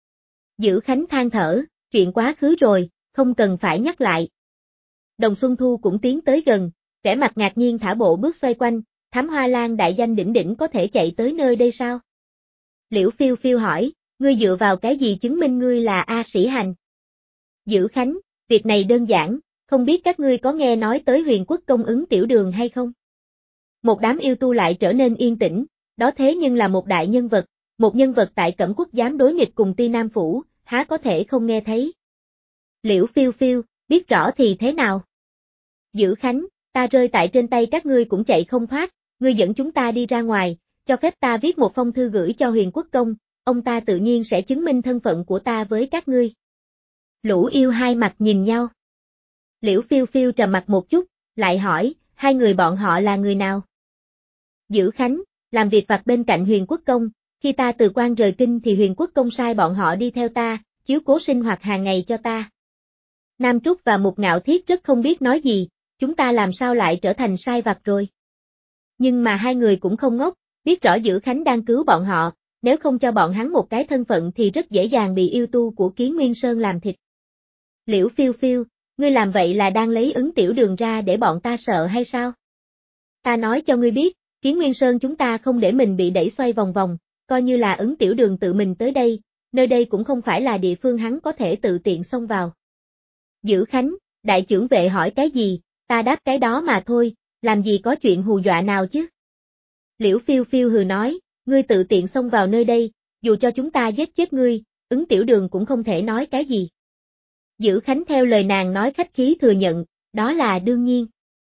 Dữ Khánh than thở, chuyện quá khứ rồi, không cần phải nhắc lại. Đồng Xuân Thu cũng tiến tới gần, vẻ mặt ngạc nhiên thả bộ bước xoay quanh, thám hoa lang đại danh đỉnh đỉnh có thể chạy tới nơi đây sao? Liễu Phiêu Phiêu hỏi, ngươi dựa vào cái gì chứng minh ngươi là A Sĩ Hành? Dữ Khánh, việc này đơn giản, không biết các ngươi có nghe nói tới Huyền Quốc công Ứng Tiểu Đường hay không? Một đám yêu tu lại trở nên yên tĩnh, đó thế nhưng là một đại nhân vật, một nhân vật tại Cẩm Quốc dám đối nghịch cùng Ti Nam Phủ, há có thể không nghe thấy? Liễu Phiêu Phiêu, biết rõ thì thế nào? Dữ Khánh, ta rơi tại trên tay các ngươi cũng chạy không thoát, ngươi dẫn chúng ta đi ra ngoài, cho phép ta viết một phong thư gửi cho Huyền Quốc công, ông ta tự nhiên sẽ chứng minh thân phận của ta với các ngươi. Lũ yêu hai mặt nhìn nhau. Liễu Phiêu Phiêu trầm mặt một chút, lại hỏi, hai người bọn họ là người nào? Dữ Khánh, làm việc vặt bên cạnh Huyền Quốc công, khi ta từ quan rời kinh thì Huyền Quốc công sai bọn họ đi theo ta, chiếu cố sinh hoạt hàng ngày cho ta. Nam Trúc và Mục Ngạo Thiết rất không biết nói gì, chúng ta làm sao lại trở thành sai vặt rồi. Nhưng mà hai người cũng không ngốc, biết rõ Dữ Khánh đang cứu bọn họ, nếu không cho bọn hắn một cái thân phận thì rất dễ dàng bị yêu tu của Kiến Nguyên Sơn làm thịt. Liễu Phiêu Phiêu, ngươi làm vậy là đang lấy Ứng Tiểu Đường ra để bọn ta sợ hay sao? Ta nói cho ngươi biết, Kiến Nguyên Sơn chúng ta không để mình bị đẩy xoay vòng vòng, coi như là Ứng Tiểu Đường tự mình tới đây, nơi đây cũng không phải là địa phương hắn có thể tự tiện xông vào. Dữ Khánh, đại trưởng vệ hỏi cái gì, ta đáp cái đó mà thôi, làm gì có chuyện hù dọa nào chứ? Liễu Phiêu Phiêu hừ nói, ngươi tự tiện xông vào nơi đây, dù cho chúng ta giết chết ngươi, Ứng Tiểu Đường cũng không thể nói cái gì. Dữ Khánh theo lời nàng nói khách khí thừa nhận, đó là đương nhiên.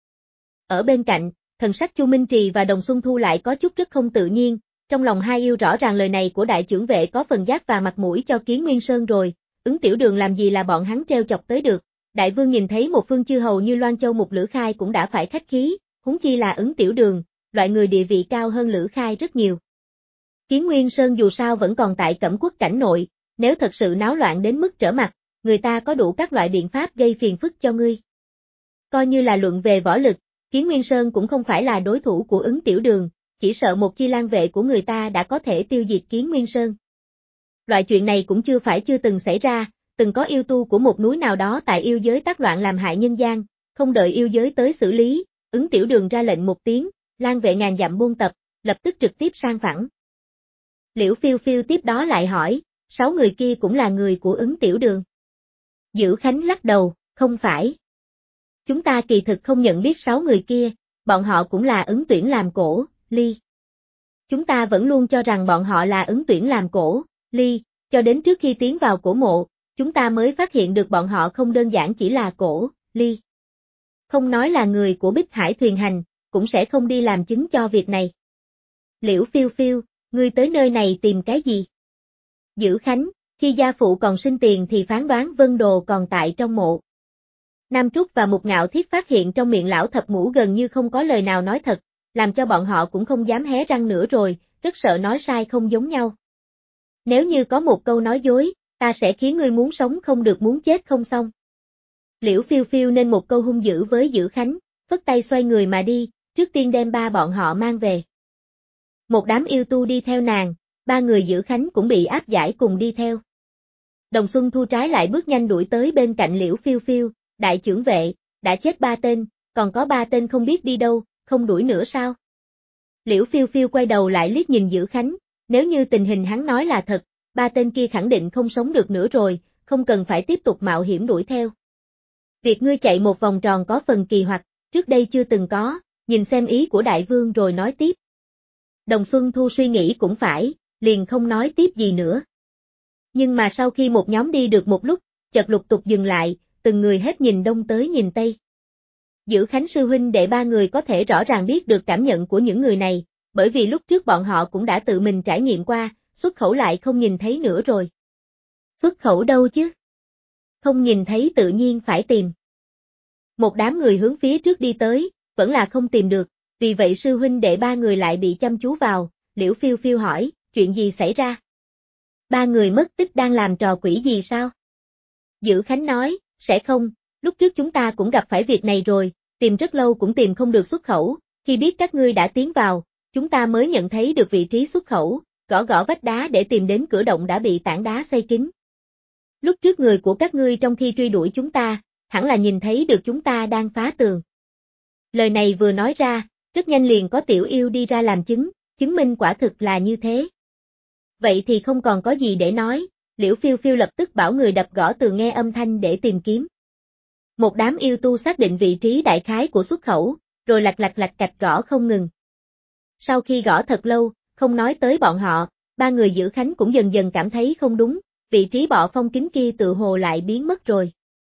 Ở bên cạnh, thần sắc Chu Minh Trì và Đồng Xuân Thu lại có chút rất không tự nhiên, trong lòng hai yêu rõ ràng lời này của đại trưởng vệ có phần giác và mặt mũi cho Kiến Nguyên Sơn rồi, Ứng Tiểu Đường làm gì là bọn hắn treo chọc tới được, đại vương nhìn thấy một phương chư hầu như Loan Châu Mục Lữ Khai cũng đã phải khách khí, huống chi là Ứng Tiểu Đường, loại người địa vị cao hơn Lữ Khai rất nhiều. Kiến Nguyên Sơn dù sao vẫn còn tại Cẩm Quốc cảnh nội, nếu thật sự náo loạn đến mức trở mặt, người ta có đủ các loại biện pháp gây phiền phức cho ngươi. Coi như là luận về võ lực, Kiến Nguyên Sơn cũng không phải là đối thủ của Ứng Tiểu Đường, chỉ sợ một chi lang vệ của người ta đã có thể tiêu diệt Kiến Nguyên Sơn. Loại chuyện này cũng chưa từng xảy ra, từng có yêu tu của một núi nào đó tại yêu giới tác loạn làm hại nhân gian, không đợi yêu giới tới xử lý, Ứng Tiểu Đường ra lệnh một tiếng, lang vệ ngàn dặm buôn tập, lập tức trực tiếp sang phẳng. Liễu Phiêu Phiêu tiếp đó lại hỏi, 6 người kia cũng là người của Ứng Tiểu Đường. Dữ Khánh lắc đầu, không phải. Chúng ta kỳ thực không nhận biết 6 người kia, bọn họ cũng là Ứng Tuyển làm cổ, ly. Chúng ta vẫn luôn cho rằng bọn họ là Ứng Tuyển làm cổ, ly, cho đến trước khi tiến vào cổ mộ, chúng ta mới phát hiện được bọn họ không đơn giản chỉ là cổ, ly. Không nói là người của Bích Hải thuyền hành, cũng sẽ không đi làm chứng cho việc này. Liễu Phiêu Phiêu, ngươi tới nơi này tìm cái gì? Dữ Khánh, khi gia phụ còn sinh tiền thì phán đoán Vân Đồ còn tại trong mộ. Nam Trúc và Mục Ngạo Thiết phát hiện trong miệng lão thập ngũ gần như không có lời nào nói thật, làm cho bọn họ cũng không dám hé răng nữa rồi, rất sợ nói sai không giống nhau. Nếu như có một câu nói dối, ta sẽ khiến ngươi muốn sống không được muốn chết không xong. Liễu Phiêu Phiêu nên một câu hung dữ với Dữ Khánh, phất tay xoay người mà đi, trước tiên đem ba bọn họ mang về. Một đám yêu tu đi theo nàng, ba người Dữ Khánh cũng bị áp giải cùng đi theo. Đồng Xuân Thu trái lại bước nhanh đuổi tới bên cạnh Liễu Phiêu Phiêu, đại trưởng vệ, đã chết 3 tên, còn có 3 tên không biết đi đâu, không đuổi nữa sao? Liễu Phiêu Phiêu quay đầu lại liếc nhìn Dữ Khánh, nếu như tình hình hắn nói là thật, 3 tên kia khẳng định không sống được nữa rồi, không cần phải tiếp tục mạo hiểm đuổi theo. Việc ngươi chạy một vòng tròn có phần kỳ hoặc, trước đây chưa từng có, nhìn xem ý của đại vương rồi nói tiếp. Đồng Xuân Thu suy nghĩ cũng phải, liền không nói tiếp gì nữa. Nhưng mà sau khi một nhóm đi được một lúc, chợt lục tục dừng lại, từng người hết nhìn đông tới nhìn tây. Giữ Khánh sư huynh đệ ba người có thể rõ ràng biết được cảm nhận của những người này, bởi vì lúc trước bọn họ cũng đã tự mình trải nghiệm qua, xuất khẩu lại không nhìn thấy nữa rồi. Xuất khẩu đâu chứ? Không nhìn thấy tự nhiên phải tìm. Một đám người hướng phía trước đi tới, vẫn là không tìm được, vì vậy sư huynh đệ ba người lại bị chăm chú vào, Liễu Phiêu Phiêu hỏi, chuyện gì xảy ra? Ba người mất tích đang làm trò quỷ gì sao? Giữ Khánh nói, sẽ không, lúc trước chúng ta cũng gặp phải việc này rồi, tìm rất lâu cũng tìm không được xuất khẩu, khi biết các ngươi đã tiến vào, chúng ta mới nhận thấy được vị trí xuất khẩu, gõ gõ vách đá để tìm đến cửa động đã bị tảng đá xây kín. Lúc trước người của các ngươi trong khi truy đuổi chúng ta, hẳn là nhìn thấy được chúng ta đang phá tường. Lời này vừa nói ra, rất nhanh liền có tiểu yêu đi ra làm chứng minh quả thực là như thế. Vậy thì không còn có gì để nói, Liễu Phiêu Phiêu lập tức bảo người đập gõ tường nghe âm thanh để tìm kiếm. Một đám yêu tu xác định vị trí đại khái của xuất khẩu, rồi lạch cạch gõ không ngừng. Sau khi gõ thật lâu, không nói tới bọn họ, ba người Giữ Khánh cũng dần dần cảm thấy không đúng, vị trí bọ phong kín kia tự hồ lại biến mất rồi.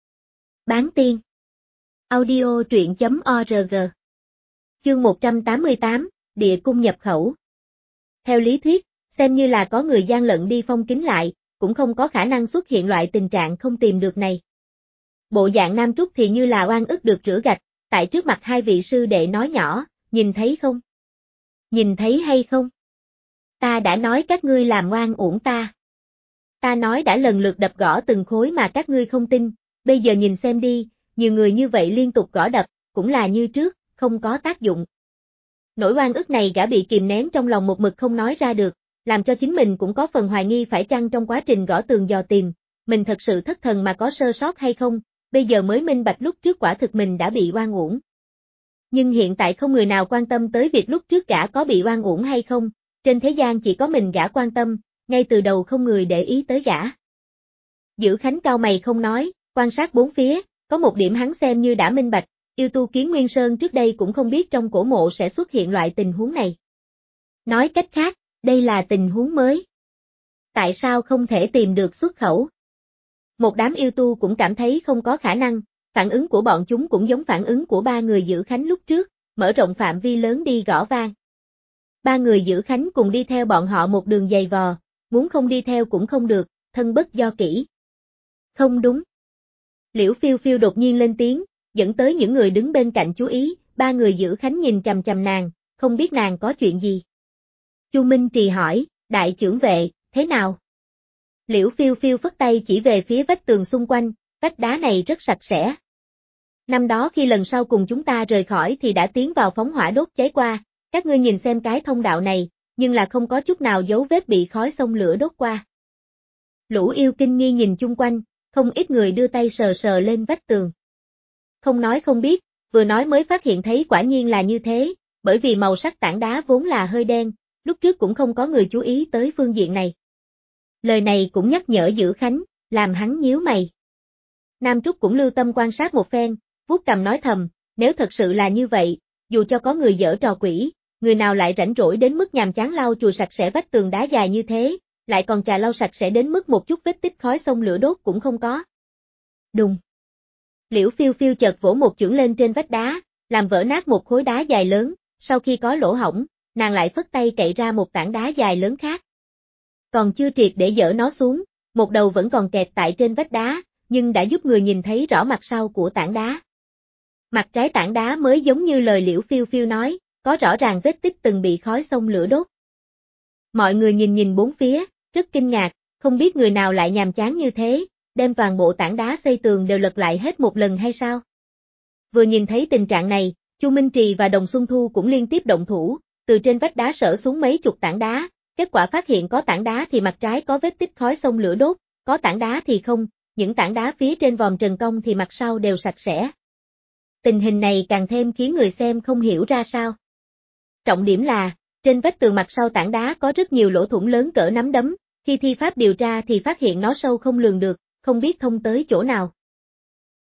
Bán tiên. Audio truyện.org. Chương 188, Địa cung nhập khẩu. Theo lý thuyết, xem như là có người gian lận đi phong kín lại, cũng không có khả năng xuất hiện loại tình trạng không tìm được này. Bộ dạng Nam Trúc thì như là oan ức được rửa gạch, tại trước mặt hai vị sư đệ nói nhỏ, nhìn thấy không? Nhìn thấy hay không? Ta đã nói các ngươi làm oan uổng ta. Ta nói đã lần lượt đập gõ từng khối mà các ngươi không tin, bây giờ nhìn xem đi, nhiều người như vậy liên tục gõ đập, cũng là như trước, không có tác dụng. Nỗi oan ức này gã bị kìm nén trong lòng một mực không nói ra được, làm cho chính mình cũng có phần hoài nghi phải chăng trong quá trình gõ tường dò tìm, mình thật sự thất thần mà có sơ sót hay không, bây giờ mới minh bạch lúc trước quả thực mình đã bị oan uổng. Nhưng hiện tại không người nào quan tâm tới việc lúc trước gã có bị oan uổng hay không, trên thế gian chỉ có mình gã quan tâm, ngay từ đầu không người để ý tới gã. Giữ Khánh cao mày không nói, quan sát bốn phía, có một điểm hắn xem như đã minh bạch, yêu tu Kiến Nguyên Sơn trước đây cũng không biết trong cổ mộ sẽ xuất hiện loại tình huống này. Nói cách khác, đây là tình huống mới. Tại sao không thể tìm được xuất khẩu? Một đám yêu tu cũng cảm thấy không có khả năng, phản ứng của bọn chúng cũng giống phản ứng của ba người Giữ Khánh lúc trước, mở rộng phạm vi lớn đi gõ vang. Ba người Giữ Khánh cùng đi theo bọn họ một đường dày vò, muốn không đi theo cũng không được, thân bất do kỷ. Không đúng. Liễu Phiêu Phiêu đột nhiên lên tiếng, dẫn tới những người đứng bên cạnh chú ý, ba người Giữ Khánh nhìn chằm chằm nàng, không biết nàng có chuyện gì. Chu Minh Trì hỏi, đại trưởng vệ, thế nào? Liễu Phiêu Phiêu phất tay chỉ về phía vách tường xung quanh, vách đá này rất sạch sẽ. Năm đó khi lần sau cùng chúng ta rời khỏi thì đã tiến vào phóng hỏa đốt cháy qua, các ngươi nhìn xem cái thông đạo này, nhưng là không có chút nào dấu vết bị khói xông lửa đốt qua. Lũ yêu kinh nghi nhìn chung quanh, không ít người đưa tay sờ sờ lên vách tường. Không nói không biết, vừa nói mới phát hiện thấy quả nhiên là như thế, bởi vì màu sắc tảng đá vốn là hơi đen, lúc trước cũng không có người chú ý tới phương diện này. Lời này cũng nhắc nhở Giữ Khánh, làm hắn nhíu mày. Nam Trúc cũng lưu tâm quan sát một phen, vuốt cằm nói thầm, nếu thật sự là như vậy, dù cho có người giở trò quỷ, người nào lại rảnh rỗi đến mức nhàm chán lau chùi sạch sẽ vách tường đá dài như thế, lại còn chà lau sạch sẽ đến mức một chút vết tích khói xông lửa đốt cũng không có. Đùng. Liễu Phiêu Phiêu chợt vỗ một chưởng lên trên vách đá, làm vỡ nát một khối đá dài lớn, sau khi có lỗ hổng, nàng lại phất tay cậy ra một tảng đá dài lớn khác. Còn chưa triệt để dỡ nó xuống, một đầu vẫn còn kẹt tại trên vách đá, nhưng đã giúp người nhìn thấy rõ mặt sau của tảng đá. Mặt trái tảng đá mới giống như lời Liễu Phiêu Phiêu nói, có rõ ràng vết tích từng bị khói xông lửa đốt. Mọi người nhìn bốn phía, rất kinh ngạc, không biết người nào lại nhàm chán như thế, đem toàn bộ tảng đá xây tường đều lật lại hết một lần hay sao? Vừa nhìn thấy tình trạng này, Chu Minh Trì và Đồng Xuân Thu cũng liên tiếp động thủ, từ trên vách đá sở xuống mấy chục tảng đá, kết quả phát hiện có tảng đá thì mặt trái có vết tích khói xông lửa đốt, có tảng đá thì không, những tảng đá phía trên vòm trần cong thì mặt sau đều sạch sẽ. Tình hình này càng thêm khiến người xem không hiểu ra sao. Trọng điểm là, trên vách tường mặt sau tảng đá có rất nhiều lỗ thủng lớn cỡ nắm đấm, khi thi pháp điều tra thì phát hiện nó sâu không lường được, không biết thông tới chỗ nào.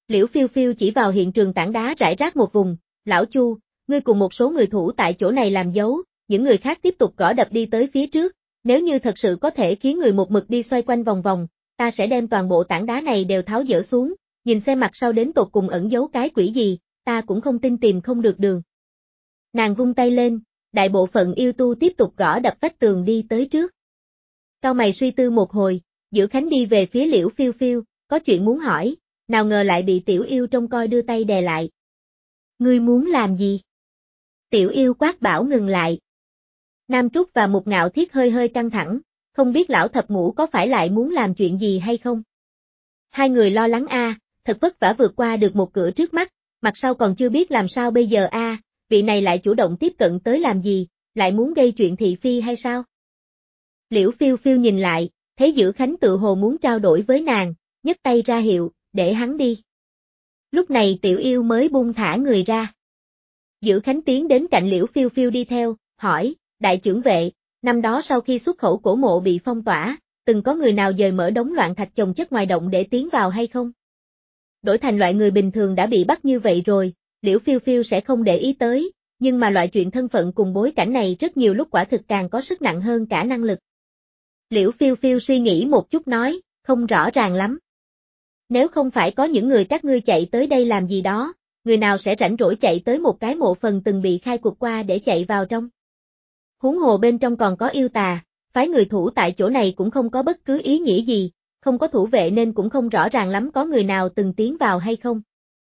Liễu Phiêu Phiêu chỉ vào hiện trường tảng đá rải rác một vùng, lão Chu, ngươi cùng một số người thủ tại chỗ này làm dấu, những người khác tiếp tục gõ đập đi tới phía trước, nếu như thật sự có thể khiến người một mực đi xoay quanh vòng vòng, ta sẽ đem toàn bộ tảng đá này đều tháo dỡ xuống, nhìn xem mặt sau đến tột cùng ẩn giấu cái quỷ gì, ta cũng không tin tìm không được đường. Nàng vung tay lên, đại bộ phận yêu tu tiếp tục gõ đập vách tường đi tới trước. Cao mày suy tư một hồi, Dữ Khánh đi về phía Liễu Phiêu Phiêu, có chuyện muốn hỏi, nào ngờ lại bị tiểu yêu trông coi đưa tay đè lại. Ngươi muốn làm gì? Tiểu yêu quát bảo ngừng lại. Nam Trúc và Mục Ngạo Thiết hơi hơi căng thẳng, không biết lão thập ngũ có phải lại muốn làm chuyện gì hay không? Hai người lo lắng thật vất vả vượt qua được một cửa trước mắt, mặt sau còn chưa biết làm sao bây giờ vị này lại chủ động tiếp cận tới làm gì, lại muốn gây chuyện thị phi hay sao? Liễu Phiêu Phiêu nhìn lại, thấy Dữ Khánh tự hồ muốn trao đổi với nàng, nhấc tay ra hiệu, để hắn đi. Lúc này tiểu yêu mới buông thả người ra. Dữ Khánh tiến đến cạnh Liễu Phiêu Phiêu đi theo, hỏi, đại trưởng vệ, năm đó sau khi xuất khẩu cổ mộ bị phong tỏa, từng có người nào dời mở đống loạn thạch chồng chất ngoài động để tiến vào hay không? Đổi thành loại người bình thường đã bị bắt như vậy rồi, Liễu Phiêu Phiêu sẽ không để ý tới, nhưng mà loại chuyện thân phận cùng bối cảnh này rất nhiều lúc quả thực càng có sức nặng hơn cả năng lực. Liễu Phiêu Phiêu suy nghĩ một chút nói, không rõ ràng lắm. Nếu không phải có những người các ngươi chạy tới đây làm gì đó, người nào sẽ rảnh rỗi chạy tới một cái mộ phần từng bị khai quật qua để chạy vào trong. Huống hồ bên trong còn có yêu tà, phái người thủ tại chỗ này cũng không có bất cứ ý nghĩa gì, không có thủ vệ nên cũng không rõ ràng lắm có người nào từng tiến vào hay không.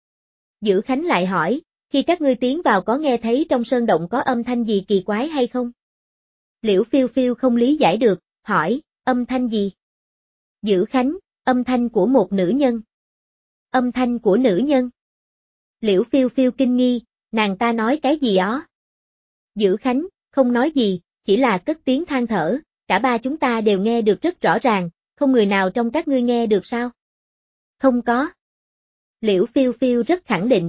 Dữ Khánh lại hỏi, khi các ngươi tiến vào có nghe thấy trong sơn động có âm thanh gì kỳ quái hay không? Liễu Phiêu Phiêu không lý giải được, hỏi, âm thanh gì? Dữ Khánh, âm thanh của một nữ nhân. Âm thanh của nữ nhân? Liễu Phiêu Phiêu kinh nghi, nàng ta nói cái gì đó? Dữ Khánh, không nói gì, chỉ là cất tiếng than thở, cả ba chúng ta đều nghe được rất rõ ràng, không người nào trong các ngươi nghe được sao? Không có. Liễu Phiêu Phiêu rất khẳng định.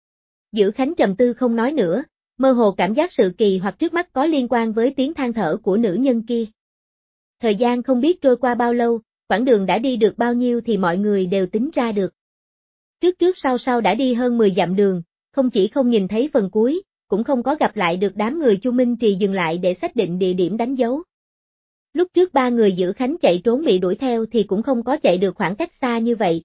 Dữ Khánh trầm tư không nói nữa, mơ hồ cảm giác sự kỳ hoặc trước mắt có liên quan với tiếng than thở của nữ nhân kia. Thời gian không biết trôi qua bao lâu, quãng đường đã đi được bao nhiêu thì mọi người đều tính ra được. Trước trước sau sau đã đi hơn 10 dặm đường, không chỉ không nhìn thấy phần cuối, cũng không có gặp lại được đám người Chu Minh Trì dừng lại để xác định địa điểm đánh dấu. Lúc trước ba người Dữ Khánh chạy trốn bị đuổi theo thì cũng không có chạy được khoảng cách xa như vậy.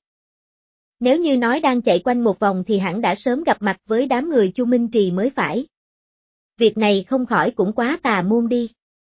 Nếu như nói đang chạy quanh một vòng thì hẳn đã sớm gặp mặt với đám người Chu Minh Trì mới phải. Việc này không khỏi cũng quá tà môn đi.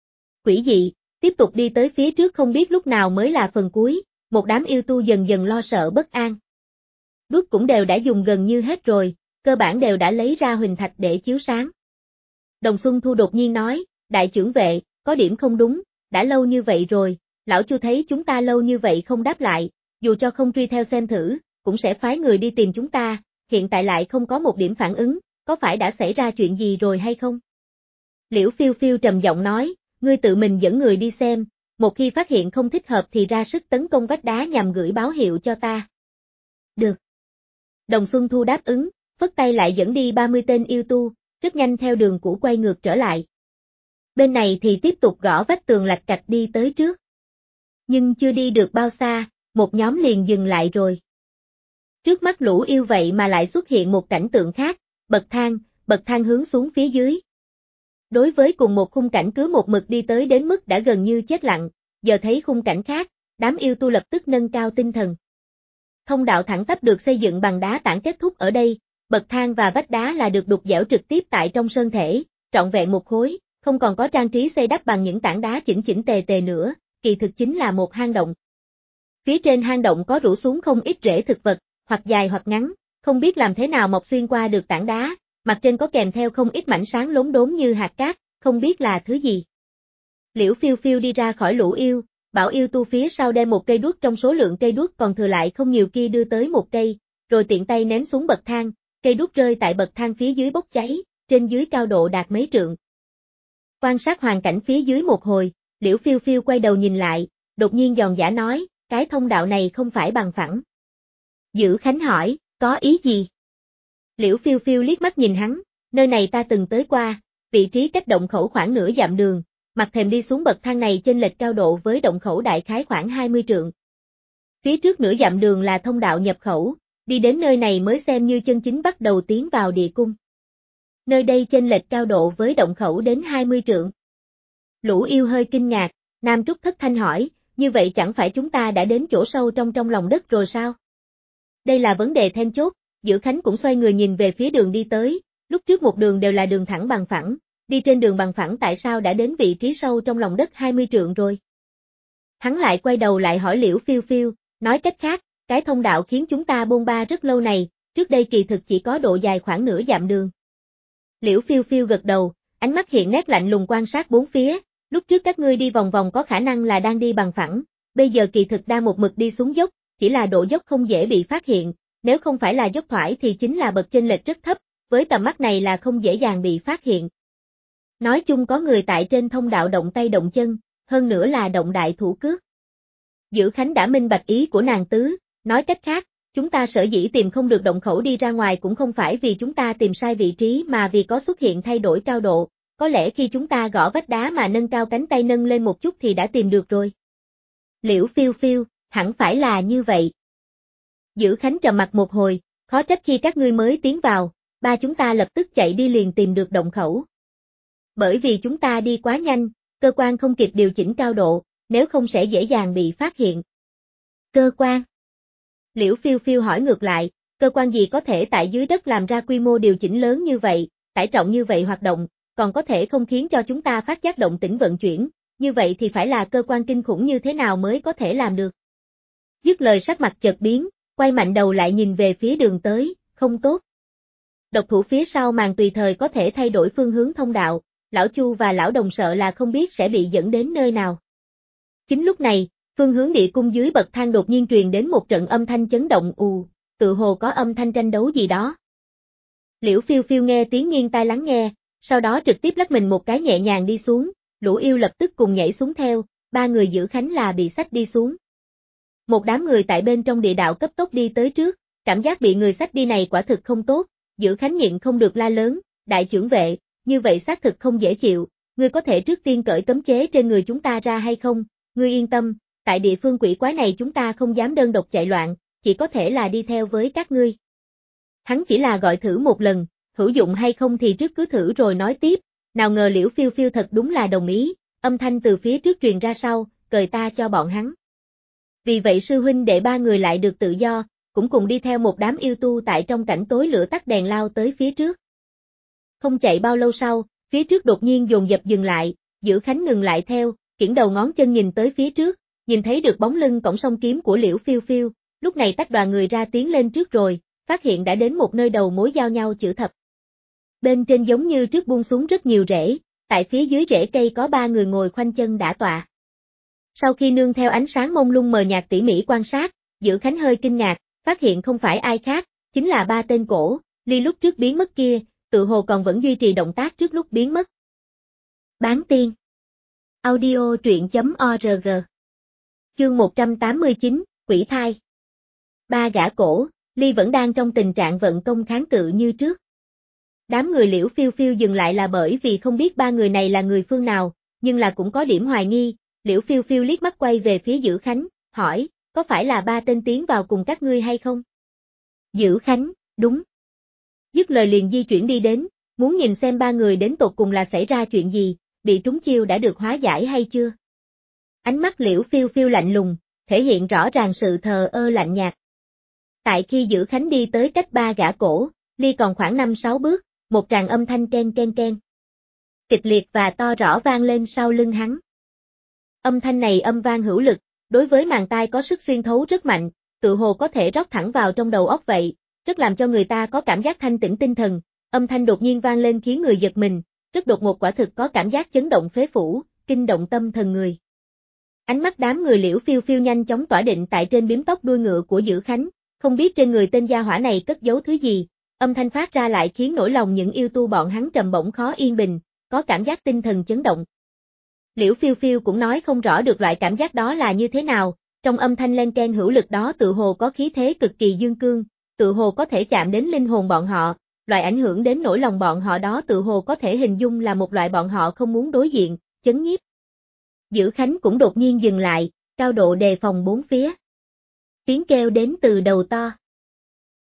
Quỷ dị, tiếp tục đi tới phía trước không biết lúc nào mới là phần cuối, một đám yêu tu dần dần lo sợ bất an. Đuốc cũng đều đã dùng gần như hết rồi, cơ bản đều đã lấy ra huỳnh thạch để chiếu sáng. Đồng Xuân Thu đột nhiên nói, đại trưởng vệ, có điểm không đúng, đã lâu như vậy rồi, lão Chu thấy chúng ta lâu như vậy không đáp lại, dù cho không truy theo xem thử, cũng sẽ phái người đi tìm chúng ta, hiện tại lại không có một điểm phản ứng, có phải đã xảy ra chuyện gì rồi hay không? Liễu Phiêu Phiêu trầm giọng nói, ngươi tự mình dẫn người đi xem, một khi phát hiện không thích hợp thì ra sức tấn công vách đá nhằm gửi báo hiệu cho ta. Được. Đồng Xuân Thu đáp ứng, phất tay lại dẫn đi 30 tên yêu tu, rất nhanh theo đường cũ quay ngược trở lại. Bên này thì tiếp tục gõ vách tường lạch cạch đi tới trước. Nhưng chưa đi được bao xa, một nhóm liền dừng lại rồi. Trước mắt lũ yêu vậy mà lại xuất hiện một cảnh tượng khác, bậc thang hướng xuống phía dưới. Đối với cùng một khung cảnh cứ một mực đi tới đến mức đã gần như chết lặng, giờ thấy khung cảnh khác, đám yêu tu lập tức nâng cao tinh thần. Thông đạo thẳng tắp được xây dựng bằng đá tảng kết thúc ở đây, bậc thang và vách đá là được đục dẻo trực tiếp tại trong sơn thể, trọn vẹn một khối, không còn có trang trí xây đắp bằng những tảng đá chỉnh chỉnh tề tề nữa, kỳ thực chính là một hang động. Phía trên hang động có rủ xuống không ít rễ thực vật, hoặc dài hoặc ngắn, không biết làm thế nào mọc xuyên qua được tảng đá, mặt trên có kèm theo không ít mảnh sáng lốm đốm như hạt cát, không biết là thứ gì. Liễu Phiêu Phiêu đi ra khỏi lũ yêu, bảo yêu tu phía sau đem một cây đuốc trong số lượng cây đuốc còn thừa lại không nhiều kia đưa tới một cây, rồi tiện tay ném xuống bậc thang, cây đuốc rơi tại bậc thang phía dưới bốc cháy, trên dưới cao độ đạt mấy trượng. Quan sát hoàn cảnh phía dưới một hồi, Liễu Phiêu Phiêu quay đầu nhìn lại, đột nhiên giòn giã nói, cái thông đạo này không phải bằng phẳng. Dữ Khánh hỏi, có ý gì? Liễu Phiêu Phiêu liếc mắt nhìn hắn, nơi này ta từng tới qua, vị trí cách động khẩu khoảng nửa dặm đường, mặt thềm đi xuống bậc thang này chênh lệch cao độ với động khẩu đại khái khoảng 20 trượng. Phía trước nửa dặm đường là thông đạo nhập khẩu, đi đến nơi này mới xem như chân chính bắt đầu tiến vào địa cung. Nơi đây chênh lệch cao độ với động khẩu đến 20 trượng. Lũ yêu hơi kinh ngạc, Nam Trúc thất thanh hỏi, như vậy chẳng phải chúng ta đã đến chỗ sâu trong lòng đất rồi sao? Đây là vấn đề then chốt, Dữ Khánh cũng xoay người nhìn về phía đường đi tới, lúc trước một đường đều là đường thẳng bằng phẳng, đi trên đường bằng phẳng tại sao đã đến vị trí sâu trong lòng đất 20 trượng rồi? Hắn lại quay đầu lại hỏi Liễu Phiêu Phiêu, nói cách khác, cái thông đạo khiến chúng ta bôn ba rất lâu này, trước đây kỳ thực chỉ có độ dài khoảng nửa dặm đường. Liễu Phiêu Phiêu gật đầu, ánh mắt hiện nét lạnh lùng quan sát bốn phía, lúc trước các ngươi đi vòng vòng có khả năng là đang đi bằng phẳng, bây giờ kỳ thực đang một mực đi xuống dốc, chỉ là độ dốc không dễ bị phát hiện, nếu không phải là dốc thoải thì chính là bậc chênh lệch rất thấp, với tầm mắt này là không dễ dàng bị phát hiện. Nói chung có người tại trên thông đạo động tay động chân, hơn nữa là động đại thủ cước. Dữ Khánh đã minh bạch ý của nàng tứ, nói cách khác, chúng ta sở dĩ tìm không được động khẩu đi ra ngoài cũng không phải vì chúng ta tìm sai vị trí mà vì có xuất hiện thay đổi cao độ, có lẽ khi chúng ta gõ vách đá mà nâng cao cánh tay nâng lên một chút thì đã tìm được rồi. Liễu Phiêu Phiêu, hẳn phải là như vậy. Dữ Khánh trầm mặt một hồi, khó trách khi các ngươi mới tiến vào, ba chúng ta lập tức chạy đi liền tìm được động khẩu. Bởi vì chúng ta đi quá nhanh, cơ quan không kịp điều chỉnh cao độ, nếu không sẽ dễ dàng bị phát hiện. Cơ quan? Liễu Phiêu Phiêu hỏi ngược lại, cơ quan gì có thể tại dưới đất làm ra quy mô điều chỉnh lớn như vậy, tải trọng như vậy hoạt động, còn có thể không khiến cho chúng ta phát giác động tĩnh vận chuyển, như vậy thì phải là cơ quan kinh khủng như thế nào mới có thể làm được. Dứt lời sắc mặt chợt biến, quay mạnh đầu lại nhìn về phía đường tới, không tốt. Độc thủ phía sau màn tùy thời có thể thay đổi phương hướng thông đạo, lão Chu và lão Đồng sợ là không biết sẽ bị dẫn đến nơi nào. Chính lúc này, phương hướng địa cung dưới bậc thang đột nhiên truyền đến một trận âm thanh chấn động tự hồ có âm thanh tranh đấu gì đó. Liễu Phiêu Phiêu nghe tiếng nghiêng tai lắng nghe, sau đó trực tiếp lắc mình một cái nhẹ nhàng đi xuống, lũ yêu lập tức cùng nhảy xuống theo, ba người Dữ Khánh là bị xách đi xuống. Một đám người tại bên trong địa đạo cấp tốc đi tới trước, cảm giác bị người xách đi này quả thực không tốt, Dữ Khánh nhịn không được la lớn, đại trưởng vệ, như vậy xác thực không dễ chịu, ngươi có thể trước tiên cởi cấm chế trên người chúng ta ra hay không, ngươi yên tâm, tại địa phương quỷ quái này chúng ta không dám đơn độc chạy loạn, chỉ có thể là đi theo với các ngươi. Hắn chỉ là gọi thử một lần, hữu dụng hay không thì trước cứ thử rồi nói tiếp, nào ngờ Liễu Phiêu Phiêu thật đúng là đồng ý, âm thanh từ phía trước truyền ra sau, cởi ta cho bọn hắn. Vì vậy sư huynh đệ ba người lại được tự do, cũng cùng đi theo một đám yêu tu tại trong cảnh tối lửa tắt đèn lao tới phía trước. Không chạy bao lâu sau, phía trước đột nhiên dồn dập dừng lại, Dữ Khánh ngừng lại theo, kiễng đầu ngón chân nhìn tới phía trước, nhìn thấy được bóng lưng cổng song kiếm của Liễu Phiêu Phiêu, lúc này tách đoàn người ra tiến lên trước rồi, phát hiện đã đến một nơi đầu mối giao nhau chữ thập. Bên trên giống như trước buông xuống rất nhiều rễ, tại phía dưới rễ cây có ba người ngồi khoanh chân đả tọa. Sau khi nương theo ánh sáng mông lung mờ nhạt tỉ mỉ quan sát, Dữ Khánh hơi kinh ngạc, phát hiện không phải ai khác, chính là ba tên cổ, ly lúc trước biến mất kia, tự hồ còn vẫn duy trì động tác trước lúc biến mất. Bán tiên. Audio truyện.org. Chương 189, Quỷ thai. Ba gã cổ, ly vẫn đang trong tình trạng vận công kháng cự như trước. Đám người Liễu Phiêu Phiêu dừng lại là bởi vì không biết ba người này là người phương nào, nhưng là cũng có điểm hoài nghi, Liễu Phiêu Phiêu liếc mắt quay về phía Dữ Khánh, hỏi, có phải là ba tên tiến vào cùng các ngươi hay không? Dữ Khánh, đúng. Dứt lời liền di chuyển đi đến, muốn nhìn xem ba người đến tột cùng là xảy ra chuyện gì, bị trúng chiêu đã được hóa giải hay chưa? Ánh mắt Liễu Phiêu Phiêu lạnh lùng, thể hiện rõ ràng sự thờ ơ lạnh nhạt. Tại khi Dữ Khánh đi tới cách ba gã cổ, ly còn khoảng 5-6 bước, một tràng âm thanh ken ken ken. Kịch liệt và to rõ vang lên sau lưng hắn. Âm thanh này âm vang hữu lực, đối với màng tai có sức xuyên thấu rất mạnh, tự hồ có thể rót thẳng vào trong đầu óc vậy, rất làm cho người ta có cảm giác thanh tĩnh tinh thần, âm thanh đột nhiên vang lên khiến người giật mình, rất đột ngột quả thực có cảm giác chấn động phế phủ, kinh động tâm thần người. Ánh mắt đám người Liễu Phiêu Phiêu nhanh chóng tỏa định tại trên biếm tóc đuôi ngựa của Dữ Khánh, không biết trên người tên gia hỏa này cất giấu thứ gì, âm thanh phát ra lại khiến nỗi lòng những yêu tu bọn hắn trầm bổng khó yên bình, có cảm giác tinh thần chấn động. Liễu Phiêu Phiêu cũng nói không rõ được loại cảm giác đó là như thế nào, trong âm thanh len ken hữu lực đó tự hồ có khí thế cực kỳ dương cương, tự hồ có thể chạm đến linh hồn bọn họ, loại ảnh hưởng đến nỗi lòng bọn họ đó tự hồ có thể hình dung là một loại bọn họ không muốn đối diện, chấn nhiếp. Dữ Khánh cũng đột nhiên dừng lại, cao độ đề phòng bốn phía. Tiếng kêu đến từ đầu to.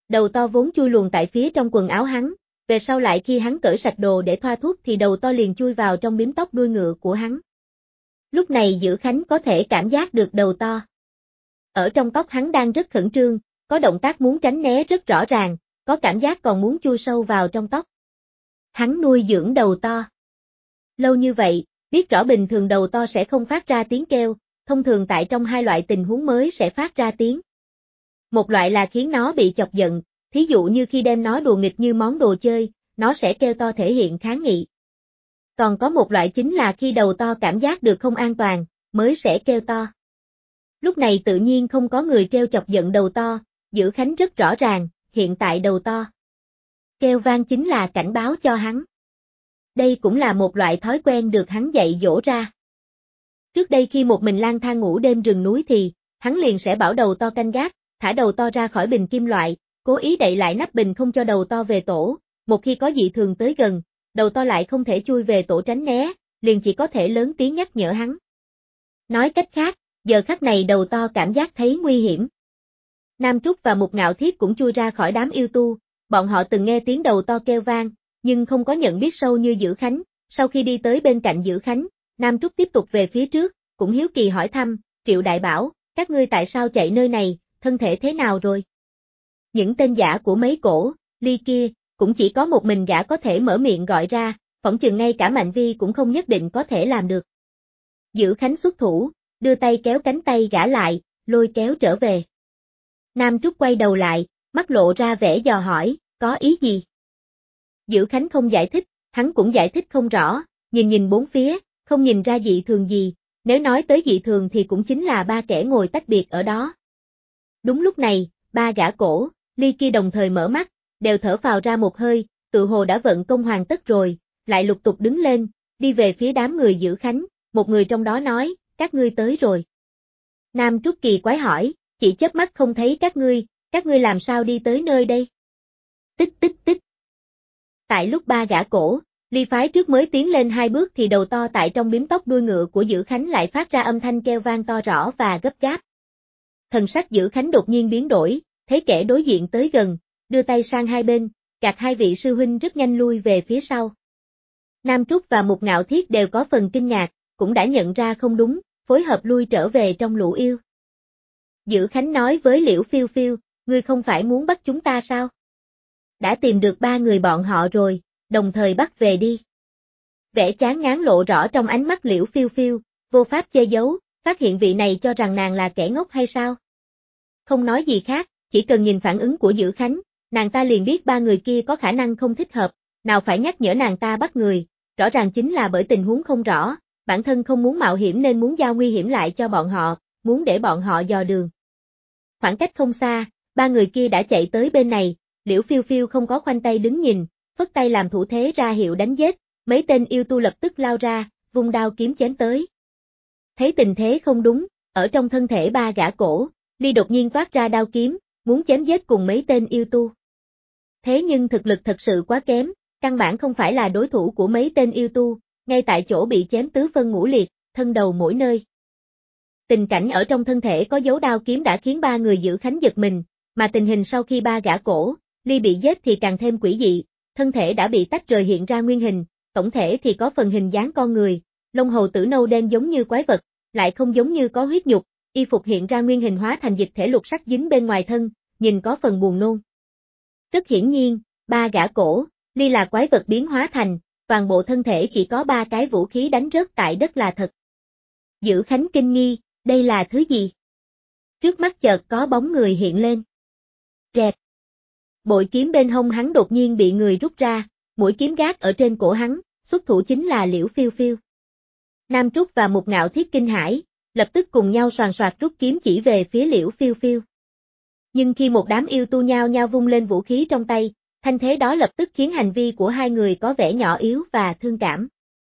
Đầu to vốn chui luồn tại phía trong quần áo hắn, về sau lại khi hắn cởi sạch đồ để thoa thuốc thì đầu to liền chui vào trong bím tóc đuôi ngựa của hắn. Lúc này Dữ Khánh có thể cảm giác được đầu to. Ở trong tóc hắn đang rất khẩn trương, có động tác muốn tránh né rất rõ ràng, có cảm giác còn muốn chui sâu vào trong tóc. Hắn nuôi dưỡng đầu to lâu như vậy, biết rõ bình thường đầu to sẽ không phát ra tiếng kêu, thông thường tại trong hai loại tình huống mới sẽ phát ra tiếng. Một loại là khiến nó bị chọc giận, thí dụ như khi đem nó đùa nghịch như món đồ chơi, nó sẽ kêu to thể hiện kháng nghị. Còn có một loại chính là khi đầu to cảm giác được không an toàn, mới sẽ kêu to. Lúc này tự nhiên không có người trêu chọc giận đầu to, Dữ Khánh rất rõ ràng, hiện tại đầu to kêu vang chính là cảnh báo cho hắn. Đây cũng là một loại thói quen được hắn dạy dỗ ra. Trước đây khi một mình lang thang ngủ đêm rừng núi thì, hắn liền sẽ bảo đầu to canh gác, thả đầu to ra khỏi bình kim loại, cố ý đậy lại nắp bình không cho đầu to về tổ, một khi có dị thường tới gần, đầu to lại không thể chui về tổ tránh né, liền chỉ có thể lớn tiếng nhắc nhở hắn. Nói cách khác, giờ khắc này đầu to cảm giác thấy nguy hiểm. Nam Trúc và Mục Ngạo Thiết cũng chui ra khỏi đám yêu tu, bọn họ từng nghe tiếng đầu to kêu vang, nhưng không có nhận biết sâu như Dữ Khánh, sau khi đi tới bên cạnh Dữ Khánh, Nam Trúc tiếp tục về phía trước, cũng hiếu kỳ hỏi thăm, Triệu Đại Bảo, các ngươi tại sao chạy nơi này, thân thể thế nào rồi? Những tên giả của mấy cổ, ly kia, cũng chỉ có một mình gã có thể mở miệng gọi ra, phỏng chừng ngay cả Mạnh Vi cũng không nhất định có thể làm được. Dữ Khánh xuất thủ, đưa tay kéo cánh tay gã lại, lôi kéo trở về. Nam Trúc quay đầu lại, mắt lộ ra vẻ dò hỏi, có ý gì? Dữ Khánh không giải thích, hắn cũng giải thích không rõ, nhìn bốn phía, không nhìn ra dị thường gì, nếu nói tới dị thường thì cũng chính là ba kẻ ngồi tách biệt ở đó. Đúng lúc này, ba gã cổ, ly kia đồng thời mở mắt, đều thở phào ra một hơi, tự hồ đã vận công hoàn tất rồi, lại lục tục đứng lên, đi về phía đám người Dữ Khánh, một người trong đó nói, các ngươi tới rồi. Nam Trúc kỳ quái hỏi, chỉ chớp mắt không thấy các ngươi làm sao đi tới nơi đây? Tích tích tích. Tại lúc ba gã cổ, ly phái trước mới tiến lên hai bước thì đầu to tại trong bím tóc đuôi ngựa của Dữ Khánh lại phát ra âm thanh kêu vang to rõ và gấp gáp. Thần sắc Dữ Khánh đột nhiên biến đổi, thấy kẻ đối diện tới gần, đưa tay sang hai bên, gạt hai vị sư huynh rất nhanh lui về phía sau. Nam Trúc và Mục Ngạo Thiết đều có phần kinh ngạc, cũng đã nhận ra không đúng, phối hợp lui trở về trong lũ yêu. Dữ Khánh nói với Liễu Phiêu Phiêu, ngươi không phải muốn bắt chúng ta sao? Đã tìm được ba người bọn họ rồi, đồng thời bắt về đi. Vẻ chán ngán lộ rõ trong ánh mắt Liễu Phiêu Phiêu, vô pháp che giấu, phát hiện vị này cho rằng nàng là kẻ ngốc hay sao? Không nói gì khác, chỉ cần nhìn phản ứng của Dữ Khánh, nàng ta liền biết ba người kia có khả năng không thích hợp, nào phải nhắc nhở nàng ta bắt người, rõ ràng chính là bởi tình huống không rõ, bản thân không muốn mạo hiểm nên muốn giao nguy hiểm lại cho bọn họ, muốn để bọn họ dò đường. Khoảng cách không xa, ba người kia đã chạy tới bên này, Liễu Phiêu Phiêu không có khoanh tay đứng nhìn, phất tay làm thủ thế ra hiệu đánh giết, mấy tên yêu tu lập tức lao ra, vung đao kiếm chém tới. Thấy tình thế không đúng, ở trong thân thể ba gã cổ, Ly đột nhiên toát ra đao kiếm, muốn chém giết cùng mấy tên yêu tu. Thế nhưng thực lực thật sự quá kém, căn bản không phải là đối thủ của mấy tên yêu tu, ngay tại chỗ bị chém tứ phân ngũ liệt, thân đầu mỗi nơi. Tình cảnh ở trong thân thể có dấu đao kiếm đã khiến ba người Dữ Khánh giật mình, mà tình hình sau khi ba gã cổ, Ly bị giết thì càng thêm quỷ dị, thân thể đã bị tách rời hiện ra nguyên hình, tổng thể thì có phần hình dáng con người, lông hầu tử nâu đen giống như quái vật, lại không giống như có huyết nhục, y phục hiện ra nguyên hình hóa thành dịch thể lục sắc dính bên ngoài thân, nhìn có phần buồn nôn. Rất hiển nhiên, ba gã cổ, Ly là quái vật biến hóa thành, toàn bộ thân thể chỉ có ba cái vũ khí đánh rớt tại đất là thật. Dữ Khánh kinh nghi, đây là thứ gì? Trước mắt chợt có bóng người hiện lên. Rẹt. Bội kiếm bên hông hắn đột nhiên bị người rút ra, mũi kiếm gác ở trên cổ hắn, xuất thủ chính là Liễu Phiêu Phiêu. Nam Trúc và Mục Ngạo Thiết kinh hãi, lập tức cùng nhau soàn soạt rút kiếm chỉ về phía Liễu Phiêu Phiêu. Nhưng khi một đám yêu tu nhao nhao vung lên vũ khí trong tay, thanh thế đó lập tức khiến hành vi của hai người có vẻ nhỏ yếu và thương cảm.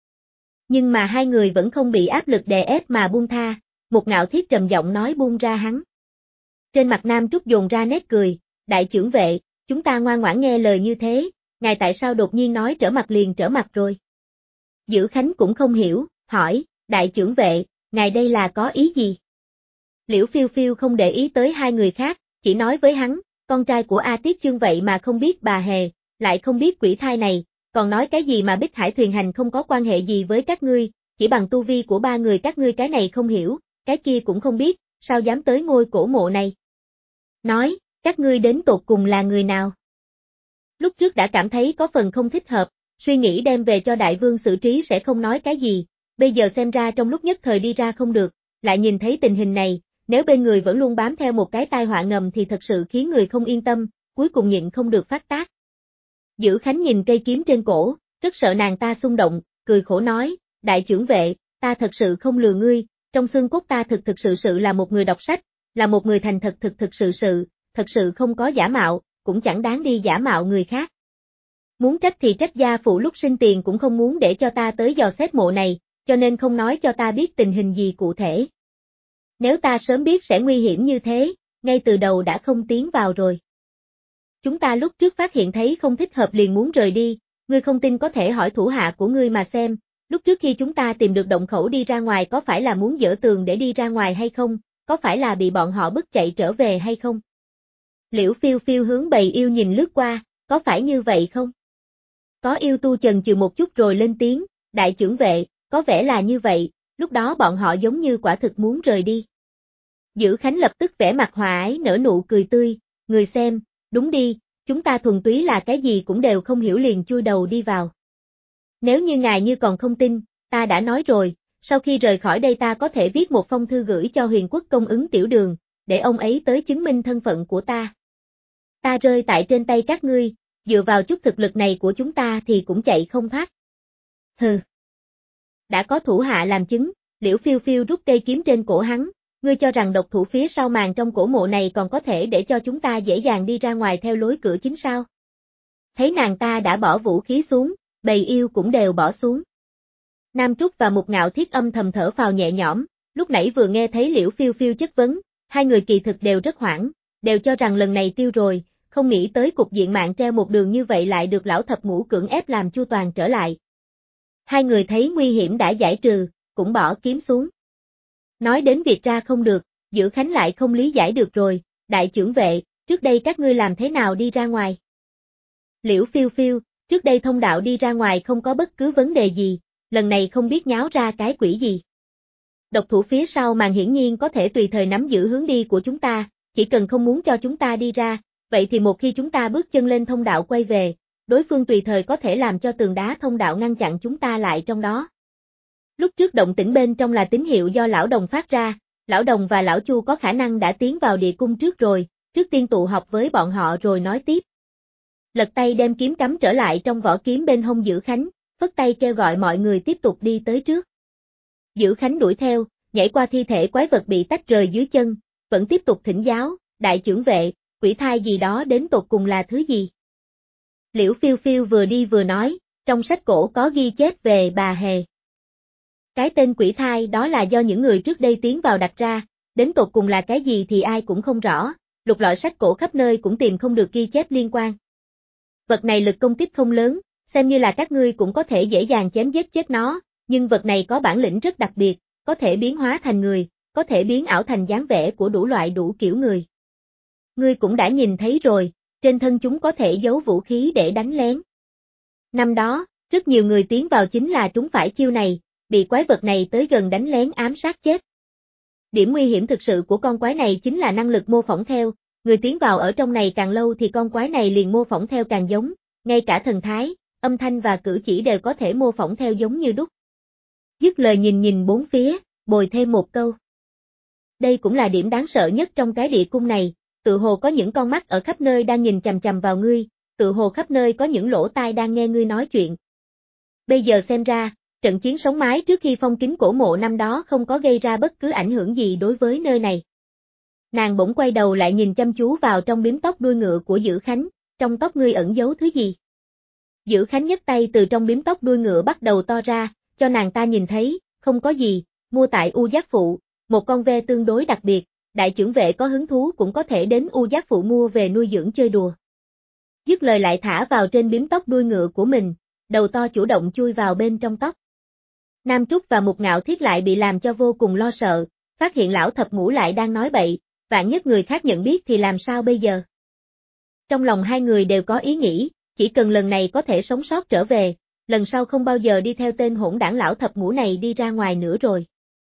Nhưng mà hai người vẫn không bị áp lực đè ép mà buông tha, Mục Ngạo Thiết trầm giọng nói buông ra hắn. Trên mặt Nam Trúc dồn ra nét cười, đại trưởng vệ, chúng ta ngoan ngoãn nghe lời như thế, ngài tại sao đột nhiên nói trở mặt liền trở mặt rồi? Dữ Khánh cũng không hiểu, hỏi, đại trưởng vệ, ngài đây là có ý gì? Liễu Phiêu Phiêu không để ý tới hai người khác, chỉ nói với hắn, Con trai của A Tiết Chương vậy mà không biết bà Hề, lại không biết quỷ thai này, còn nói cái gì mà Bích Hải Thuyền Hành không có quan hệ gì với các ngươi, chỉ bằng tu vi của ba người các ngươi cái này không hiểu, cái kia cũng không biết, sao dám tới ngôi cổ mộ này. Nói, các ngươi đến tột cùng là người nào? Lúc trước đã cảm thấy có phần không thích hợp, suy nghĩ đem về cho đại vương xử trí sẽ không nói cái gì, bây giờ xem ra trong lúc nhất thời đi ra không được, lại nhìn thấy tình hình này, nếu bên người vẫn luôn bám theo một cái tai họa ngầm thì thật sự khiến người không yên tâm, cuối cùng nhịn không được phát tác. Dữ Khánh nhìn cây kiếm trên cổ, rất sợ nàng ta xung động, cười khổ nói, đại trưởng vệ, ta thật sự không lừa ngươi, trong xương cốt ta thực sự là một người đọc sách, là một người thành thực sự không có giả mạo, cũng chẳng đáng đi giả mạo người khác. Muốn trách thì trách gia phụ lúc sinh tiền cũng không muốn để cho ta tới dò xét mộ này, cho nên không nói cho ta biết tình hình gì cụ thể. Nếu ta sớm biết sẽ nguy hiểm như thế, ngay từ đầu đã không tiến vào rồi. Chúng ta lúc trước phát hiện thấy không thích hợp liền muốn rời đi, ngươi không tin có thể hỏi thủ hạ của ngươi mà xem, lúc trước khi chúng ta tìm được động khẩu đi ra ngoài có phải là muốn dỡ tường để đi ra ngoài hay không, có phải là bị bọn họ bức chạy trở về hay không? Liễu Phiêu Phiêu hướng bầy yêu nhìn lướt qua, có phải như vậy không? Có yêu tu chần chừ một chút rồi lên tiếng, đại trưởng vệ, có vẻ là như vậy, lúc đó bọn họ giống như quả thực muốn rời đi. Dữ Khánh lập tức vẻ mặt hòa ái nở nụ cười tươi, người xem, đúng đi, chúng ta thuần túy là cái gì cũng đều không hiểu liền chui đầu đi vào. Nếu như ngài như còn không tin, ta đã nói rồi, sau khi rời khỏi đây ta có thể viết một phong thư gửi cho Huyền Quốc công ứng Tiểu Đường, để ông ấy tới chứng minh thân phận của ta. Ta rơi tại trên tay các ngươi, dựa vào chút thực lực này của chúng ta thì cũng chạy không thoát. Hừ. Đã có thủ hạ làm chứng, Liễu Phiêu Phiêu rút cây kiếm trên cổ hắn, ngươi cho rằng độc thủ phía sau màn trong cổ mộ này còn có thể để cho chúng ta dễ dàng đi ra ngoài theo lối cửa chính sao? Thấy nàng ta đã bỏ vũ khí xuống, bầy yêu cũng đều bỏ xuống. Nam Trúc và Mục Ngạo Thiết âm thầm thở phào nhẹ nhõm, lúc nãy vừa nghe thấy Liễu Phiêu Phiêu chất vấn, hai người kỳ thực đều rất hoảng, đều cho rằng lần này tiêu rồi, không nghĩ tới cục diện mạng treo một đường như vậy lại được lão thập ngũ cưỡng ép làm chu toàn trở lại. Hai người thấy nguy hiểm đã giải trừ, cũng bỏ kiếm xuống. Nói đến việc ra không được, Dữ Khánh lại không lý giải được rồi, đại trưởng vệ, trước đây các ngươi làm thế nào đi ra ngoài? Liễu Phiêu Phiêu, trước đây thông đạo đi ra ngoài không có bất cứ vấn đề gì, lần này không biết nháo ra cái quỷ gì. Độc thủ phía sau màn hiển nhiên có thể tùy thời nắm giữ hướng đi của chúng ta, chỉ cần không muốn cho chúng ta đi ra, vậy thì một khi chúng ta bước chân lên thông đạo quay về, đối phương tùy thời có thể làm cho tường đá thông đạo ngăn chặn chúng ta lại trong đó. Lúc trước động tĩnh bên trong là tín hiệu do lão đồng phát ra, lão đồng và lão Chu có khả năng đã tiến vào địa cung trước rồi, trước tiên tụ họp với bọn họ rồi nói tiếp. Lật tay đem kiếm cắm trở lại trong vỏ kiếm bên hông Dữ Khánh, phất tay kêu gọi mọi người tiếp tục đi tới trước. Dữ Khánh đuổi theo, nhảy qua thi thể quái vật bị tách rời dưới chân, vẫn tiếp tục thỉnh giáo, đại trưởng vệ, quỷ thai gì đó đến tột cùng là thứ gì? Liễu Phiêu Phiêu vừa đi vừa nói, trong sách cổ có ghi chép về bà Hề. Cái tên quỷ thai đó là do những người trước đây tiến vào đặt ra, đến tột cùng là cái gì thì ai cũng không rõ, lục lọi sách cổ khắp nơi cũng tìm không được ghi chép liên quan. Vật này lực công kích không lớn, xem như là các ngươi cũng có thể dễ dàng chém giết chết nó, nhưng vật này có bản lĩnh rất đặc biệt, có thể biến hóa thành người, có thể biến ảo thành dáng vẻ của đủ loại đủ kiểu người. Ngươi cũng đã nhìn thấy rồi, trên thân chúng có thể giấu vũ khí để đánh lén. Năm đó, rất nhiều người tiến vào chính là trúng phải chiêu này, bị quái vật này tới gần đánh lén ám sát chết. Điểm nguy hiểm thực sự của con quái này chính là năng lực mô phỏng theo, người tiến vào ở trong này càng lâu thì con quái này liền mô phỏng theo càng giống, ngay cả thần thái, âm thanh và cử chỉ đều có thể mô phỏng theo giống như đúc. Dứt lời nhìn bốn phía, bồi thêm một câu. Đây cũng là điểm đáng sợ nhất trong cái địa cung này, tự hồ có những con mắt ở khắp nơi đang nhìn chằm chằm vào ngươi, tự hồ khắp nơi có những lỗ tai đang nghe ngươi nói chuyện. Bây giờ xem ra, trận chiến sống mái trước khi phong kín cổ mộ năm đó không có gây ra bất cứ ảnh hưởng gì đối với nơi này. Nàng bỗng quay đầu lại nhìn chăm chú vào trong bím tóc đuôi ngựa của Dữ Khánh, trong tóc ngươi ẩn giấu thứ gì? Dữ Khánh nhấc tay từ trong bím tóc đuôi ngựa bắt đầu to ra, cho nàng ta nhìn thấy, không có gì, mua tại U Giác Phụ, một con ve tương đối đặc biệt, đại trưởng vệ có hứng thú cũng có thể đến U Giác Phụ mua về nuôi dưỡng chơi đùa. Dứt lời lại thả vào trên bím tóc đuôi ngựa của mình, đầu to chủ động chui vào bên trong tóc. Nam Trúc và Mục Ngạo Thiết lại bị làm cho vô cùng lo sợ, phát hiện lão thập ngũ lại đang nói bậy, vạn nhất người khác nhận biết thì làm sao bây giờ? Trong lòng hai người đều có ý nghĩ, chỉ cần lần này có thể sống sót trở về, lần sau không bao giờ đi theo tên hỗn đảng lão thập ngũ này đi ra ngoài nữa rồi.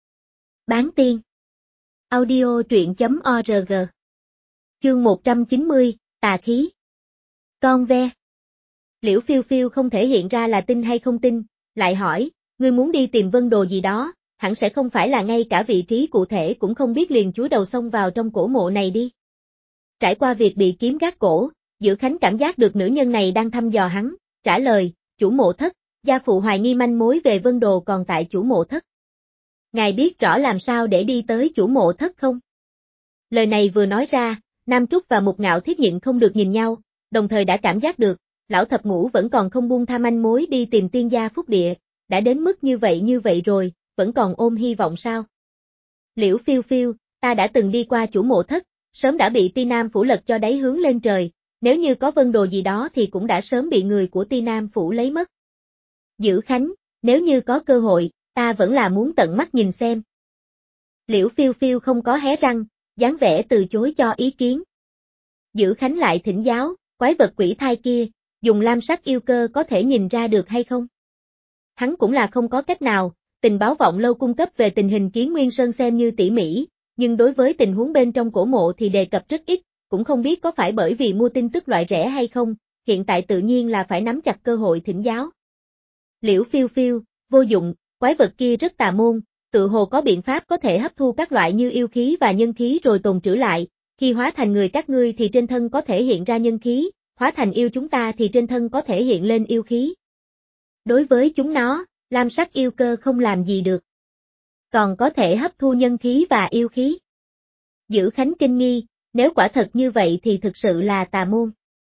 Bán tiên. Audio truyện.org. Chương 190, Tà khí. Con ve. Liễu Phiêu Phiêu không thể hiện ra là tin hay không tin, lại hỏi, ngươi muốn đi tìm Vân Đồ gì đó, hẳn sẽ không phải là ngay cả vị trí cụ thể cũng không biết liền chúi đầu xông vào trong cổ mộ này đi. Trải qua việc bị kiếm gác cổ, Dữ Khánh cảm giác được nữ nhân này đang thăm dò hắn, trả lời, chủ mộ thất, gia phụ hoài nghi manh mối về Vân Đồ còn tại chủ mộ thất. Ngài biết rõ làm sao để đi tới chủ mộ thất không? Lời này vừa nói ra, Nam Trúc và Mục Ngạo Thiết nhịn không được nhìn nhau, đồng thời đã cảm giác được, lão thập ngũ vẫn còn không buông tha manh mối đi tìm tiên gia phúc địa, đã đến mức như vậy rồi, vẫn còn ôm hy vọng sao? Liễu Phiêu Phiêu, ta đã từng đi qua chủ mộ thất, sớm đã bị Ti Nam phủ lật cho đáy hướng lên trời, nếu như có Vân Đồ gì đó thì cũng đã sớm bị người của Ti Nam phủ lấy mất. Dữ Khánh, nếu như có cơ hội, ta vẫn là muốn tận mắt nhìn xem. Liễu Phiêu Phiêu không có hé răng, dáng vẻ từ chối cho ý kiến. Dữ Khánh lại thỉnh giáo, quái vật quỷ thai kia, dùng lam sắc yêu cơ có thể nhìn ra được hay không? Hắn cũng là không có cách nào, tình báo vọng lâu cung cấp về tình hình Kiến Nguyên Sơn xem như tỉ mỉ, nhưng đối với tình huống bên trong cổ mộ thì đề cập rất ít, cũng không biết có phải bởi vì mua tin tức loại rẻ hay không, hiện tại tự nhiên là phải nắm chặt cơ hội thỉnh giáo. Liễu Phiêu Phiêu, vô dụng, quái vật kia rất tà môn, tự hồ có biện pháp có thể hấp thu các loại như yêu khí và nhân khí rồi tồn trữ lại, khi hóa thành người các ngươi thì trên thân có thể hiện ra nhân khí, hóa thành yêu chúng ta thì trên thân có thể hiện lên yêu khí. Đối với chúng nó, lam sắc yêu cơ không làm gì được. Còn có thể hấp thu nhân khí và yêu khí. Dữ Khánh kinh nghi, nếu quả thật như vậy thì thực sự là tà môn.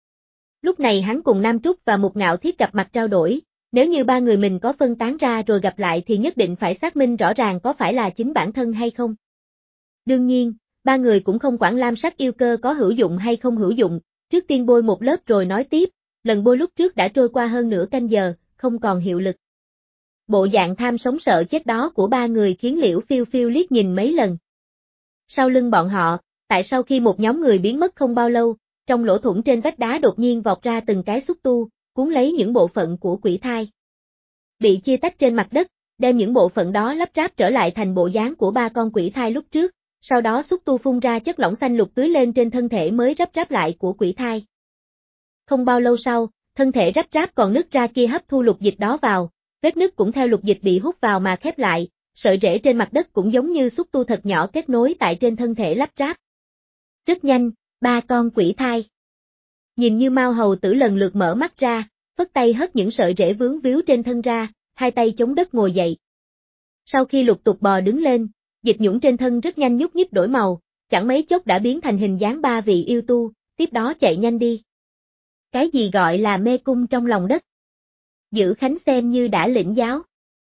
Lúc này hắn cùng Nam Trúc và Mục Ngạo Thiết gặp mặt trao đổi, nếu như ba người mình có phân tán ra rồi gặp lại thì nhất định phải xác minh rõ ràng có phải là chính bản thân hay không. Đương nhiên, ba người cũng không quản lam sắc yêu cơ có hữu dụng hay không hữu dụng, trước tiên bôi một lớp rồi nói tiếp, lần bôi lúc trước đã trôi qua hơn nửa canh giờ, không còn hiệu lực. Bộ dạng tham sống sợ chết đó của ba người khiến Liễu Phiêu Phiêu liếc nhìn mấy lần. Sau lưng bọn họ, tại sau khi một nhóm người biến mất không bao lâu, trong lỗ thủng trên vách đá đột nhiên vọt ra từng cái xúc tu, cuốn lấy những bộ phận của quỷ thai. Bị chia tách trên mặt đất, đem những bộ phận đó lắp ráp trở lại thành bộ dáng của ba con quỷ thai lúc trước, sau đó xúc tu phun ra chất lỏng xanh lục tưới lên trên thân thể mới rắp ráp lại của quỷ thai. Không bao lâu sau, thân thể rắp ráp còn nứt ra kia hấp thu lục dịch đó vào, vết nứt cũng theo lục dịch bị hút vào mà khép lại, sợi rễ trên mặt đất cũng giống như xúc tu thật nhỏ kết nối tại trên thân thể lắp ráp. Rất nhanh, ba con quỷ thai. Nhìn như Mao hầu tử lần lượt mở mắt ra, phất tay hất những sợi rễ vướng víu trên thân ra, hai tay chống đất ngồi dậy. Sau khi lục tục bò đứng lên, dịch nhũng trên thân rất nhanh nhúc nhích đổi màu, chẳng mấy chốc đã biến thành hình dáng ba vị yêu tu, tiếp đó chạy nhanh đi. Cái gì gọi là mê cung trong lòng đất? Dữ Khánh xem như đã lĩnh giáo.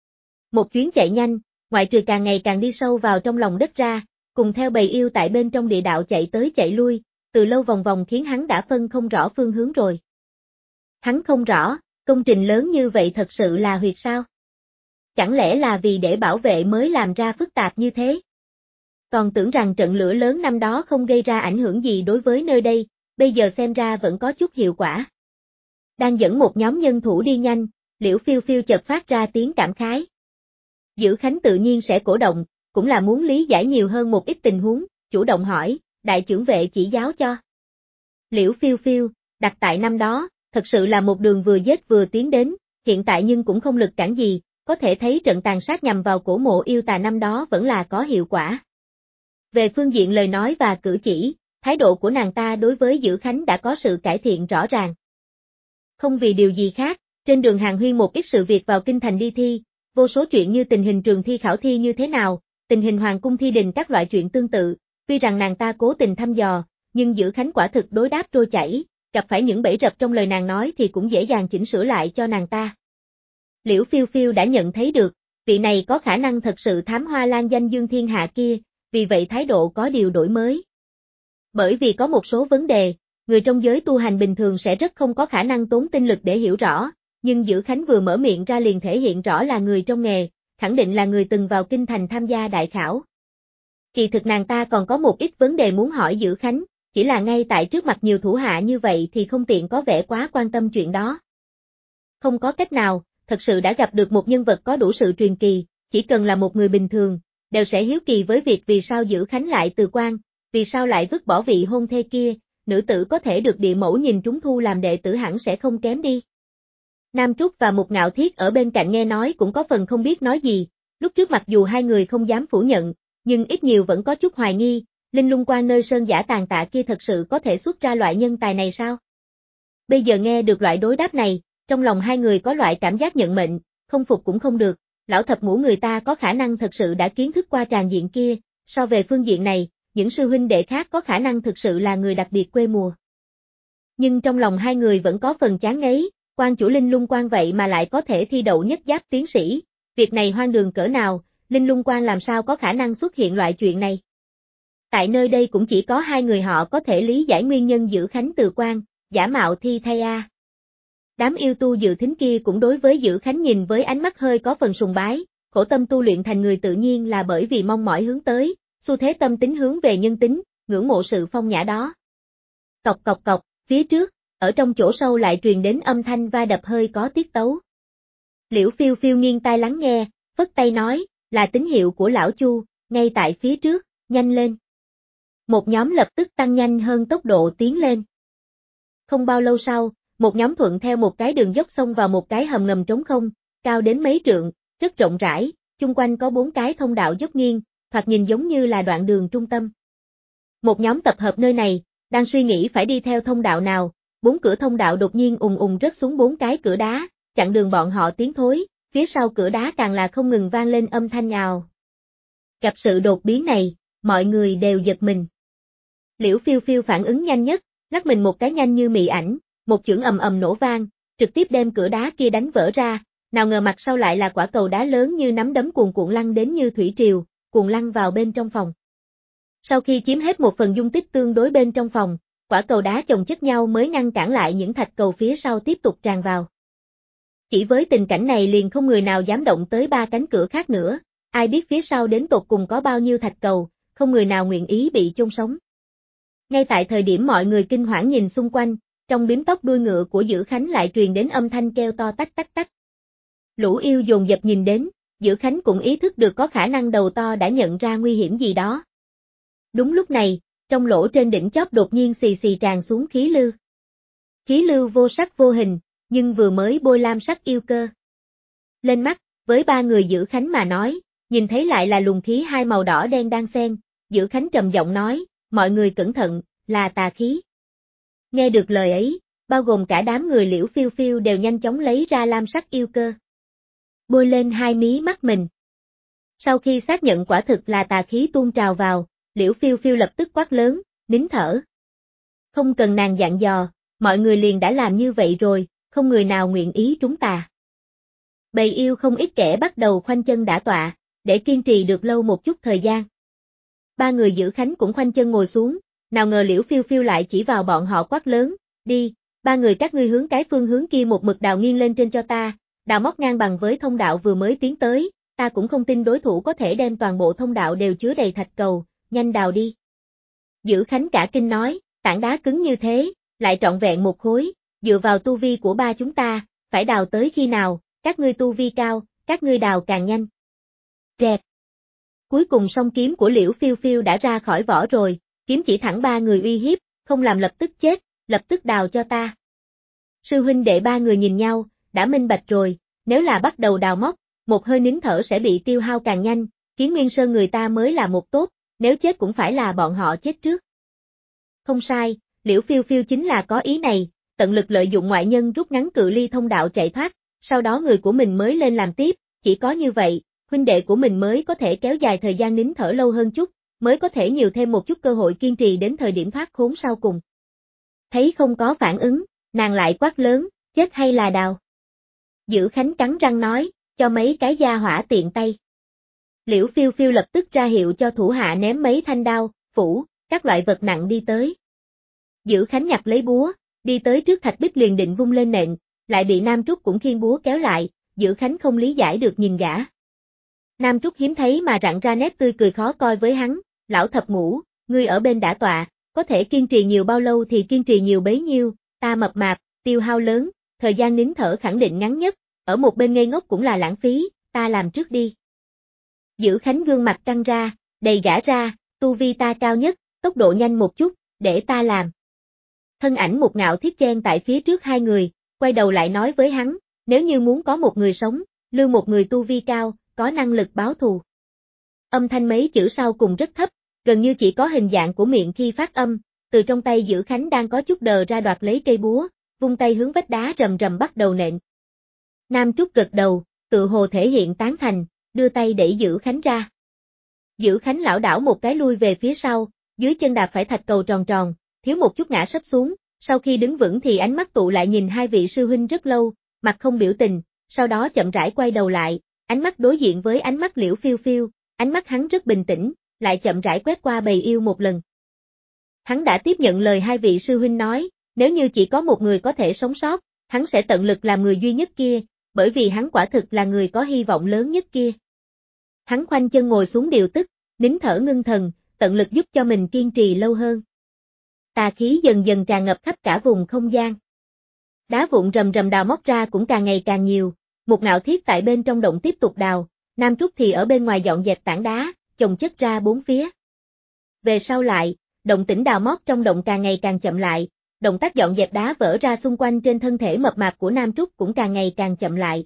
Một chuyến chạy nhanh, ngoại trừ càng ngày càng đi sâu vào trong lòng đất ra, cùng theo bầy yêu tại bên trong địa đạo chạy tới chạy lui, từ lâu vòng vòng khiến hắn đã phân không rõ phương hướng rồi. Hắn không rõ, công trình lớn như vậy thật sự là huyệt sao? Chẳng lẽ là vì để bảo vệ mới làm ra phức tạp như thế? Còn tưởng rằng trận lửa lớn năm đó không gây ra ảnh hưởng gì đối với nơi đây, bây giờ xem ra vẫn có chút hiệu quả. Đang dẫn một nhóm nhân thủ đi nhanh, Liễu Phiêu Phiêu chợt phát ra tiếng cảm khái. Dữ Khánh tự nhiên sẽ cổ động, cũng là muốn lý giải nhiều hơn một ít tình huống, chủ động hỏi, đại trưởng vệ chỉ giáo cho. Liễu Phiêu Phiêu, đặt tại năm đó, thật sự là một đường vừa giết vừa tiến đến, hiện tại nhưng cũng không lực cản gì, có thể thấy trận tàn sát nhằm vào cổ mộ yêu tà năm đó vẫn là có hiệu quả. Về phương diện lời nói và cử chỉ, thái độ của nàng ta đối với Dữ Khánh đã có sự cải thiện rõ ràng. Không vì điều gì khác, trên đường hàng huyên một ít sự việc vào kinh thành đi thi, vô số chuyện như tình hình trường thi khảo thi như thế nào, tình hình hoàng cung thi đình các loại chuyện tương tự, tuy rằng nàng ta cố tình thăm dò, nhưng Dữ Khánh quả thực đối đáp trôi chảy, gặp phải những bẫy rập trong lời nàng nói thì cũng dễ dàng chỉnh sửa lại cho nàng ta. Liễu Phiêu Phiêu đã nhận thấy được, vị này có khả năng thật sự thám hoa lan danh dương thiên hạ kia, vì vậy thái độ có điều đổi mới. Bởi vì có một số vấn đề, người trong giới tu hành bình thường sẽ rất không có khả năng tốn tinh lực để hiểu rõ, nhưng Dữ Khánh vừa mở miệng ra liền thể hiện rõ là người trong nghề, khẳng định là người từng vào kinh thành tham gia đại khảo. Kỳ thực nàng ta còn có một ít vấn đề muốn hỏi Dữ Khánh, chỉ là ngay tại trước mặt nhiều thủ hạ như vậy thì không tiện có vẻ quá quan tâm chuyện đó. Không có cách nào, thật sự đã gặp được một nhân vật có đủ sự truyền kỳ, chỉ cần là một người bình thường, đều sẽ hiếu kỳ với việc vì sao Dữ Khánh lại từ quan, vì sao lại vứt bỏ vị hôn thê kia, nữ tử có thể được địa mẫu nhìn trúng thu làm đệ tử hẳn sẽ không kém đi. Nam Trúc và Mục Ngạo Thiết ở bên cạnh nghe nói cũng có phần không biết nói gì, lúc trước mặc dù hai người không dám phủ nhận, nhưng ít nhiều vẫn có chút hoài nghi, Linh Lung Quan nơi sơn giả tàn tạ kia thật sự có thể xuất ra loại nhân tài này sao? Bây giờ nghe được loại đối đáp này, trong lòng hai người có loại cảm giác nhận mệnh, không phục cũng không được, lão thập ngũ người ta có khả năng thật sự đã kiến thức qua tràng diện kia, so về phương diện này, những sư huynh đệ khác có khả năng thực sự là người đặc biệt quê mùa. Nhưng trong lòng hai người vẫn có phần chán ngấy, quan chủ Linh Lung Quan vậy mà lại có thể thi đậu nhất giáp tiến sĩ, việc này hoang đường cỡ nào, Linh Lung Quan làm sao có khả năng xuất hiện loại chuyện này. Tại nơi đây cũng chỉ có hai người họ có thể lý giải nguyên nhân Dữ Khánh từ quan, giả mạo thi thay a. Đám yêu tu dự thính kia cũng đối với Dữ Khánh nhìn với ánh mắt hơi có phần sùng bái, khổ tâm tu luyện thành người tự nhiên là bởi vì mong mỏi hướng tới, xu thế tâm tính hướng về nhân tính, ngưỡng mộ sự phong nhã đó. Cọc cọc cọc, phía trước, ở trong chỗ sâu lại truyền đến âm thanh va đập hơi có tiết tấu. Liễu Phiêu Phiêu nghiêng tai lắng nghe, phất tay nói, là tín hiệu của lão Chu, ngay tại phía trước, nhanh lên. Một nhóm lập tức tăng nhanh hơn tốc độ tiến lên. Không bao lâu sau, một nhóm thuận theo một cái đường dốc xông vào một cái hầm ngầm trống không, cao đến mấy trượng, rất rộng rãi, chung quanh có 4 cái thông đạo dốc nghiêng, thoạt nhìn giống như là đoạn đường trung tâm. Một nhóm tập hợp nơi này, đang suy nghĩ phải đi theo thông đạo nào, 4 cửa thông đạo đột nhiên ùng ùng rớt xuống 4 cái cửa đá, chặn đường bọn họ tiến thối, phía sau cửa đá càng là không ngừng vang lên âm thanh ào. Gặp sự đột biến này, mọi người đều giật mình. Liễu Phiêu Phiêu phản ứng nhanh nhất, lắc mình một cái nhanh như mị ảnh, một chưởng ầm ầm nổ vang, trực tiếp đem cửa đá kia đánh vỡ ra, nào ngờ mặt sau lại là quả cầu đá lớn như nắm đấm cuồn cuộn lăn đến như thủy triều, cuồn lăn vào bên trong phòng. Sau khi chiếm hết một phần dung tích tương đối bên trong phòng, quả cầu đá chồng chất nhau mới ngăn cản lại những thạch cầu phía sau tiếp tục tràn vào. Chỉ với tình cảnh này liền không người nào dám động tới 3 cánh cửa khác nữa, ai biết phía sau đến tột cùng có bao nhiêu thạch cầu, không người nào nguyện ý bị chôn sống. Ngay tại thời điểm mọi người kinh hoảng nhìn xung quanh, trong bím tóc đuôi ngựa của Dữ Khánh lại truyền đến âm thanh kêu to tách tách tách. Lũ yêu dồn dập nhìn đến, Dữ Khánh cũng ý thức được có khả năng đầu to đã nhận ra nguy hiểm gì đó. Đúng lúc này, trong lỗ trên đỉnh chóp đột nhiên xì xì tràn xuống khí lưu. Khí lưu vô sắc vô hình, nhưng vừa mới bôi lam sắc yêu cơ lên mắt, với 3 người Dữ Khánh mà nói, nhìn thấy lại là luồng khí hai màu đỏ đen đang xen, Dữ Khánh trầm giọng nói, mọi người cẩn thận, là tà khí. Nghe được lời ấy, bao gồm cả đám người Liễu Phiêu Phiêu đều nhanh chóng lấy ra lam sắc yêu cơ, bôi lên hai mí mắt mình. Sau khi xác nhận quả thực là tà khí tuôn trào vào, Liễu Phiêu Phiêu lập tức quát lớn, nín thở. Không cần nàng dặn dò, mọi người liền đã làm như vậy rồi, không người nào nguyện ý trúng tà. Bầy yêu không ít kẻ bắt đầu khoanh chân đả tọa, để kiên trì được lâu một chút thời gian. 3 người Dữ Khánh cũng khoanh chân ngồi xuống, nào ngờ Liễu Phiêu Phiêu lại chỉ vào bọn họ quát lớn, đi, 3 người các ngươi hướng cái phương hướng kia một mực đào nghiêng lên trên cho ta, đào móc ngang bằng với thông đạo vừa mới tiến tới, ta cũng không tin đối thủ có thể đem toàn bộ thông đạo đều chứa đầy thạch cầu, nhanh đào đi. Dữ Khánh cả kinh nói, tảng đá cứng như thế, lại trọn vẹn một khối, dựa vào tu vi của 3 chúng ta, phải đào tới khi nào, các ngươi tu vi cao, các ngươi đào càng nhanh. Rẹt. Cuối cùng song kiếm của Liễu Phiêu Phiêu đã ra khỏi vỏ rồi, kiếm chỉ thẳng 3 người uy hiếp, không làm lập tức chết, lập tức đào cho ta. Sư huynh đệ 3 người nhìn nhau, đã minh bạch rồi, nếu là bắt đầu đào móc, một hơi nín thở sẽ bị tiêu hao càng nhanh, Kiến Nguyên Sơn người ta mới là một tốt, nếu chết cũng phải là bọn họ chết trước. Không sai, Liễu Phiêu Phiêu chính là có ý này, tận lực lợi dụng ngoại nhân rút ngắn cự ly thông đạo chạy thoát, sau đó người của mình mới lên làm tiếp, chỉ có như vậy, huynh đệ của mình mới có thể kéo dài thời gian nín thở lâu hơn chút, mới có thể nhiều thêm một chút cơ hội kiên trì đến thời điểm thoát khốn sau cùng. Thấy không có phản ứng, nàng lại quát lớn, chết hay là đào. Dữ Khánh cắn răng nói, cho mấy cái gia hỏa tiện tay. Liễu Phiêu Phiêu lập tức ra hiệu cho thủ hạ ném mấy thanh đao, phủ, các loại vật nặng đi tới. Dữ Khánh nhặt lấy búa, đi tới trước thạch bích liền định vung lên nện, lại bị Nam Trúc cũng khiêng búa kéo lại, Dữ Khánh không lý giải được nhìn gã. Nam Trúc hiếm thấy mà rặn ra nét tươi cười khó coi với hắn, lão thập ngũ, ngươi ở bên đã tọa, có thể kiên trì nhiều bao lâu thì kiên trì nhiều bấy nhiêu, ta mập mạp, tiêu hao lớn, thời gian nín thở khẳng định ngắn nhất, ở một bên ngây ngốc cũng là lãng phí, ta làm trước đi. Dữ Khánh gương mặt căng ra, đầy gã ra, tu vi ta cao nhất, tốc độ nhanh một chút, để ta làm. Thân ảnh Một Ngạo Thiết chen tại phía trước hai người, quay đầu lại nói với hắn, nếu như muốn có một người sống, lưu một người tu vi cao, có năng lực báo thù. Âm thanh mấy chữ sau cùng rất thấp, gần như chỉ có hình dạng của miệng khi phát âm, từ trong tay Dữ Khánh đang có chút đờ ra đoạt lấy cây búa, vung tay hướng vách đá rầm rầm bắt đầu nện. Nam Trúc gật đầu, tự hồ thể hiện tán thành, đưa tay đẩy Dữ Khánh ra. Dữ Khánh lảo đảo một cái lui về phía sau, dưới chân đạp phải thạch cầu tròn tròn, thiếu một chút ngã sấp xuống, sau khi đứng vững thì ánh mắt tụ lại nhìn hai vị sư huynh rất lâu, mặt không biểu tình, sau đó chậm rãi quay đầu lại, ánh mắt đối diện với ánh mắt Liễu Phiêu Phiêu, ánh mắt hắn rất bình tĩnh, lại chậm rãi quét qua bầy yêu một lần. Hắn đã tiếp nhận lời hai vị sư huynh nói, nếu như chỉ có một người có thể sống sót, hắn sẽ tận lực làm người duy nhất kia, bởi vì hắn quả thực là người có hy vọng lớn nhất kia. Hắn khoanh chân ngồi xuống điều tức, nín thở ngưng thần, tận lực giúp cho mình kiên trì lâu hơn. Tà khí dần dần tràn ngập khắp cả vùng không gian. Đá vụn rầm rầm đào móc ra cũng càng ngày càng nhiều, Một Ngạo Thiết tại bên trong động tiếp tục đào, Nam Trúc thì ở bên ngoài dọn dẹp tảng đá, chồng chất ra bốn phía. Về sau lại, động tĩnh đào móc trong động càng ngày càng chậm lại, động tác dọn dẹp đá vỡ ra xung quanh trên thân thể mập mạp của Nam Trúc cũng càng ngày càng chậm lại.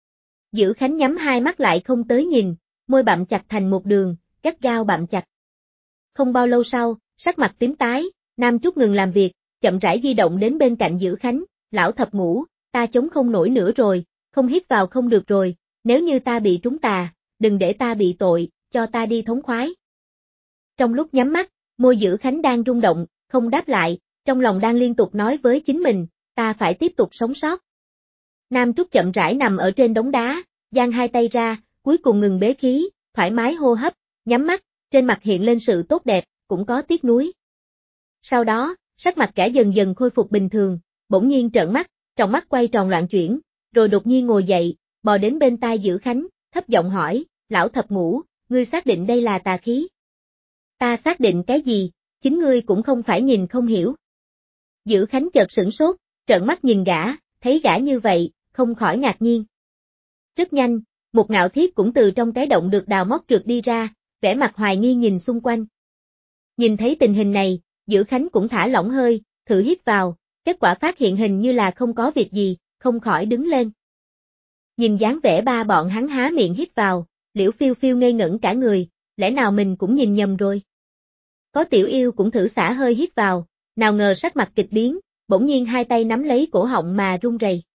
Dữ Khánh nhắm hai mắt lại không tới nhìn, môi bặm chặt thành một đường, gắt gao bặm chặt. Không bao lâu sau, sắc mặt tím tái, Nam Trúc ngừng làm việc, chậm rãi di động đến bên cạnh Dữ Khánh, lão thập ngũ, ta chống không nổi nữa rồi, không hít vào không được rồi, nếu như ta bị trúng tà, đừng để ta bị tội, cho ta đi thống khoái. Trong lúc nhắm mắt, môi Dữ Khánh đang rung động, không đáp lại, trong lòng đang liên tục nói với chính mình, ta phải tiếp tục sống sót. Nam Trúc chậm rãi nằm ở trên đống đá, giang hai tay ra, cuối cùng ngừng bế khí, thoải mái hô hấp, nhắm mắt, trên mặt hiện lên sự tốt đẹp, cũng có tiếc nuối. Sau đó, sắc mặt cả dần dần khôi phục bình thường, bỗng nhiên trợn mắt, trong mắt quay tròn loạn chuyển, rồi đột nhiên ngồi dậy, bò đến bên tai Dữ Khánh, thấp giọng hỏi, lão thập ngũ, ngươi xác định đây là tà khí? Ta xác định cái gì, chính ngươi cũng không phải nhìn không hiểu. Dữ Khánh chợt sửng sốt, trợn mắt nhìn gã, thấy gã như vậy, không khỏi ngạc nhiên. Rất nhanh, Một Ngạo Thiết cũng từ trong cái động được đào móc trượt đi ra, vẻ mặt hoài nghi nhìn xung quanh. Nhìn thấy tình hình này, Dữ Khánh cũng thả lỏng hơi, thử hít vào, kết quả phát hiện hình như là không có việc gì, không khỏi đứng lên. Nhìn dáng vẻ ba bọn hắn há miệng hít vào, Liễu Phiêu Phiêu ngây ngẩn cả người, lẽ nào mình cũng nhìn nhầm rồi. Có tiểu yêu cũng thử xả hơi hít vào, nào ngờ sắc mặt kịch biến, bỗng nhiên hai tay nắm lấy cổ họng mà run rẩy.